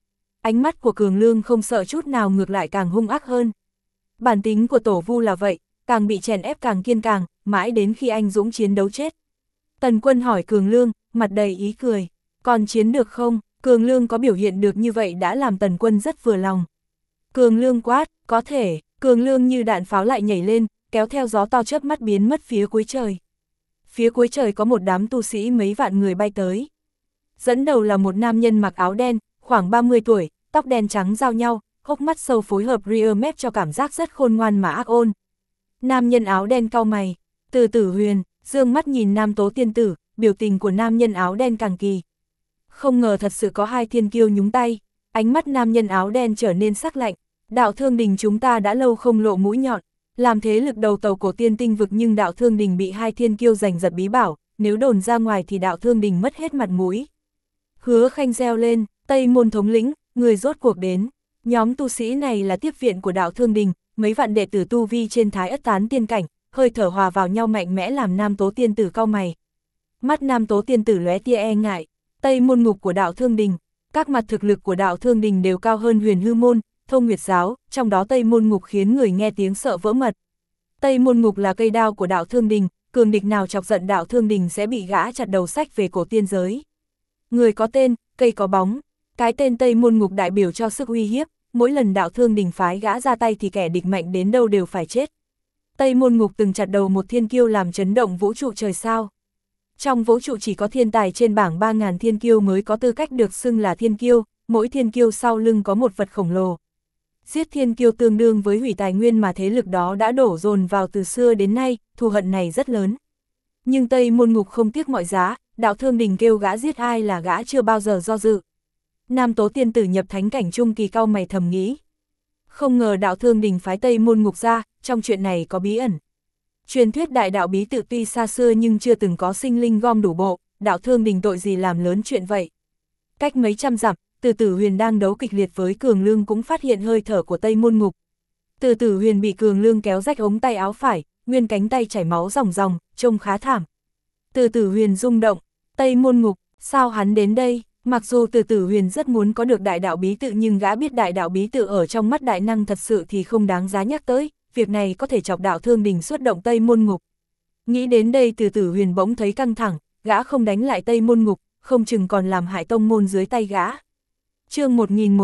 ánh mắt của Cường Lương không sợ chút nào, ngược lại càng hung ác hơn. Bản tính của Tổ Vu là vậy, càng bị chèn ép càng kiên càng, mãi đến khi anh dũng chiến đấu chết. Tần Quân hỏi Cường Lương, mặt đầy ý cười, còn chiến được không? Cường Lương có biểu hiện được như vậy đã làm Tần Quân rất vừa lòng. Cường Lương quát, có thể. Cường Lương như đạn pháo lại nhảy lên, kéo theo gió to chớp mắt biến mất phía cuối trời. Phía cuối trời có một đám tu sĩ mấy vạn người bay tới. Dẫn đầu là một nam nhân mặc áo đen, khoảng 30 tuổi, tóc đen trắng giao nhau, hốc mắt sâu phối hợp rear mép cho cảm giác rất khôn ngoan mà ác ôn. Nam nhân áo đen cau mày, Từ Tử Huyền, dương mắt nhìn Nam Tố Tiên Tử, biểu tình của nam nhân áo đen càng kỳ. Không ngờ thật sự có hai thiên kiêu nhúng tay, ánh mắt nam nhân áo đen trở nên sắc lạnh. Đạo Thương Đình chúng ta đã lâu không lộ mũi nhọn, làm thế lực đầu tàu cổ tiên tinh vực, nhưng Đạo Thương Đình bị hai thiên kiêu giành giật bí bảo, nếu đồn ra ngoài thì Đạo Thương Đình mất hết mặt mũi. Hứa Khanh reo lên, Tây Môn thống lĩnh, người rốt cuộc đến. Nhóm tu sĩ này là tiếp viện của Đạo Thương Đình, mấy vạn đệ tử tu vi trên Thái Ất Tán tiên cảnh, hơi thở hòa vào nhau mạnh mẽ làm Nam Tố Tiên Tử cau mày. Mắt Nam Tố Tiên Tử lóe tia e ngại. Tây Môn ngục của Đạo Thương Đình, các mặt thực lực của Đạo Thương Đình đều cao hơn Huyền Hư môn, Thông Nguyệt giáo, trong đó Tây Môn ngục khiến người nghe tiếng sợ vỡ mật. Tây Môn ngục là cây đao của Đạo Thương Đình, cường địch nào chọc giận Đạo Thương Đình sẽ bị gã chặt đầu sách về cổ tiên giới. Người có tên, cây có bóng, cái tên Tây Môn ngục đại biểu cho sức uy hiếp, mỗi lần Đạo Thương Đình phái gã ra tay thì kẻ địch mạnh đến đâu đều phải chết. Tây Môn ngục từng chặt đầu một thiên kiêu làm chấn động vũ trụ trời sao. Trong vũ trụ chỉ có thiên tài trên bảng 3.000 thiên kiêu mới có tư cách được xưng là thiên kiêu, mỗi thiên kiêu sau lưng có một vật khổng lồ. Giết thiên kiêu tương đương với hủy tài nguyên mà thế lực đó đã đổ dồn vào từ xưa đến nay, thù hận này rất lớn. Nhưng Tây Môn ngục không tiếc mọi giá, Đạo Thương Đình kêu gã giết ai là gã chưa bao giờ do dự. Nam Tố Tiên Tử nhập thánh cảnh trung kỳ cau mày thầm nghĩ. Không ngờ Đạo Thương Đình phái Tây Môn ngục ra, trong chuyện này có bí ẩn. Truyền thuyết đại đạo bí tự tuy xa xưa nhưng chưa từng có sinh linh gom đủ bộ, Đạo Thương Đình tội gì làm lớn chuyện vậy. Cách mấy trăm dặm, Từ Tử Huyền đang đấu kịch liệt với Cường Lương cũng phát hiện hơi thở của Tây Môn ngục. Từ Tử Huyền bị Cường Lương kéo rách ống tay áo phải, nguyên cánh tay chảy máu ròng ròng, trông khá thảm. Từ Tử Huyền rung động, Tây Môn ngục, sao hắn đến đây? Mặc dù Từ Tử Huyền rất muốn có được đại đạo bí tự nhưng gã biết đại đạo bí tự ở trong mắt đại năng thật sự thì không đáng giá nhắc tới, việc này có thể chọc Đạo Thương Đình xuất động Tây Môn ngục. Nghĩ đến đây Từ Tử Huyền bỗng thấy căng thẳng, gã không đánh lại Tây Môn ngục, không chừng còn làm hại tông môn dưới tay gã. Chương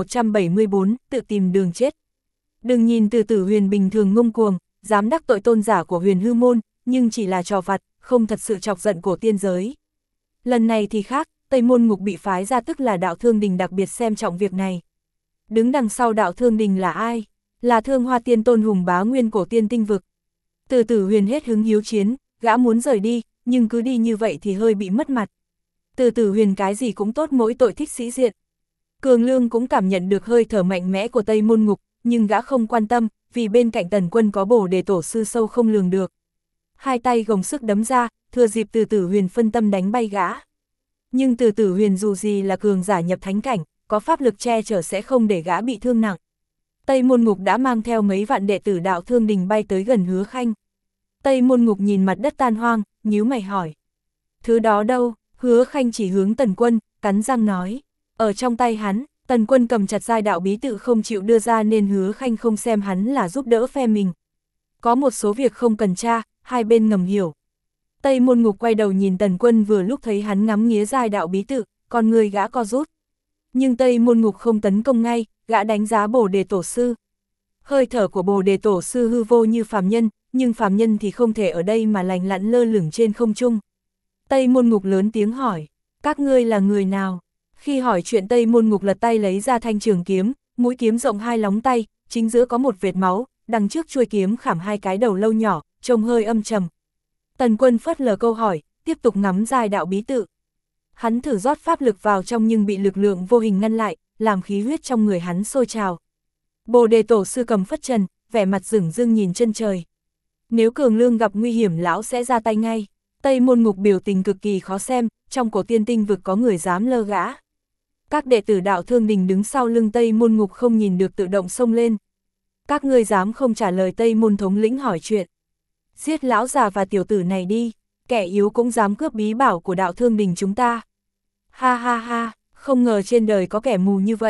1174, tự tìm đường chết. Đừng nhìn Từ Tử Huyền bình thường ngông cuồng, dám đắc tội tôn giả của Huyền Hư môn, nhưng chỉ là trò vặt, không thật sự chọc giận cổ tiên giới. Lần này thì khác, Tây Môn ngục bị phái ra tức là Đạo Thương Đình đặc biệt xem trọng việc này. Đứng đằng sau Đạo Thương Đình là ai? Là Thương Hoa Tiên Tôn hùng bá nguyên cổ tiên tinh vực. Từ Tử Huyền hết hứng hiếu chiến, gã muốn rời đi, nhưng cứ đi như vậy thì hơi bị mất mặt. Từ Tử Huyền cái gì cũng tốt, mỗi tội thích sĩ diện. Cường Lương cũng cảm nhận được hơi thở mạnh mẽ của Tây Môn ngục, nhưng gã không quan tâm, vì bên cạnh Tần Quân có Bồ Đề tổ sư sâu không lường được. Hai tay gồng sức đấm ra, thừa dịp Từ Tử Huyền phân tâm đánh bay gã. Nhưng Từ Tử Huyền dù gì là cường giả nhập thánh cảnh, có pháp lực che chở sẽ không để gã bị thương nặng. Tây Môn ngục đã mang theo mấy vạn đệ tử Đạo Thương Đình bay tới gần Hứa Khanh. Tây Môn ngục nhìn mặt đất tan hoang, nhíu mày hỏi. Thứ đó đâu? Hứa Khanh chỉ hướng Tần Quân, cắn răng nói. Ở trong tay hắn. Tần Quân cầm chặt giai đạo bí tự không chịu đưa ra nên Hứa Khanh không xem hắn là giúp đỡ phe mình. Có một số việc không cần tra, hai bên ngầm hiểu. Tây Môn ngục quay đầu nhìn Tần Quân, vừa lúc thấy hắn ngắm nghía giai đạo bí tự, con người gã co rút. Nhưng Tây Môn ngục không tấn công ngay, gã đánh giá Bồ Đề tổ sư. Hơi thở của Bồ Đề tổ sư hư vô như phàm nhân, nhưng phàm nhân thì không thể ở đây mà lành lặn lơ lửng trên không trung. Tây Môn ngục lớn tiếng hỏi, các ngươi là người nào? Khi hỏi chuyện Tây Môn ngục lật tay lấy ra thanh trường kiếm, mũi kiếm rộng 2 lóng tay, chính giữa có một vệt máu, đằng trước chuôi kiếm khảm 2 cái đầu lâu nhỏ, trông hơi âm trầm. Tần Quân phớt lờ câu hỏi, tiếp tục ngắm giai đạo bí tự. Hắn thử rót pháp lực vào trong nhưng bị lực lượng vô hình ngăn lại, làm khí huyết trong người hắn sôi trào. Bồ Đề tổ sư cầm phất trần, vẻ mặt dửng dưng nhìn chân trời. Nếu Cường Lương gặp nguy hiểm lão sẽ ra tay ngay. Tây Môn ngục biểu tình cực kỳ khó xem, trong cổ tiên tinh vực có người dám lơ gã. Các đệ tử Đạo Thương Đình đứng sau lưng Tây Môn ngục không nhìn được tự động xông lên. Các ngươi dám không trả lời Tây Môn thống lĩnh hỏi chuyện. Giết lão già và tiểu tử này đi, kẻ yếu cũng dám cướp bí bảo của Đạo Thương Đình chúng ta. Ha ha ha, không ngờ trên đời có kẻ mù như vậy.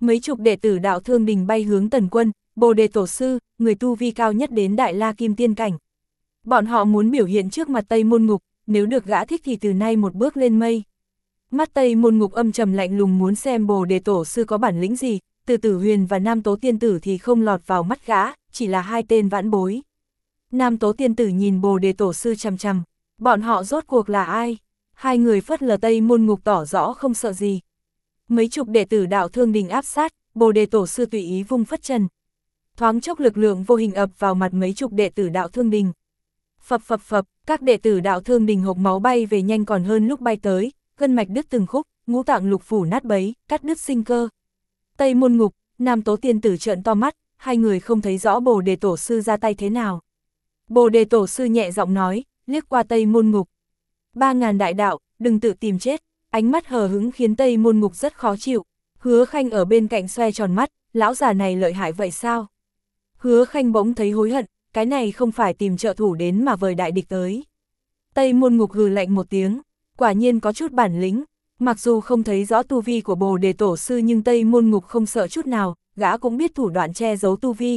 Mấy chục đệ tử đạo Thương Đình bay hướng Tần Quân, Bồ Đề Tổ Sư, người tu vi cao nhất đến Đại La Kim Tiên Cảnh. Bọn họ muốn biểu hiện trước mặt Tây Môn Ngục, nếu được gã thích thì từ nay một bước lên mây. Mắt Tây Môn Ngục âm trầm lạnh lùng muốn xem Bồ Đề Tổ Sư có bản lĩnh gì, Từ Tử Huyền và Nam Tố Tiên Tử thì không lọt vào mắt gã, chỉ là hai tên vãn bối. Nam Tố Tiên Tử nhìn Bồ Đề Tổ Sư chằm chằm, bọn họ rốt cuộc là ai? Hai người phớt lờ Tây Môn Ngục tỏ rõ không sợ gì. Mấy chục đệ tử đạo Thương Đình áp sát, Bồ Đề Tổ Sư tùy ý vung phất trần. Thoáng chốc lực lượng vô hình ập vào mặt mấy chục đệ tử đạo Thương Đình. Phập phập phập, các đệ tử đạo Thương Đình hộc máu bay về nhanh còn hơn lúc bay tới, gân mạch đứt từng khúc, ngũ tạng lục phủ nát bấy, cắt đứt sinh cơ. Tây Môn Ngục, Nam Tố Tiên Tử trợn to mắt, hai người không thấy rõ Bồ Đề Tổ Sư ra tay thế nào. Bồ Đề Tổ Sư nhẹ giọng nói, liếc qua Tây Môn Ngục. 3000 đại đạo, đừng tự tìm chết. Ánh mắt hờ hững khiến Tây Môn Ngục rất khó chịu. Hứa Khanh ở bên cạnh xoe tròn mắt, lão già này lợi hại vậy sao? Hứa Khanh bỗng thấy hối hận, cái này không phải tìm trợ thủ đến mà vời đại địch tới. Tây Môn Ngục hừ lạnh một tiếng, quả nhiên có chút bản lĩnh. Mặc dù không thấy rõ tu vi của Bồ Đề Tổ Sư nhưng Tây Môn Ngục không sợ chút nào, gã cũng biết thủ đoạn che giấu tu vi.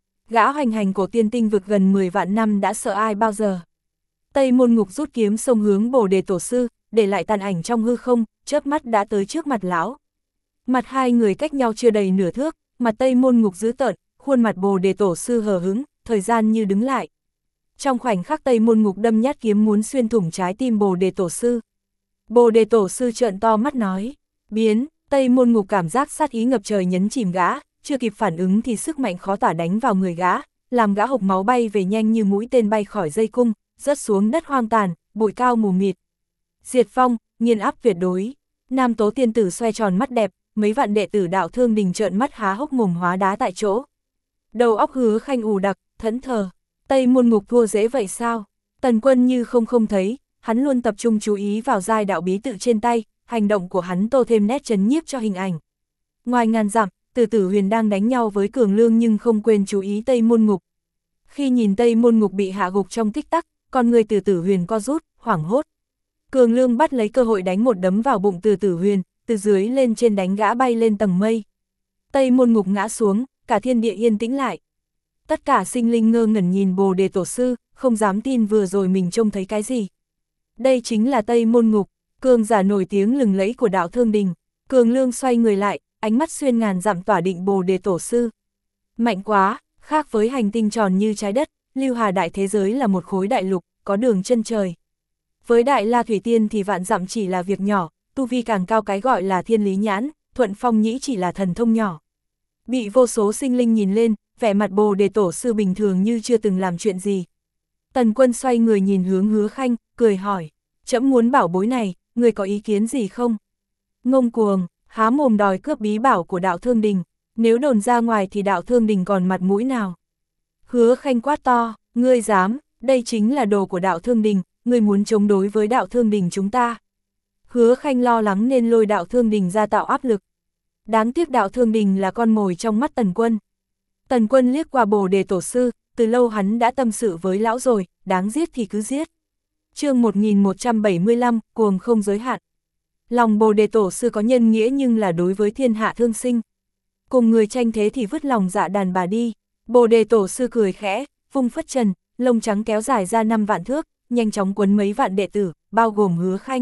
Gã hoành hành cổ tiên tinh vực gần 10 vạn năm đã sợ ai bao giờ. Tây Môn Ngục rút kiếm xông hướng Bồ Đề Tổ Sư, để lại tàn ảnh trong hư không, chớp mắt đã tới trước mặt lão. Mặt hai người cách nhau chưa đầy nửa thước, mặt Tây Môn Ngục dữ tợn, khuôn mặt Bồ Đề Tổ Sư hờ hững, thời gian như đứng lại. Trong khoảnh khắc Tây Môn Ngục đâm nhát kiếm muốn xuyên thủng trái tim Bồ Đề Tổ Sư. Bồ Đề Tổ Sư trợn to mắt nói, biến. Tây Môn Ngục cảm giác sát ý ngập trời nhấn chìm gã, chưa kịp phản ứng thì sức mạnh khó tả đánh vào người gã, làm gã hộc máu bay về nhanh như mũi tên bay khỏi dây cung, rớt xuống đất hoang tàn, bụi cao mù mịt. Diệt phong, nghiền áp tuyệt đối. Nam Tố Tiên Tử xoay tròn mắt đẹp, mấy vạn đệ tử đạo Thương Đình trợn mắt há hốc mồm hóa đá tại chỗ. Đầu óc Hứa Khanh ù đặc, thẫn thờ. Tây Môn Ngục thua dễ vậy sao? Tần Quân như không thấy, hắn luôn tập trung chú ý vào giai đạo bí tự trên tay, hành động của hắn tô thêm nét chấn nhiếp cho hình ảnh. Ngoài ngàn dặm, Từ Tử Huyền đang đánh nhau với Cường Lương nhưng không quên chú ý Tây Môn Ngục. Khi nhìn Tây Môn Ngục bị hạ gục trong tích tắc, con người Từ Tử Huyền co rút, hoảng hốt. Cường Lương bắt lấy cơ hội đánh một đấm vào bụng Từ Tử Huyền, từ dưới lên trên đánh gã bay lên tầng mây. Tây Môn Ngục ngã xuống, cả thiên địa yên tĩnh lại. Tất cả sinh linh ngơ ngẩn nhìn Bồ Đề Tổ Sư, không dám tin vừa rồi mình trông thấy cái gì. Đây chính là Tây Môn Ngục, cường giả nổi tiếng lừng lẫy của đạo Thương Đình. Cường Lương xoay người lại, ánh mắt xuyên ngàn dặm tỏa định Bồ Đề Tổ Sư. Mạnh quá, khác với hành tinh tròn như trái đất, Lưu Hà đại thế giới là một khối đại lục, có đường chân trời. Với Đại La Thủy Tiên thì vạn dặm chỉ là việc nhỏ, tu vi càng cao cái gọi là thiên lý nhãn, Thuận Phong Nhĩ chỉ là thần thông nhỏ. Bị vô số sinh linh nhìn lên, vẻ mặt Bồ Đề Tổ Sư bình thường như chưa từng làm chuyện gì. Tần Quân xoay người nhìn hướng Hứa Khanh, cười hỏi, trẫm muốn bảo bối này, người có ý kiến gì không? Ngông cuồng, há mồm đòi cướp bí bảo của đạo Thương Đình, nếu đồn ra ngoài thì đạo Thương Đình còn mặt mũi nào? Hứa Khanh quát to, ngươi dám, đây chính là đồ của đạo Thương Đình, ngươi muốn chống đối với đạo Thương Đình chúng ta. Hứa Khanh lo lắng nên lôi đạo Thương Đình ra tạo áp lực. Đáng tiếc đạo Thương Đình là con mồi trong mắt Tần Quân. Tần Quân liếc qua Bồ Đề Tổ Sư, từ lâu hắn đã tâm sự với lão rồi, đáng giết thì cứ giết. Chương 1175, cuồng không giới hạn. Lòng Bồ Đề Tổ Sư có nhân nghĩa nhưng là đối với thiên hạ thương sinh. Cùng người tranh thế thì vứt lòng dạ đàn bà đi. Bồ Đề Tổ Sư cười khẽ, vung phất trần, lông trắng kéo dài ra 5 vạn thước, nhanh chóng quấn mấy vạn đệ tử, bao gồm Hứa Khanh.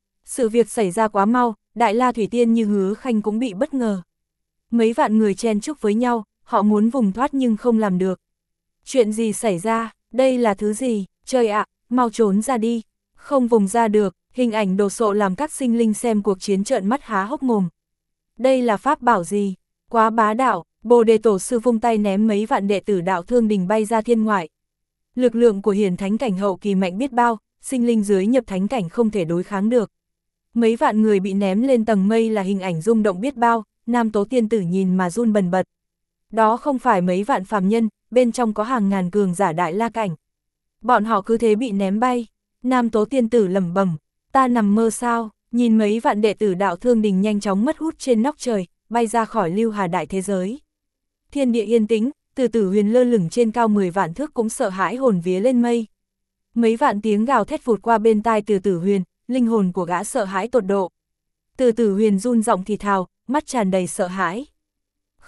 Sự việc xảy ra quá mau, Đại La Thủy Tiên như Hứa Khanh cũng bị bất ngờ. Mấy vạn người chen chúc với nhau, họ muốn vùng thoát nhưng không làm được. Chuyện gì xảy ra, đây là thứ gì, trời ạ, mau trốn ra đi. Không vùng ra được, hình ảnh đồ sộ làm các sinh linh xem cuộc chiến trợn mắt há hốc mồm. Đây là pháp bảo gì, quá bá đạo. Bồ Đề Tổ Sư vung tay ném mấy vạn đệ tử đạo Thương Đình bay ra thiên ngoại. Lực lượng của hiển thánh cảnh hậu kỳ mạnh biết bao, sinh linh dưới nhập thánh cảnh không thể đối kháng được. Mấy vạn người bị ném lên tầng mây là hình ảnh rung động biết bao, Nam Tố Tiên Tử nhìn mà run bần bật. Đó không phải mấy vạn phàm nhân, bên trong có hàng ngàn cường giả Đại La cảnh. Bọn họ cứ thế bị ném bay. Nam Tố Tiên Tử lẩm bẩm, ta nằm mơ sao? Nhìn mấy vạn đệ tử đạo Thương Đình nhanh chóng mất hút trên nóc trời, bay ra khỏi Lưu Hà đại thế giới. Thiên địa yên tĩnh, Từ Tử Huyền lơ lửng trên cao 10 vạn thước cũng sợ hãi hồn vía lên mây. Mấy vạn tiếng gào thét vụt qua bên tai Từ Tử Huyền, linh hồn của gã sợ hãi tột độ. Từ Tử Huyền run giọng thì thào, mắt tràn đầy sợ hãi.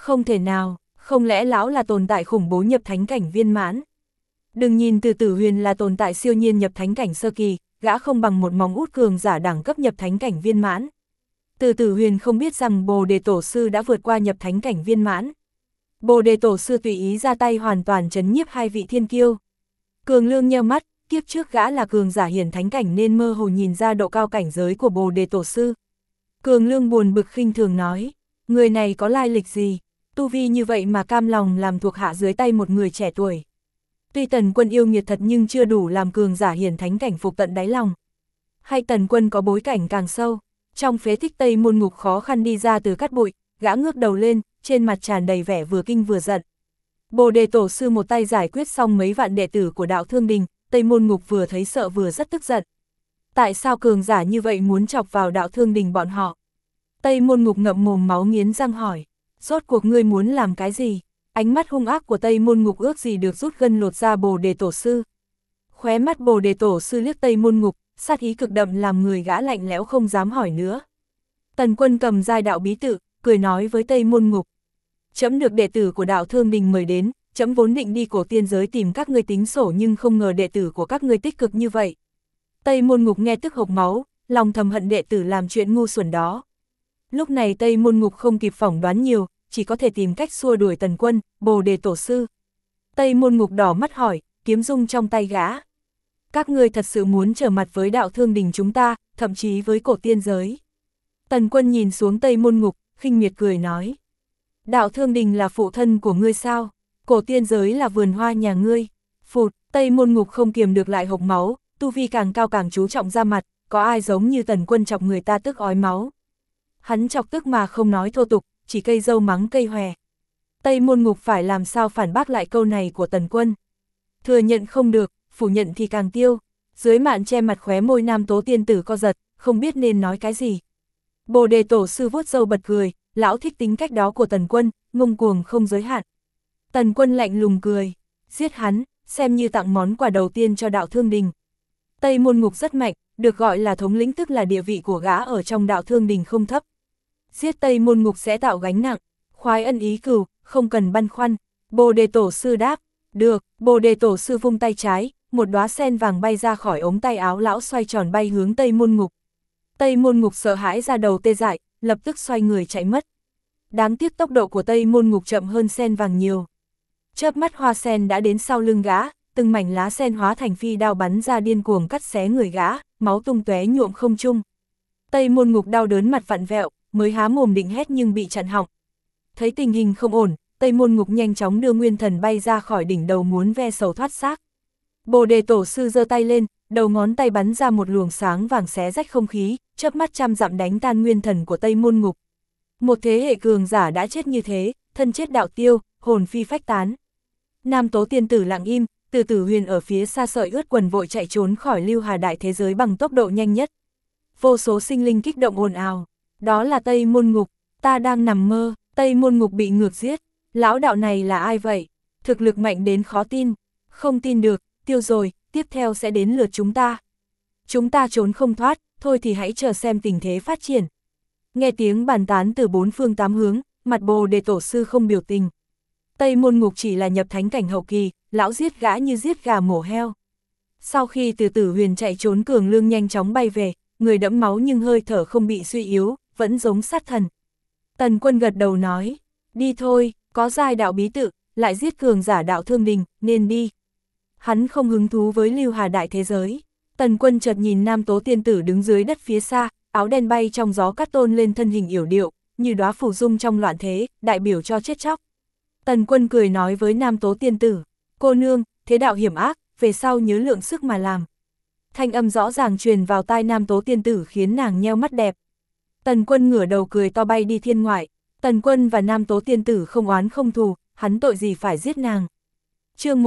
Không thể nào, không lẽ lão là tồn tại khủng bố nhập thánh cảnh viên mãn? Đừng nhìn Từ Tử Huyền là tồn tại siêu nhiên nhập thánh cảnh sơ kỳ, gã không bằng một móng út cường giả đẳng cấp nhập thánh cảnh viên mãn. Từ Tử Huyền không biết rằng Bồ Đề Tổ Sư đã vượt qua nhập thánh cảnh viên mãn. Bồ Đề Tổ Sư tùy ý ra tay hoàn toàn trấn nhiếp hai vị thiên kiêu. Cường Lương nheo mắt, kiếp trước gã là cường giả hiển thánh cảnh nên mơ hồ nhìn ra độ cao cảnh giới của Bồ Đề Tổ Sư. Cường Lương buồn bực khinh thường nói, người này có lai lịch gì, tu vi như vậy mà cam lòng làm thuộc hạ dưới tay một người trẻ tuổi. Tuy Tần Quân yêu nghiệt thật nhưng chưa đủ làm cường giả hiển thánh cảnh phục tận đáy lòng. Hay Tần Quân có bối cảnh càng sâu, trong phế tích Tây Môn Ngục khó khăn đi ra từ cát bụi, gã ngước đầu lên, trên mặt tràn đầy vẻ vừa kinh vừa giận. Bồ Đề Tổ Sư một tay giải quyết xong mấy vạn đệ tử của đạo Thương Đình, Tây Môn Ngục vừa thấy sợ vừa rất tức giận. Tại sao cường giả như vậy muốn chọc vào đạo Thương Đình bọn họ? Tây Môn Ngục ngậm mồm máu nghiến răng hỏi, rốt cuộc ngươi muốn làm cái gì? Ánh mắt hung ác của Tây Môn Ngục ước gì được rút gân lột ra Bồ Đề Tổ Sư. Khóe mắt Bồ Đề Tổ Sư liếc Tây Môn Ngục, sát ý cực đậm làm người gã lạnh lẽo không dám hỏi nữa. Tần Quân cầm giai đạo bí tự, cười nói với Tây Môn Ngục. Trẫm được đệ tử của đạo Thương Đình mời đến, trẫm vốn định đi cổ tiên giới tìm các ngươi tính sổ nhưng không ngờ đệ tử của các ngươi tích cực như vậy. Tây Môn Ngục nghe tức hộc máu, lòng thầm hận đệ tử làm chuyện ngu xuẩn đó. Lúc này Tây Môn Ngục không kịp phỏng đoán nhiều, chỉ có thể tìm cách xua đuổi Tần Quân, Bồ Đề Tổ Sư. Tây Môn Ngục đỏ mắt hỏi, kiếm dung trong tay gã. Các ngươi thật sự muốn trở mặt với đạo Thương Đình chúng ta, thậm chí với cổ tiên giới. Tần Quân nhìn xuống Tây Môn Ngục, khinh miệt cười nói. Đạo Thương Đình là phụ thân của ngươi sao? Cổ tiên giới là vườn hoa nhà ngươi. Phụt, Tây Môn Ngục không kiềm được lại hộc máu, tu vi càng cao càng chú trọng ra mặt, có ai giống như Tần Quân chọc người ta tức ói máu. Hắn chọc tức mà không nói thô tục, chỉ cây dâu mắng cây hòe. Tây Môn Ngục phải làm sao phản bác lại câu này của Tần Quân. Thừa nhận không được, phủ nhận thì càng tiêu. Dưới màn che mặt khóe môi Nam Tố Tiên Tử co giật, không biết nên nói cái gì. Bồ Đề Tổ Sư vuốt râu bật cười, lão thích tính cách đó của Tần Quân, ngông cuồng không giới hạn. Tần Quân lạnh lùng cười, giết hắn, xem như tặng món quà đầu tiên cho đạo Thương Đình. Tây Môn Ngục rất mạnh, được gọi là thống lĩnh tức là địa vị của gã ở trong đạo Thương Đình không thấp. Giết Tây Môn Ngục sẽ tạo gánh nặng, khoái ân ý cừu, không cần băn khoăn. Bồ Đề Tổ Sư đáp, được. Bồ Đề Tổ Sư vung tay trái, một đóa sen vàng bay ra khỏi ống tay áo lão xoay tròn bay hướng Tây Môn Ngục. Tây Môn Ngục sợ hãi ra đầu tê dại, lập tức xoay người chạy mất. Đáng tiếc tốc độ của Tây Môn Ngục chậm hơn sen vàng nhiều. Chớp mắt hoa sen đã đến sau lưng gã, từng mảnh lá sen hóa thành phi đao bắn ra điên cuồng cắt xé người gã, máu tung tóe nhuộm không trung. Tây Môn Ngục đau đớn mặt vặn vẹo, mới há mồm định hét nhưng bị chặn họng. Thấy tình hình không ổn, Tây Môn Ngục nhanh chóng đưa nguyên thần bay ra khỏi đỉnh đầu muốn ve sầu thoát xác. Bồ Đề Tổ Sư giơ tay lên, đầu ngón tay bắn ra một luồng sáng vàng xé rách không khí, chớp mắt trăm dặm đánh tan nguyên thần của Tây Môn Ngục. Một thế hệ cường giả đã chết như thế, thân chết đạo tiêu, hồn phi phách tán. Nam Tố Tiên Tử lặng im, Từ Tử Huyền ở phía xa sợi ướt quần vội chạy trốn khỏi Lưu Hà đại thế giới bằng tốc độ nhanh nhất. Vô số sinh linh kích động ồn ào. Đó là Tây Môn Ngục, ta đang nằm mơ. Tây Môn Ngục bị ngược giết. Lão đạo này là ai vậy? Thực lực mạnh đến khó tin. Không tin được, tiêu rồi, tiếp theo sẽ đến lượt chúng ta. Chúng ta trốn không thoát, thôi thì hãy chờ xem tình thế phát triển. Nghe tiếng bàn tán từ bốn phương tám hướng, mặt Bồ Đề Tổ Sư không biểu tình. Tây Môn Ngục chỉ là nhập thánh cảnh hậu kỳ, lão giết gã như giết gà mổ heo. Sau khi Từ Tử Huyền chạy trốn, Cường Lương nhanh chóng bay về, người đẫm máu nhưng hơi thở không bị suy yếu, vẫn giống sát thần. Tần Quân gật đầu nói, đi thôi, có giai đạo bí tự, lại giết cường giả đạo Thương Đình, nên đi. Hắn không hứng thú với Lưu Hà đại thế giới. Tần Quân chợt nhìn Nam Tố Tiên Tử đứng dưới đất phía xa, áo đen bay trong gió cát tôn lên thân hình yểu điệu, như đóa phù dung trong loạn thế, đại biểu cho chết chóc. Tần Quân cười nói với Nam Tố Tiên Tử, cô nương, thế đạo hiểm ác, về sau nhớ lượng sức mà làm. Thanh âm rõ ràng truyền vào tai Nam Tố Tiên Tử khiến nàng nheo mắt đẹp. Tần Quân ngửa đầu cười to bay đi thiên ngoại. Tần Quân và Nam Tố Tiên Tử không oán không thù, hắn tội gì phải giết nàng. Chương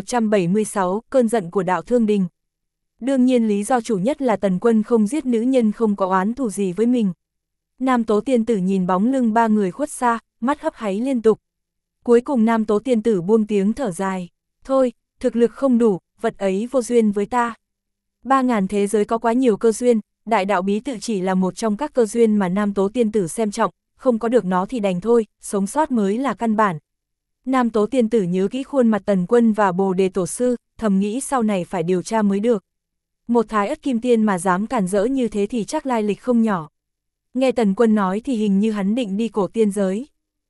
1176, cơn giận của đạo Thương Đình. Đương nhiên lý do chủ nhất là Tần Quân không giết nữ nhân không có oán thù gì với mình. Nam Tố Tiên Tử nhìn bóng lưng ba người khuất xa, mắt hấp háy liên tục. Cuối cùng Nam Tố Tiên Tử buông tiếng thở dài. Thôi, thực lực không đủ, vật ấy vô duyên với ta. 3000 thế giới có quá nhiều cơ duyên, đại đạo bí tự chỉ là một trong các cơ duyên mà Nam Tố Tiên Tử xem trọng, không có được nó thì đành thôi, sống sót mới là căn bản. Nam Tố tiên tử nhớ kỹ khuôn mặt Tần Quân và Bồ Đề Tổ sư, thầm nghĩ sau này phải điều tra mới được. Một Thái Ất Kim Tiên mà dám cản rỡ như thế thì chắc lai lịch không nhỏ. Nghe Tần Quân nói thì hình như hắn định đi cổ tiên giới.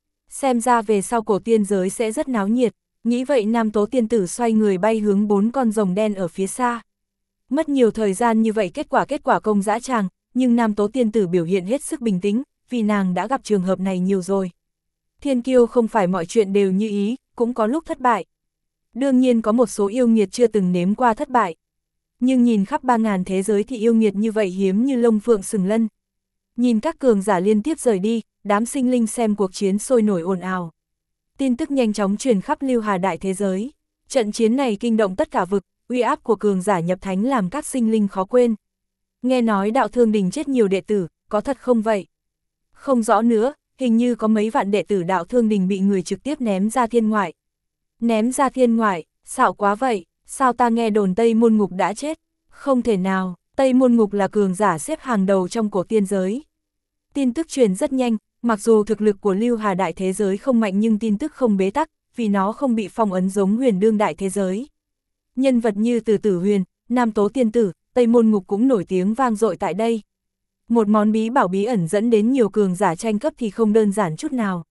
Xem ra về sau cổ tiên giới sẽ rất náo nhiệt, nghĩ vậy Nam Tố tiên tử xoay người bay hướng 4 con rồng đen ở phía xa. Mất nhiều thời gian như vậy kết quả công dã tràng, nhưng Nam Tố tiên tử biểu hiện hết sức bình tĩnh, vì nàng đã gặp trường hợp này nhiều rồi. Thiên kiêu không phải mọi chuyện đều như ý, cũng có lúc thất bại. Đương nhiên có một số yêu nghiệt chưa từng nếm qua thất bại. Nhưng nhìn khắp 3000 thế giới thì yêu nghiệt như vậy hiếm như lông phượng sừng lân. Nhìn các cường giả liên tiếp rời đi, đám sinh linh xem cuộc chiến sôi nổi ồn ào. Tin tức nhanh chóng truyền khắp Lưu Hà đại thế giới. Trận chiến này kinh động tất cả vực, uy áp của cường giả nhập thánh làm các sinh linh khó quên. Nghe nói Đạo Thương Đình chết nhiều đệ tử, có thật không vậy? Không rõ nữa, hình như có mấy vạn đệ tử Đạo Thương Đình bị người trực tiếp ném ra thiên ngoại. Ném ra thiên ngoại, xạo quá vậy, sao ta nghe đồn Tây Môn Ngục đã chết? Không thể nào, Tây Môn Ngục là cường giả xếp hàng đầu trong cổ tiên giới. Tin tức truyền rất nhanh, mặc dù thực lực của Lưu Hà đại thế giới không mạnh nhưng tin tức không bế tắc, vì nó không bị phong ấn giống Huyền Đương đại thế giới. Nhân vật như Từ Tử Huyền, Nam Tố tiên tử, Tây Môn Ngục cũng nổi tiếng vang dội tại đây. Một món bí bảo bí ẩn dẫn đến nhiều cường giả tranh cấp thì không đơn giản chút nào.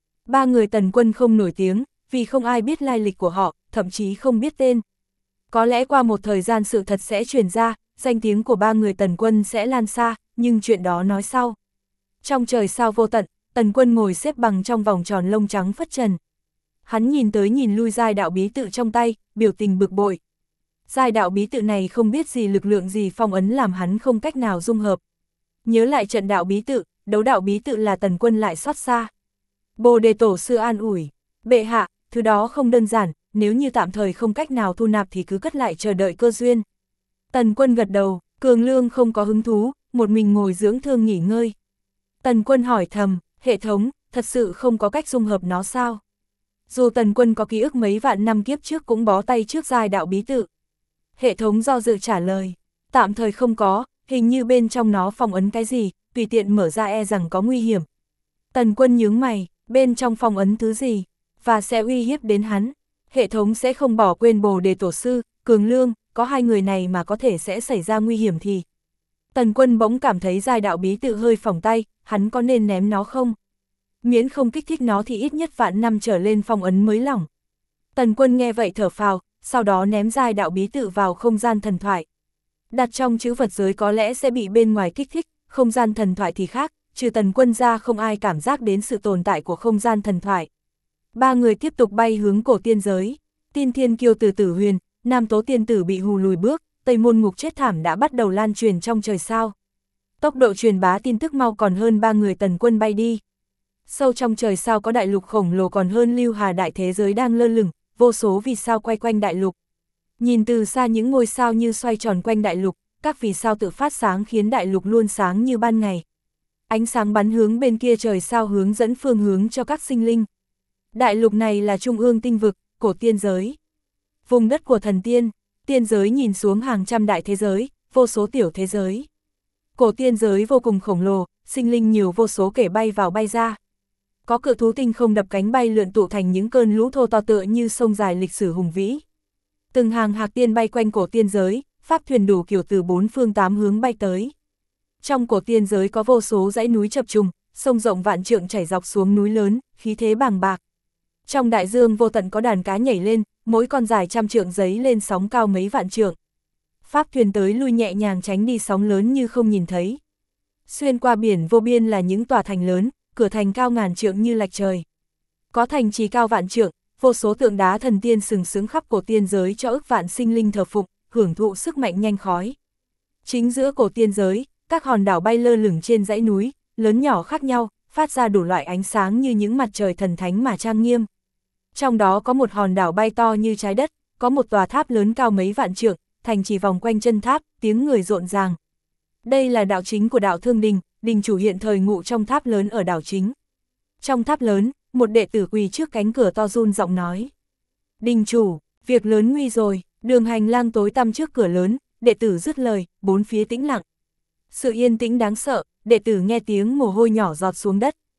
3 người Tần Quân không nổi tiếng, vì không ai biết lai lịch của họ, thậm chí không biết tên. Có lẽ qua một thời gian sự thật sẽ truyền ra, danh tiếng của 3 người Tần Quân sẽ lan xa, nhưng chuyện đó nói sau. Trong trời sao vô tận, Tần Quân ngồi xếp bằng trong vòng tròn lông trắng phất trần. Hắn nhìn tới nhìn lui giai đạo bí tự trong tay, biểu tình bực bội. Giai đạo bí tự này không biết gì lực lượng gì phong ấn làm hắn không cách nào dung hợp. Nhớ lại trận đạo bí tự, đấu đạo bí tự là Tần Quân lại xót xa. Bồ Đề Tổ sư an ủi, bệ hạ, thứ đó không đơn giản, nếu như tạm thời không cách nào thu nạp thì cứ cất lại chờ đợi cơ duyên. Tần Quân gật đầu, Cường Lương không có hứng thú, một mình ngồi dưỡng thương nghỉ ngơi. Tần Quân hỏi thầm, hệ thống, thật sự không có cách dung hợp nó sao? Dù Tần Quân có ký ức mấy vạn năm kiếp trước cũng bó tay trước giai đạo bí tự. Hệ thống do dự trả lời, tạm thời không có, hình như bên trong nó phong ấn cái gì, tùy tiện mở ra e rằng có nguy hiểm. Tần Quân nhướng mày, bên trong phong ấn thứ gì, và sẽ uy hiếp đến hắn. Hệ thống sẽ không bỏ quên Bồ Đề Tổ sư, Cường Lương, có 2 người này mà có thể sẽ xảy ra nguy hiểm thì. Tần Quân bỗng cảm thấy giai đạo bí tự hơi phỏng tay, hắn có nên ném nó không? Miễn không kích thích nó thì ít nhất vạn năm trở lên phong ấn mới lỏng. Tần Quân nghe vậy thở phào, sau đó ném giai đạo bí tự vào không gian thần thoại. Đặt trong chữ vật giới có lẽ sẽ bị bên ngoài kích thích, không gian thần thoại thì khác, trừ Tần Quân ra không ai cảm giác đến sự tồn tại của không gian thần thoại. 3 người tiếp tục bay hướng cổ tiên giới. Tin thiên kiêu Từ Tử Huyền, Nam Tố tiên tử bị hù lùi bước, Tây Môn Ngục chết thảm đã bắt đầu lan truyền trong trời sao. Tốc độ truyền bá tin tức mau còn hơn 3 người Tần Quân bay đi. Sâu trong trời sao có đại lục khổng lồ còn hơn Lưu Hà đại thế giới đang lơ lửng, vô số vì sao quay quanh đại lục. Nhìn từ xa những ngôi sao như xoay tròn quanh đại lục, các vì sao tự phát sáng khiến đại lục luôn sáng như ban ngày. Ánh sáng bắn hướng bên kia trời sao hướng dẫn phương hướng cho các sinh linh. Đại lục này là trung ương tinh vực, cổ tiên giới. Vùng đất của thần tiên, tiên giới nhìn xuống hàng trăm đại thế giới, vô số tiểu thế giới. Cổ tiên giới vô cùng khổng lồ, sinh linh nhiều vô số kể bay vào bay ra. Có cự thú tinh không đập cánh bay lượn tụ thành những cơn lũ thô to tựa như sông dài lịch sử hùng vĩ. Từng hàng hạc tiên bay quanh cổ tiên giới, pháp thuyền đủ kiểu từ 4 phương 8 hướng bay tới. Trong cổ tiên giới có vô số dãy núi chập trùng, sông rộng vạn trượng chảy dọc xuống núi lớn, khí thế bàng bạc. Trong đại dương vô tận có đàn cá nhảy lên, mỗi con dài trăm trượng giấy lên sóng cao mấy vạn trượng. Pháp thuyền tới lui nhẹ nhàng tránh đi sóng lớn như không nhìn thấy. Xuyên qua biển vô biên là những tòa thành lớn, cửa thành cao ngàn trượng như lạch trời. Có thành trì cao vạn trượng, vô số tượng đá thần tiên sừng sững khắp cổ tiên giới cho ức vạn sinh linh thờ phụng, hưởng thụ sức mạnh nhanh khói. Chính giữa cổ tiên giới, các hòn đảo bay lơ lửng trên dãy núi, lớn nhỏ khác nhau, phát ra đủ loại ánh sáng như những mặt trời thần thánh mà trang nghiêm. Trong đó có một hòn đảo bay to như trái đất, có một tòa tháp lớn cao mấy vạn trượng, thành trì vòng quanh chân tháp, tiếng người rộn ràng. Đây là đạo chính của Đạo Thương Đình, đình chủ hiện thời ngụ trong tháp lớn ở đảo chính. Trong tháp lớn, một đệ tử quỳ trước cánh cửa to run giọng nói. Đình chủ, việc lớn nguy rồi, đường hành lang tối tăm trước cửa lớn, đệ tử dứt lời, bốn phía tĩnh lặng. Sự yên tĩnh đáng sợ, đệ tử nghe tiếng mồ hôi nhỏ giọt xuống đất.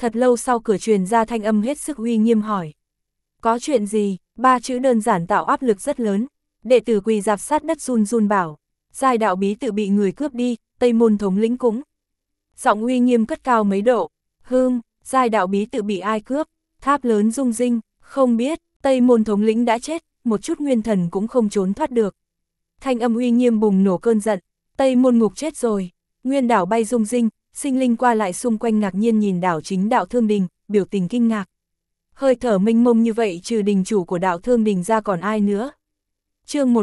Thật lâu sau cửa truyền ra thanh âm hết sức uy nghiêm hỏi. Có chuyện gì? 3 chữ đơn giản tạo áp lực rất lớn. Đệ tử quỳ rạp sát đất run run bảo. Giai đạo bí tự bị người cướp đi, Tây Môn thống lĩnh cũng. Giọng uy nghiêm cất cao mấy độ. Giai đạo bí tự bị ai cướp? Tháp lớn rung rinh, không biết, Tây Môn thống lĩnh đã chết, một chút nguyên thần cũng không trốn thoát được. Thanh âm uy nghiêm bùng nổ cơn giận. Tây Môn Ngục chết rồi. Nguyên đảo bay rung rinh, sinh linh qua lại xung quanh ngạc nhiên nhìn đảo chính đạo Thương Đình, biểu tình kinh ngạc. Hơi thở mênh mông như vậy trừ đình chủ của đạo Thương Đình ra còn ai nữa? Chương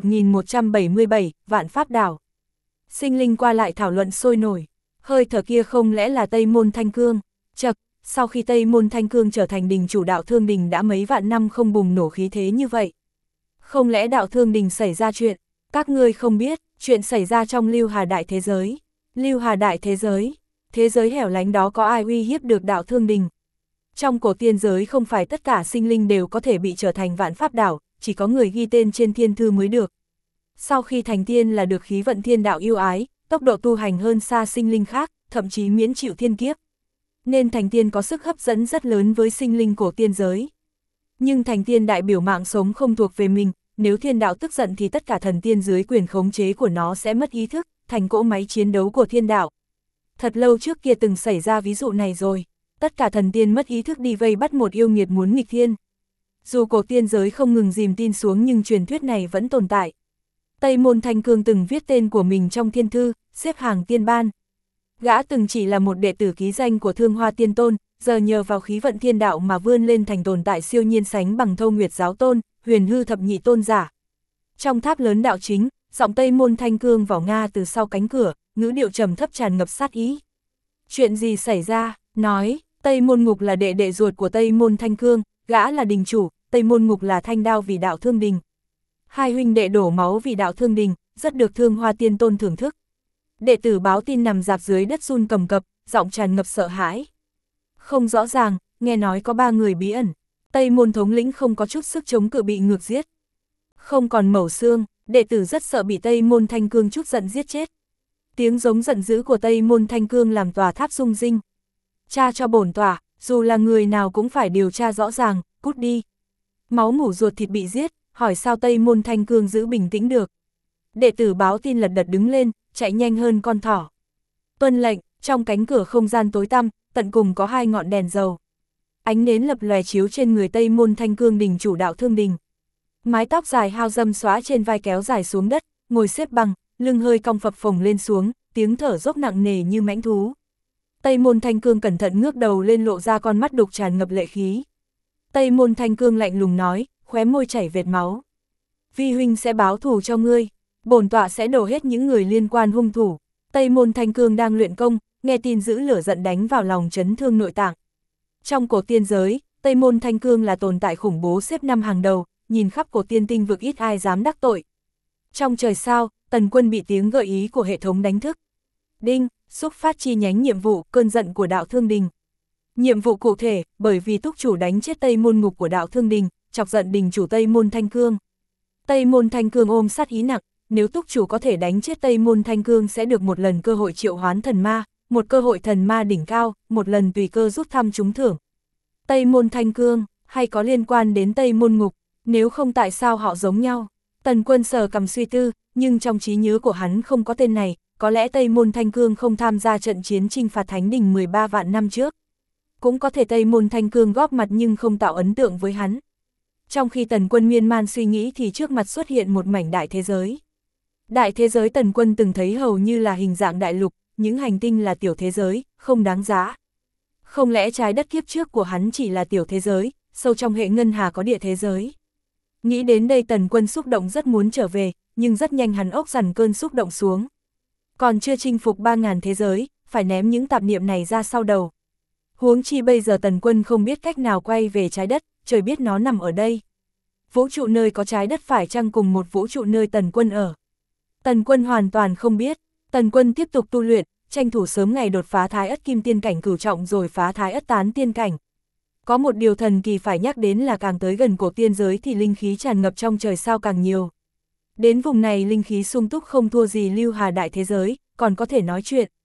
1177, Vạn Pháp Đảo. Sinh linh qua lại thảo luận sôi nổi. Hơi thở kia không lẽ là Tây Môn Thanh Cương? Chậc, sau khi Tây Môn Thanh Cương trở thành đình chủ đạo Thương Đình đã mấy vạn năm không bùng nổ khí thế như vậy. Không lẽ đạo Thương Đình xảy ra chuyện? Các ngươi không biết, chuyện xảy ra trong Lưu Hà Đại Thế Giới. Lưu Hà Đại Thế giới hẻo lánh đó có ai uy hiếp được đạo Thương Đình? Trong cổ tiên giới không phải tất cả sinh linh đều có thể bị trở thành Vạn Pháp Đảo, chỉ có người ghi tên trên thiên thư mới được. Sau khi thành tiên là được khí vận thiên đạo yêu ái, tốc độ tu hành hơn xa sinh linh khác, thậm chí miễn chịu thiên kiếp. Nên thành tiên có sức hấp dẫn rất lớn với sinh linh cổ tiên giới. Nhưng thành tiên đại biểu mạng sống không thuộc về mình, nếu thiên đạo tức giận thì tất cả thần tiên dưới quyền khống chế của nó sẽ mất ý thức, thành cỗ máy chiến đấu của thiên đạo. Thật lâu trước kia từng xảy ra ví dụ này rồi, tất cả thần tiên mất ý thức đi vây bắt một yêu nghiệt muốn nghịch thiên. Dù cổ tiên giới không ngừng dìm tin xuống nhưng truyền thuyết này vẫn tồn tại. Tây Môn Thanh Cương từng viết tên của mình trong thiên thư, xếp hàng tiên ban. Gã từng chỉ là một đệ tử ký danh của Thương Hoa Tiên Tôn, giờ nhờ vào khí vận thiên đạo mà vươn lên thành tồn tại siêu nhiên sánh bằng Thâu Nguyệt Giáo Tôn, Huyền Hư Thập Nhị Tôn giả. Trong tháp lớn đạo chính, giọng Tây Môn Thanh Cương vào nga từ sau cánh cửa, ngữ điệu trầm thấp tràn ngập sát ý. Chuyện gì xảy ra? Nói, Tây Môn Ngục là đệ đệ ruột của Tây Môn Thanh Cương, gã là đình chủ, Tây Môn Ngục là thanh đao vì đạo Thương Đình. Hai huynh đệ đổ máu vì đạo Thương Đình, rất được Thương Hoa Tiên Tôn thưởng thức. Đệ tử báo tin nằm rạp dưới đất run cầm cập, giọng tràn ngập sợ hãi. Không rõ ràng, nghe nói có 3 người bí ẩn. Tây Môn thống lĩnh không có chút sức chống cự bị ngược giết. Không còn mẩu xương, đệ tử rất sợ bị Tây Môn Thanh Cương chút giận giết chết. Tiếng giống giận dữ của Tây Môn Thanh Cương làm tòa tháp rung rinh. Tra cho bổn tòa, dù là người nào cũng phải điều tra rõ ràng, cút đi. Máu mủ ruột thịt bị giết, hỏi sao Tây Môn Thanh Cương giữ bình tĩnh được. Đệ tử báo tin lật đật đứng lên, chạy nhanh hơn con thỏ. Tuân lệnh, trong cánh cửa không gian tối tăm, tận cùng có 2 ngọn đèn dầu. Ánh nến lập lòe chiếu trên người Tây Môn Thanh Cương đình chủ đạo Thương Đình. Mái tóc dài hao râm xóa trên vai kéo dài xuống đất, ngồi xếp bằng, lưng hơi cong phập phồng lên xuống, tiếng thở dốc nặng nề như mãnh thú. Tây Môn Thanh Cương cẩn thận ngước đầu lên lộ ra con mắt đục tràn ngập lệ khí. Tây Môn Thanh Cương lạnh lùng nói, khóe môi chảy vệt máu. Vi huynh sẽ báo thù cho ngươi, bổn tọa sẽ đổ hết những người liên quan hung thủ. Tây Môn Thanh Cương đang luyện công, nghe tin giữ lửa giận đánh vào lòng chấn thương nội tạng. Trong cổ tiên giới, Tây Môn Thanh Cương là tồn tại khủng bố xếp 5 hàng đầu, nhìn khắp cổ tiên tinh vực ít ai dám đắc tội. Trong trời sao, Tần Quân bị tiếng gợi ý của hệ thống đánh thức. Đinh, xúc phát chi nhánh nhiệm vụ, cơn giận của đạo Thương Đình. Nhiệm vụ cụ thể, bởi vì túc chủ đánh chết Tây Môn Ngục của đạo Thương Đình, chọc giận đình chủ Tây Môn Thanh Cương. Tây Môn Thanh Cương ôm sát ý nặng, nếu túc chủ có thể đánh chết Tây Môn Thanh Cương sẽ được một lần cơ hội triệu hoán thần ma, một cơ hội thần ma đỉnh cao, một lần tùy cơ rút thăm trúng thưởng. Tây Môn Thanh Cương, hay có liên quan đến Tây Môn Ngục, nếu không tại sao họ giống nhau? Tần Quân sờ cằm suy tư, nhưng trong trí nhớ của hắn không có tên này, có lẽ Tây Môn Thanh Cương không tham gia trận chiến chinh phạt Thánh Đình 13 vạn năm trước. Cũng có thể Tây Môn Thanh Cương góp mặt nhưng không tạo ấn tượng với hắn. Trong khi Tần Quân miên man suy nghĩ thì trước mặt xuất hiện một mảnh đại thế giới. Đại thế giới Tần Quân từng thấy hầu như là hình dạng đại lục, những hành tinh là tiểu thế giới, không đáng giá. Không lẽ trái đất kiếp trước của hắn chỉ là tiểu thế giới, sâu trong hệ ngân hà có địa thế giới. Nghĩ đến đây Tần Quân xúc động rất muốn trở về, nhưng rất nhanh hắn ốc dằn cơn xúc động xuống. Còn chưa chinh phục 3.000 thế giới, phải ném những tạp niệm này ra sau đầu. Huống chi bây giờ Tần Quân không biết cách nào quay về trái đất, trời biết nó nằm ở đây. Vũ trụ nơi có trái đất phải chăng cùng một vũ trụ nơi Tần Quân ở? Tần Quân hoàn toàn không biết. Tần Quân tiếp tục tu luyện, tranh thủ sớm ngày đột phá Thái Ất Kim Tiên cảnh cửu trọng rồi phá Thái Ất Tán Tiên cảnh. Có một điều thần kỳ phải nhắc đến là càng tới gần cổ tiên giới thì linh khí tràn ngập trong trời sao càng nhiều. Đến vùng này linh khí sung túc không thua gì Lưu Hà Đại thế giới, còn có thể nói chuyện.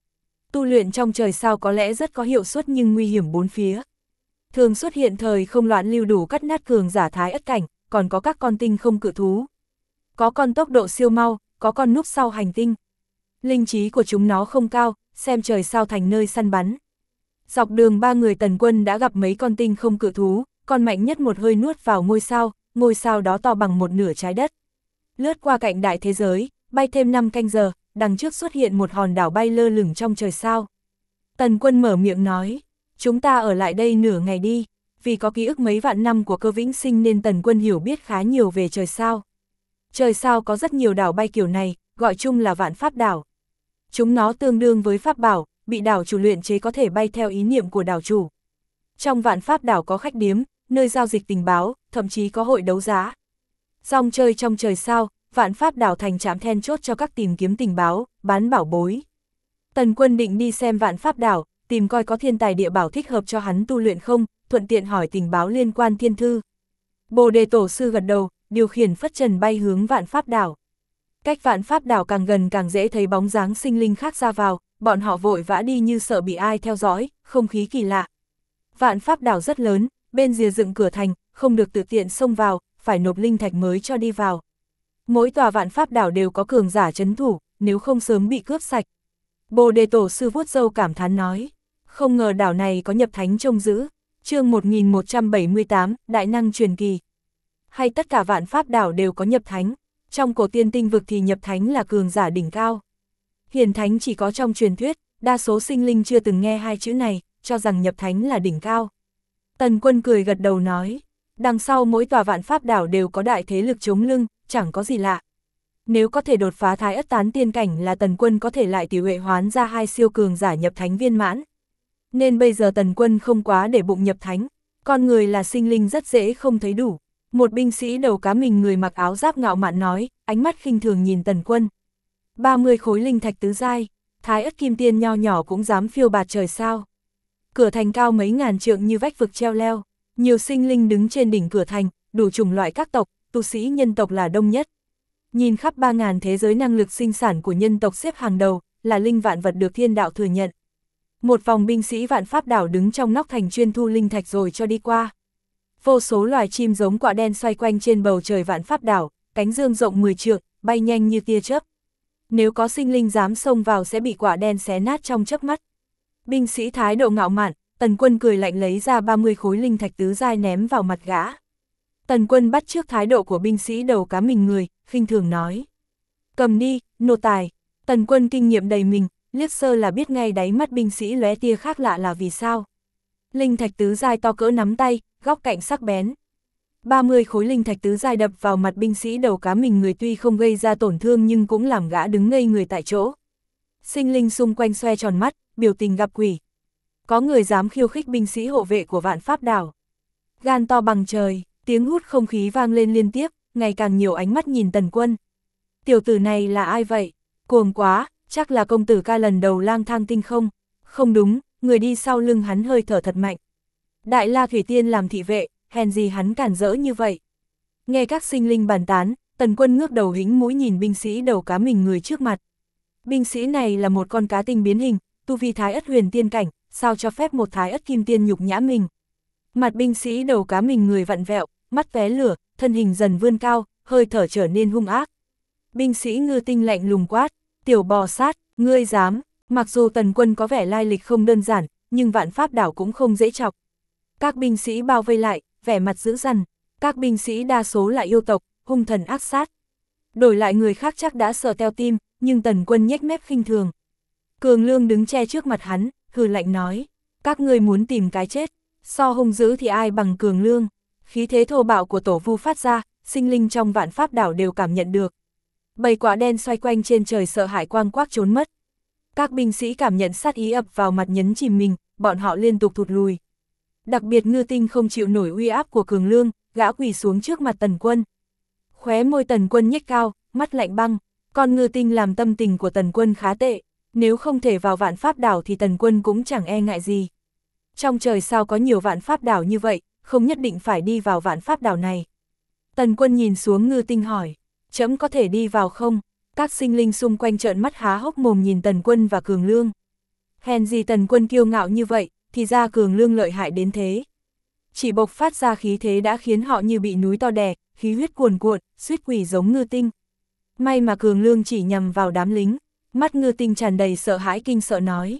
Tu luyện trong trời sao có lẽ rất có hiệu suất nhưng nguy hiểm bốn phía. Thường xuất hiện thời không loạn lưu đủ cắt nát cường giả thái ất cảnh, còn có các con tinh không cự thú. Có con tốc độ siêu mau, có con núp sau hành tinh. Linh trí của chúng nó không cao, xem trời sao thành nơi săn bắn. Dọc đường ba người Tần Quân đã gặp mấy con tinh không cự thú, con mạnh nhất một hơi nuốt vào ngôi sao đó to bằng một nửa trái đất. Lướt qua cạnh đại thế giới, bay thêm 5 canh giờ, đằng trước xuất hiện một hòn đảo bay lơ lửng trong trời sao. Tần Quân mở miệng nói, chúng ta ở lại đây nửa ngày đi, vì có ký ức mấy vạn năm của Cơ Vĩnh Sinh nên Tần Quân hiểu biết khá nhiều về trời sao. Trời sao có rất nhiều đảo bay kiểu này, gọi chung là vạn pháp đảo. Chúng nó tương đương với pháp bảo, bị đảo chủ luyện chế có thể bay theo ý niệm của đảo chủ. Trong vạn pháp đảo có khách điếm, nơi giao dịch tình báo, thậm chí có hội đấu giá. Rong chơi trong trời sao, vạn pháp đảo thành trạm then chốt cho các tìm kiếm tình báo, bán bảo bối. Tần Quân định đi xem vạn pháp đảo, tìm coi có thiên tài địa bảo thích hợp cho hắn tu luyện không, thuận tiện hỏi tình báo liên quan thiên thư. Bồ Đề Tổ sư gật đầu, điều khiển phất trần bay hướng vạn pháp đảo. Cách vạn pháp đảo càng gần càng dễ thấy bóng dáng sinh linh khác ra vào, bọn họ vội vã đi như sợ bị ai theo dõi, không khí kỳ lạ. Vạn pháp đảo rất lớn, bên rìa dựng cửa thành, không được tự tiện xông vào, phải nộp linh thạch mới cho đi vào. Mỗi tòa vạn pháp đảo đều có cường giả trấn thủ, nếu không sớm bị cướp sạch. Bồ Đề Tổ sư vuốt râu cảm thán nói, không ngờ đảo này có nhập thánh trông giữ. Chương 1178, Đại năng truyền kỳ. Hay tất cả vạn pháp đảo đều có nhập thánh, trong cổ tiên tinh vực thì nhập thánh là cường giả đỉnh cao. Hiền thánh chỉ có trong truyền thuyết, đa số sinh linh chưa từng nghe hai chữ này, cho rằng nhập thánh là đỉnh cao. Tần Quân cười gật đầu nói, đằng sau mỗi tòa vạn pháp đảo đều có đại thế lực chống lưng, chẳng có gì lạ. Nếu có thể đột phá thái ất tán tiên cảnh là Tần Quân có thể lại tỷ huệ hoán ra hai siêu cường giả nhập thánh viên mãn. Nên bây giờ Tần Quân không quá để bụng nhập thánh, con người là sinh linh rất dễ không thấy đủ. Một binh sĩ đầu cá mình người mặc áo giáp ngạo mạn nói, ánh mắt khinh thường nhìn Tần Quân. 30 khối linh thạch tứ giai, thái ất kim tiên nho nhỏ cũng dám phiêu bạt trời sao. Cửa thành cao mấy ngàn trượng như vách vực treo leo, nhiều sinh linh đứng trên đỉnh cửa thành, đủ chủng loại các tộc, tu sĩ nhân tộc là đông nhất. Nhìn khắp 3.000 thế giới năng lực sinh sản của nhân tộc xếp hàng đầu, là linh vạn vật được thiên đạo thừa nhận. Một vòng binh sĩ vạn pháp đảo đứng trong nóc thành chuyên thu linh thạch rồi cho đi qua. Vô số loài chim giống quạ đen xoay quanh trên bầu trời vạn pháp đảo, cánh dương rộng 10 trượng, bay nhanh như tia chớp. Nếu có sinh linh dám xông vào sẽ bị quạ đen xé nát trong chớp mắt. Binh sĩ thái độ ngạo mạn, Tần Quân cười lạnh lấy ra 30 khối linh thạch tứ giai ném vào mặt gã. Tần Quân bắt chước thái độ của binh sĩ đầu cá mình người, khinh thường nói. Cầm đi, nô tài. Tần Quân kinh nghiệm đầy mình, liếc sơ là biết ngay đáy mắt binh sĩ lóe tia khác lạ là vì sao. Linh thạch tứ giai to cỡ nắm tay, góc cạnh sắc bén. 30 khối linh thạch tứ giai đập vào mặt binh sĩ đầu cá mình người tuy không gây ra tổn thương nhưng cũng làm gã đứng ngây người tại chỗ. Sinh linh xung quanh xoe tròn mắt, biểu tình gặp quỷ. Có người dám khiêu khích binh sĩ hộ vệ của vạn pháp đảo. Gan to bằng trời, tiếng hút không khí vang lên liên tiếp, ngày càng nhiều ánh mắt nhìn Tần Quân. Tiểu tử này là ai vậy? Cuồng quá, chắc là công tử ca lần đầu lang thang tinh không? Không đúng, người đi sau lưng hắn hơi thở thật mạnh. Đại La Thủy Tiên làm thị vệ, hèn gì hắn cản rỡ như vậy? Nghe các sinh linh bàn tán, Tần Quân ngước đầu hính mũi nhìn binh sĩ đầu cá mình người trước mặt. Binh sĩ này là một con cá tinh biến hình, tu vi thái ất huyền tiên cảnh, sao cho phép một thái ất kim tiên nhục nhã mình? Mặt binh sĩ đầu cá mình người vặn vẹo, mắt tóe lửa, thân hình dần vươn cao, hơi thở trở nên hung ác. Binh sĩ Ngư Tinh lạnh lùng quát, tiểu bò sát, ngươi dám? Mặc dù Tần Quân có vẻ lai lịch không đơn giản, nhưng vạn pháp đảo cũng không dễ chọc. Các binh sĩ bao vây lại, vẻ mặt dữ dằn. Các binh sĩ đa số là yêu tộc, hung thần ác sát. Đổi lại người khác chắc đã sợ teo tim, nhưng Tần Quân nhếch mép khinh thường. Cường Lương đứng che trước mặt hắn, hừ lạnh nói, các ngươi muốn tìm cái chết, so hung dữ thì ai bằng Cường Lương. Khí thế thô bạo của tổ vu phát ra, sinh linh trong vạn pháp đảo đều cảm nhận được. Bầy quả đen xoay quanh trên trời sợ hãi quang quác trốn mất. Các binh sĩ cảm nhận sát ý ập vào mặt nhấn chìm mình, bọn họ liên tục thụt lùi. Đặc biệt Ngư Tinh không chịu nổi uy áp của Cường Lương, gã quỳ xuống trước mặt Tần Quân. Khóe môi Tần Quân nhếch cao, mắt lạnh băng, con Ngư Tinh làm tâm tình của Tần Quân khá tệ, nếu không thể vào vạn pháp đảo thì Tần Quân cũng chẳng e ngại gì. Trong trời sao có nhiều vạn pháp đảo như vậy, không nhất định phải đi vào vạn pháp đảo này. Tần Quân nhìn xuống Ngư Tinh hỏi, trẫm có thể đi vào không? Các sinh linh xung quanh trợn mắt há hốc mồm nhìn Tần Quân và Cường Lương. Hèn gì Tần Quân kiêu ngạo như vậy, thì ra Cường Lương lợi hại đến thế. Chỉ bộc phát ra khí thế đã khiến họ như bị núi to đè, khí huyết cuồn cuộn, suýt quỷ giống Ngư Tinh. May mà Cường Lương chỉ nhằm vào đám lính, mắt Ngư Tinh tràn đầy sợ hãi kinh sợ nói.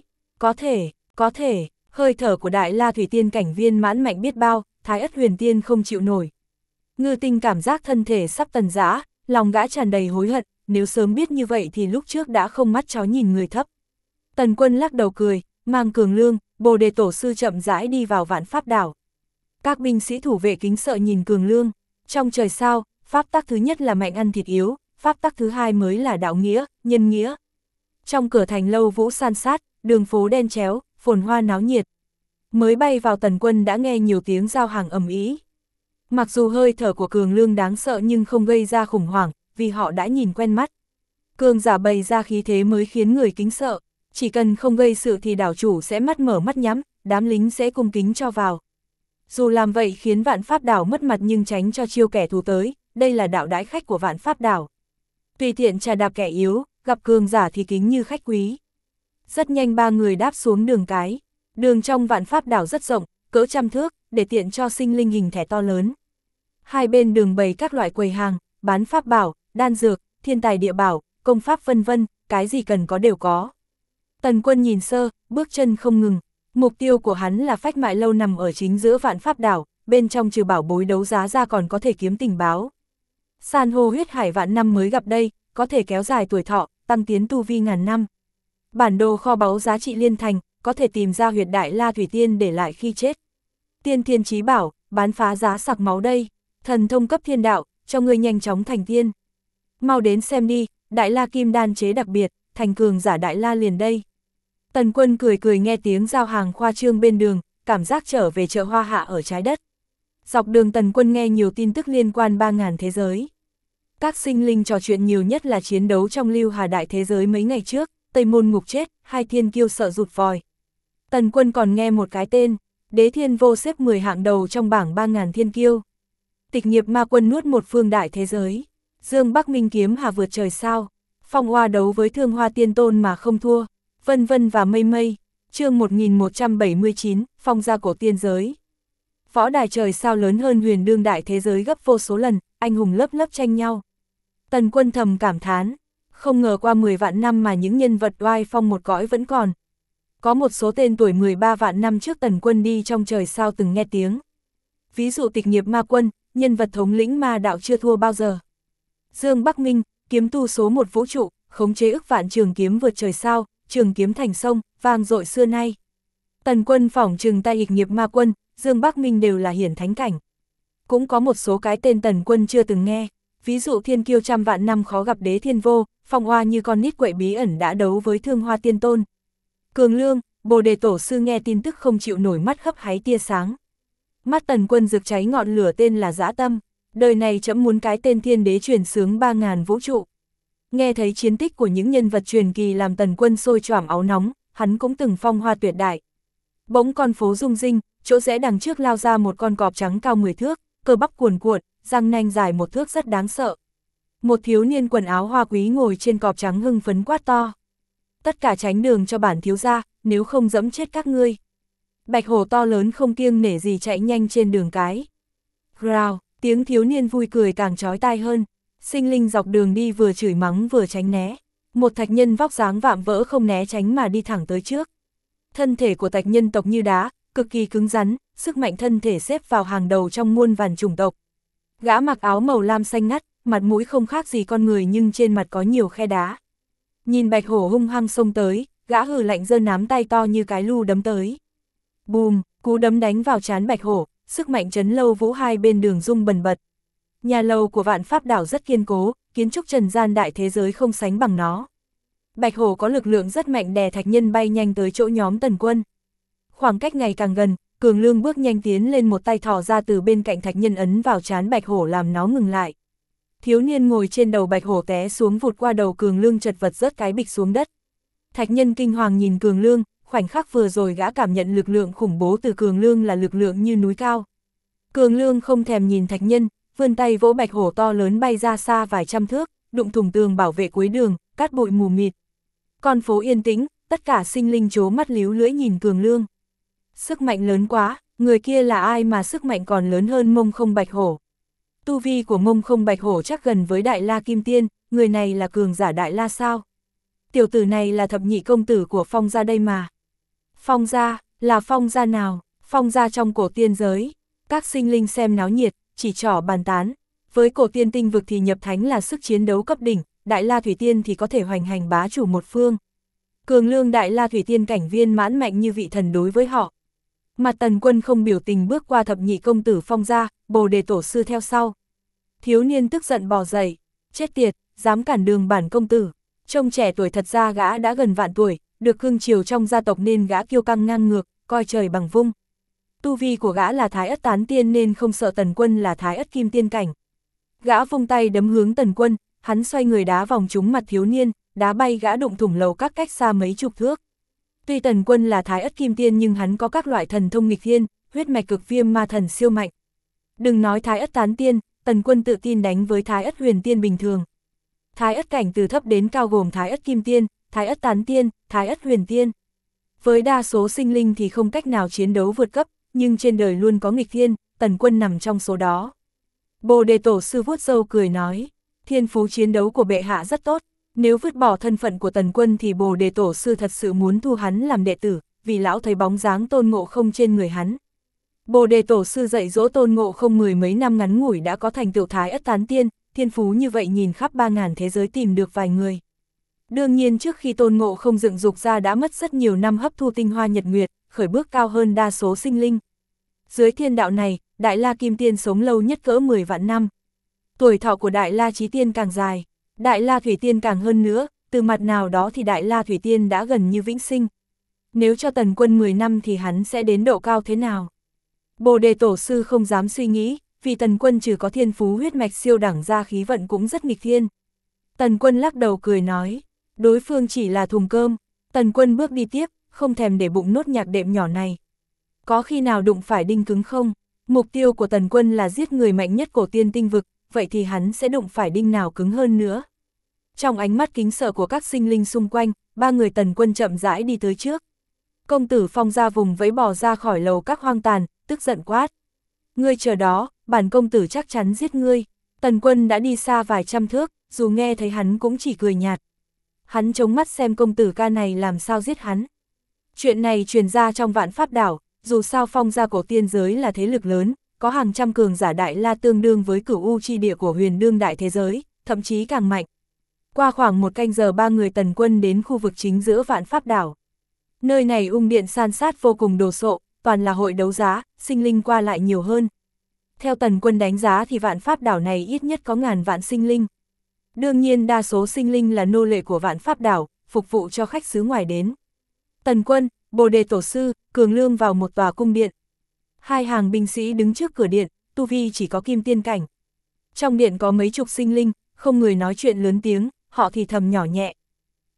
Có thể, hơi thở của Đại La Thủy Tiên cảnh viên mãn mạnh biết bao, Thái Ất Huyền Tiên không chịu nổi. Ngư Tinh cảm giác thân thể sắp tàn rã, lòng gã tràn đầy hối hận, nếu sớm biết như vậy thì lúc trước đã không mắt chó nhìn người thấp. Tần Quân lắc đầu cười, mang Cường Lương, Bồ Đề Tổ sư chậm rãi đi vào Vạn Pháp đảo. Các binh sĩ thủ vệ kính sợ nhìn Cường Lương, trong trời sao, pháp tắc thứ nhất là mạnh ăn thịt yếu, pháp tắc thứ hai mới là đạo nghĩa, nhân nghĩa. Trong cửa thành lâu vũ san sát, đường phố đen chéo, phồn hoa náo nhiệt. Mới bay vào Tần Quân đã nghe nhiều tiếng giao hàng ầm ĩ. Mặc dù hơi thở của Cường Lương đáng sợ nhưng không gây ra khủng hoảng, vì họ đã nhìn quen mắt. Cường giả bày ra khí thế mới khiến người kính sợ, chỉ cần không gây sự thì đảo chủ sẽ mắt mở mắt nhắm, đám lính sẽ cung kính cho vào. Dù làm vậy khiến Vạn Pháp đảo mất mặt nhưng tránh cho chiêu kẻ thù tới, đây là đạo đãi khách của Vạn Pháp đảo. Tùy tiện trà đạp kẻ yếu, gặp cường giả thì kính như khách quý. Rất nhanh ba người đáp xuống đường cái. Đường trong Vạn Pháp đảo rất rộng, cỡ trăm thước, để tiện cho sinh linh hình thẻ to lớn. Hai bên đường bày các loại quầy hàng, bán pháp bảo, đan dược, thiên tài địa bảo, công pháp vân vân, cái gì cần có đều có. Tần Quân nhìn sơ, bước chân không ngừng. Mục tiêu của hắn là Phách Mại Lâu nằm ở chính giữa Vạn Pháp đảo, bên trong trừ bảo bối đấu giá ra còn có thể kiếm tình báo. San hô huyết hải vạn năm mới gặp đây, có thể kéo dài tuổi thọ, tăng tiến tu vi ngàn năm. Bản đồ kho báu giá trị liên thành, có thể tìm ra huyệt Đại La Thủy Tiên để lại khi chết. Tiên thiên chí bảo, bán phá giá sặc máu đây. Thần thông cấp thiên đạo, cho ngươi nhanh chóng thành tiên. Mau đến xem đi, Đại La Kim Đan chế đặc biệt, thành cường giả Đại La liền đây. Tần Quân cười cười nghe tiếng giao hàng khoa trương bên đường, cảm giác trở về chợ hoa hạ ở trái đất. Dọc đường Tần Quân nghe nhiều tin tức liên quan 3.000 thế giới. Các sinh linh trò chuyện nhiều nhất là chiến đấu trong Lưu Hà Đại thế giới mấy ngày trước, Tây Môn Ngục chết, hai thiên kiêu sợ rụt vòi. Tần Quân còn nghe một cái tên, Đế Thiên Vô xếp 10 hạng đầu trong bảng 3.000 thiên kiêu. Tịch Nghiệp Ma Quân nuốt một phương đại thế giới. Dương Bắc Minh kiếm hà vượt trời sao. Phong Oa đấu với Thương Hoa Tiên Tôn mà không thua. Vân vân và mây mây. Chương 1179, Phong gia cổ tiên giới. Võ đài trời sao lớn hơn huyền đương đại thế giới gấp vô số lần, anh hùng lớp lớp tranh nhau. Tần Quân thầm cảm thán, không ngờ qua 10 vạn năm mà những nhân vật oai phong một cõi vẫn còn. Có một số tên tuổi 13 vạn năm trước Tần Quân đi trong trời sao từng nghe tiếng. Ví dụ Tịch Nghiệp Ma Quân, nhân vật thống lĩnh ma đạo chưa thua bao giờ. Dương Bắc Minh, kiếm tu số 1 vũ trụ, khống chế ức vạn trường kiếm vượt trời sao, trường kiếm thành sông, vang dội xưa nay. Tần Quân phỏng chừng tay Tịch Nghiệp Ma Quân, Dương Bắc Minh đều là hiển thánh cảnh. Cũng có một số cái tên Tần Quân chưa từng nghe, ví dụ thiên kiêu trăm vạn năm khó gặp Đế Thiên Vô, Phong Oa như con nít quậy bí ẩn đã đấu với Thương Hoa Tiên Tôn. Cường Lương, Bồ Đề Tổ sư nghe tin tức không chịu nổi mắt hấp háy tia sáng. Mắt Tần Quân rực cháy ngọn lửa tên là dã tâm, đời này trẫm muốn cái tên thiên đế truyền sướng 3.000 vũ trụ. Nghe thấy chiến tích của những nhân vật truyền kỳ làm Tần Quân sôi choảng áo nóng, hắn cũng từng phong hoa tuyệt đại. Bỗng con phố rung rinh, chỗ rẽ đằng trước lao ra một con cọp trắng cao 10 thước, cơ bắp cuồn cuộn, răng nanh dài 1 thước rất đáng sợ. Một thiếu niên quần áo hoa quý ngồi trên cọp trắng hưng phấn quát to. Tất cả tránh đường cho bản thiếu gia, nếu không dẫm chết các ngươi. Bạch hổ to lớn không kiêng nể gì chạy nhanh trên đường cái. Rào, tiếng thiếu niên vui cười càng chói tai hơn. Sinh linh dọc đường đi vừa chửi mắng vừa tránh né. Một thạch nhân vóc dáng vạm vỡ không né tránh mà đi thẳng tới trước. Thân thể của thạch nhân tộc như đá, cực kỳ cứng rắn, sức mạnh thân thể xếp vào hàng đầu trong muôn vàn chủng tộc. Gã mặc áo màu lam xanh ngắt, mặt mũi không khác gì con người nhưng trên mặt có nhiều khe đá. Nhìn bạch hổ hung hăng xông tới, gã hừ lạnh giơ nắm tay to như cái lu đấm tới. Bùm, cú đấm đánh vào trán bạch hổ, sức mạnh chấn lâu vũ hai bên đường rung bần bật. Nhà lầu của Vạn Pháp đảo rất kiên cố, kiến trúc trần gian đại thế giới không sánh bằng nó. Bạch hổ có lực lượng rất mạnh đè thạch nhân bay nhanh tới chỗ nhóm Tần Quân. Khoảng cách ngày càng gần, Cường Lương bước nhanh tiến lên một tay thò ra từ bên cạnh thạch nhân ấn vào trán bạch hổ làm nó ngừng lại. Thiếu niên ngồi trên đầu bạch hổ té xuống vụt qua đầu Cường Lương chật vật rớt cái bịch xuống đất. Thạch nhân kinh hoàng nhìn Cường Lương, khoảnh khắc vừa rồi gã cảm nhận lực lượng khủng bố từ Cường Lương là lực lượng như núi cao. Cường Lương không thèm nhìn thạch nhân, vươn tay vỗ bạch hổ to lớn bay ra xa vài trăm thước, đụng thủng tường bảo vệ cuối đường, cát bụi mù mịt. Con phố yên tĩnh, tất cả sinh linh trố mắt líu lưỡi nhìn Cường Lương. Sức mạnh lớn quá, người kia là ai mà sức mạnh còn lớn hơn Mông Không Bạch Hổ. Tu vi của Mông Không Bạch Hổ chắc gần với Đại La Kim Tiên, người này là cường giả Đại La sao? Tiểu tử này là thập nhị công tử của Phong gia đây mà. Phong gia, là Phong gia nào? Phong gia trong cổ tiên giới. Các sinh linh xem náo nhiệt, chỉ trỏ bàn tán. Với cổ tiên tinh vực thì nhập thánh là sức chiến đấu cấp đỉnh, Đại La Thủy Tiên thì có thể hoành hành bá chủ một phương. Cường Lương Đại La Thủy Tiên cảnh viên mãn mạnh như vị thần đối với họ. Mà Tần Quân không biểu tình bước qua thập nhị công tử Phong gia, Bồ Đề tổ sư theo sau. Thiếu niên tức giận bò dậy, chết tiệt, dám cản đường bản công tử. Trông trẻ tuổi thật ra gã đã gần vạn tuổi, được cưng chiều trong gia tộc nên gã kiêu căng ngang ngược, coi trời bằng vung. Tu vi của gã là Thái Ất Tán Tiên nên không sợ Tần Quân là Thái Ất Kim Tiên cảnh. Gã vung tay đấm hướng Tần Quân, hắn xoay người đá vòng trúng mặt thiếu niên, đá bay gã đụng thủng lầu các cách xa mấy chục thước. Tuy Tần Quân là Thái Ất Kim Tiên nhưng hắn có các loại thần thông nghịch thiên, huyết mạch cực viêm ma thần siêu mạnh. Đừng nói Thái Ất Tán Tiên, Tần Quân tự tin đánh với Thái Ất Huyền Tiên bình thường. Thái Ất cảnh từ thấp đến cao gồm Thái Ất Kim Tiên, Thái Ất Tán Tiên, Thái Ất Huyền Tiên. Với đa số sinh linh thì không cách nào chiến đấu vượt cấp, nhưng trên đời luôn có nghịch thiên, Tần Quân nằm trong số đó. Bồ Đề tổ sư vuốt râu cười nói, thiên phú chiến đấu của bệ hạ rất tốt, nếu vứt bỏ thân phận của Tần Quân thì Bồ Đề tổ sư thật sự muốn thu hắn làm đệ tử, vì lão thấy bóng dáng Tôn Ngộ Không trên người hắn. Bồ Đề tổ sư dạy dỗ Tôn Ngộ Không mười mấy năm ngắn ngủi đã có thành tựu Thái Ất Tán Tiên, thiên phú như vậy nhìn khắp 3000 thế giới tìm được vài người. Đương nhiên trước khi Tôn Ngộ Không dựng dục ra đã mất rất nhiều năm hấp thu tinh hoa nhật nguyệt, khởi bước cao hơn đa số sinh linh. Dưới thiên đạo này, Đại La Kim Tiên sống lâu nhất cỡ 10 vạn năm. Tuổi thọ của Đại La Chí Tiên càng dài, Đại La Thủy Tiên càng hơn nữa, từ mặt nào đó thì Đại La Thủy Tiên đã gần như vĩnh sinh. Nếu cho Tần Quân 10 năm thì hắn sẽ đến độ cao thế nào? Bồ Đề tổ sư không dám suy nghĩ, vì Tần Quân trừ có thiên phú huyết mạch siêu đẳng ra khí vận cũng rất nghịch thiên. Tần Quân lắc đầu cười nói, đối phương chỉ là thùng cơm. Tần Quân bước đi tiếp, không thèm để bụng nốt nhạc đệm nhỏ này. Có khi nào đụng phải đinh cứng không? Mục tiêu của Tần Quân là giết người mạnh nhất cổ tiên tinh vực, vậy thì hắn sẽ đụng phải đinh nào cứng hơn nữa? Trong ánh mắt kính sợ của các sinh linh xung quanh, ba người Tần Quân chậm rãi đi tới trước. Công tử Phong ra vùng vẫy bò ra khỏi lầu các hoang tàn, tức giận quát. Ngươi chờ đó, bản công tử chắc chắn giết ngươi. Tần Quân đã đi xa vài trăm thước, dù nghe thấy hắn cũng chỉ cười nhạt. Hắn chống mắt xem công tử ca này làm sao giết hắn. Chuyện này truyền ra trong Vạn Pháp đảo, dù sao Phong gia cổ tiên giới là thế lực lớn, có hàng trăm cường giả Đại La tương đương với Cửu U chi địa của huyền đương đại thế giới, thậm chí càng mạnh. Qua khoảng một canh giờ ba người Tần Quân đến khu vực chính giữa Vạn Pháp đảo. Nơi này ung điện san sát vô cùng đồ sộ, toàn là hội đấu giá, sinh linh qua lại nhiều hơn. Theo Tần Quân đánh giá thì Vạn Pháp đảo này ít nhất có ngàn vạn sinh linh. Đương nhiên đa số sinh linh là nô lệ của Vạn Pháp đảo, phục vụ cho khách xứ ngoài đến. Tần Quân, Bồ Đề tổ sư, Cường Lương vào một tòa cung điện. Hai hàng binh sĩ đứng trước cửa điện, tu vi chỉ có kim tiên cảnh. Trong điện có mấy chục sinh linh, không người nói chuyện lớn tiếng, họ thì thầm nhỏ nhẹ.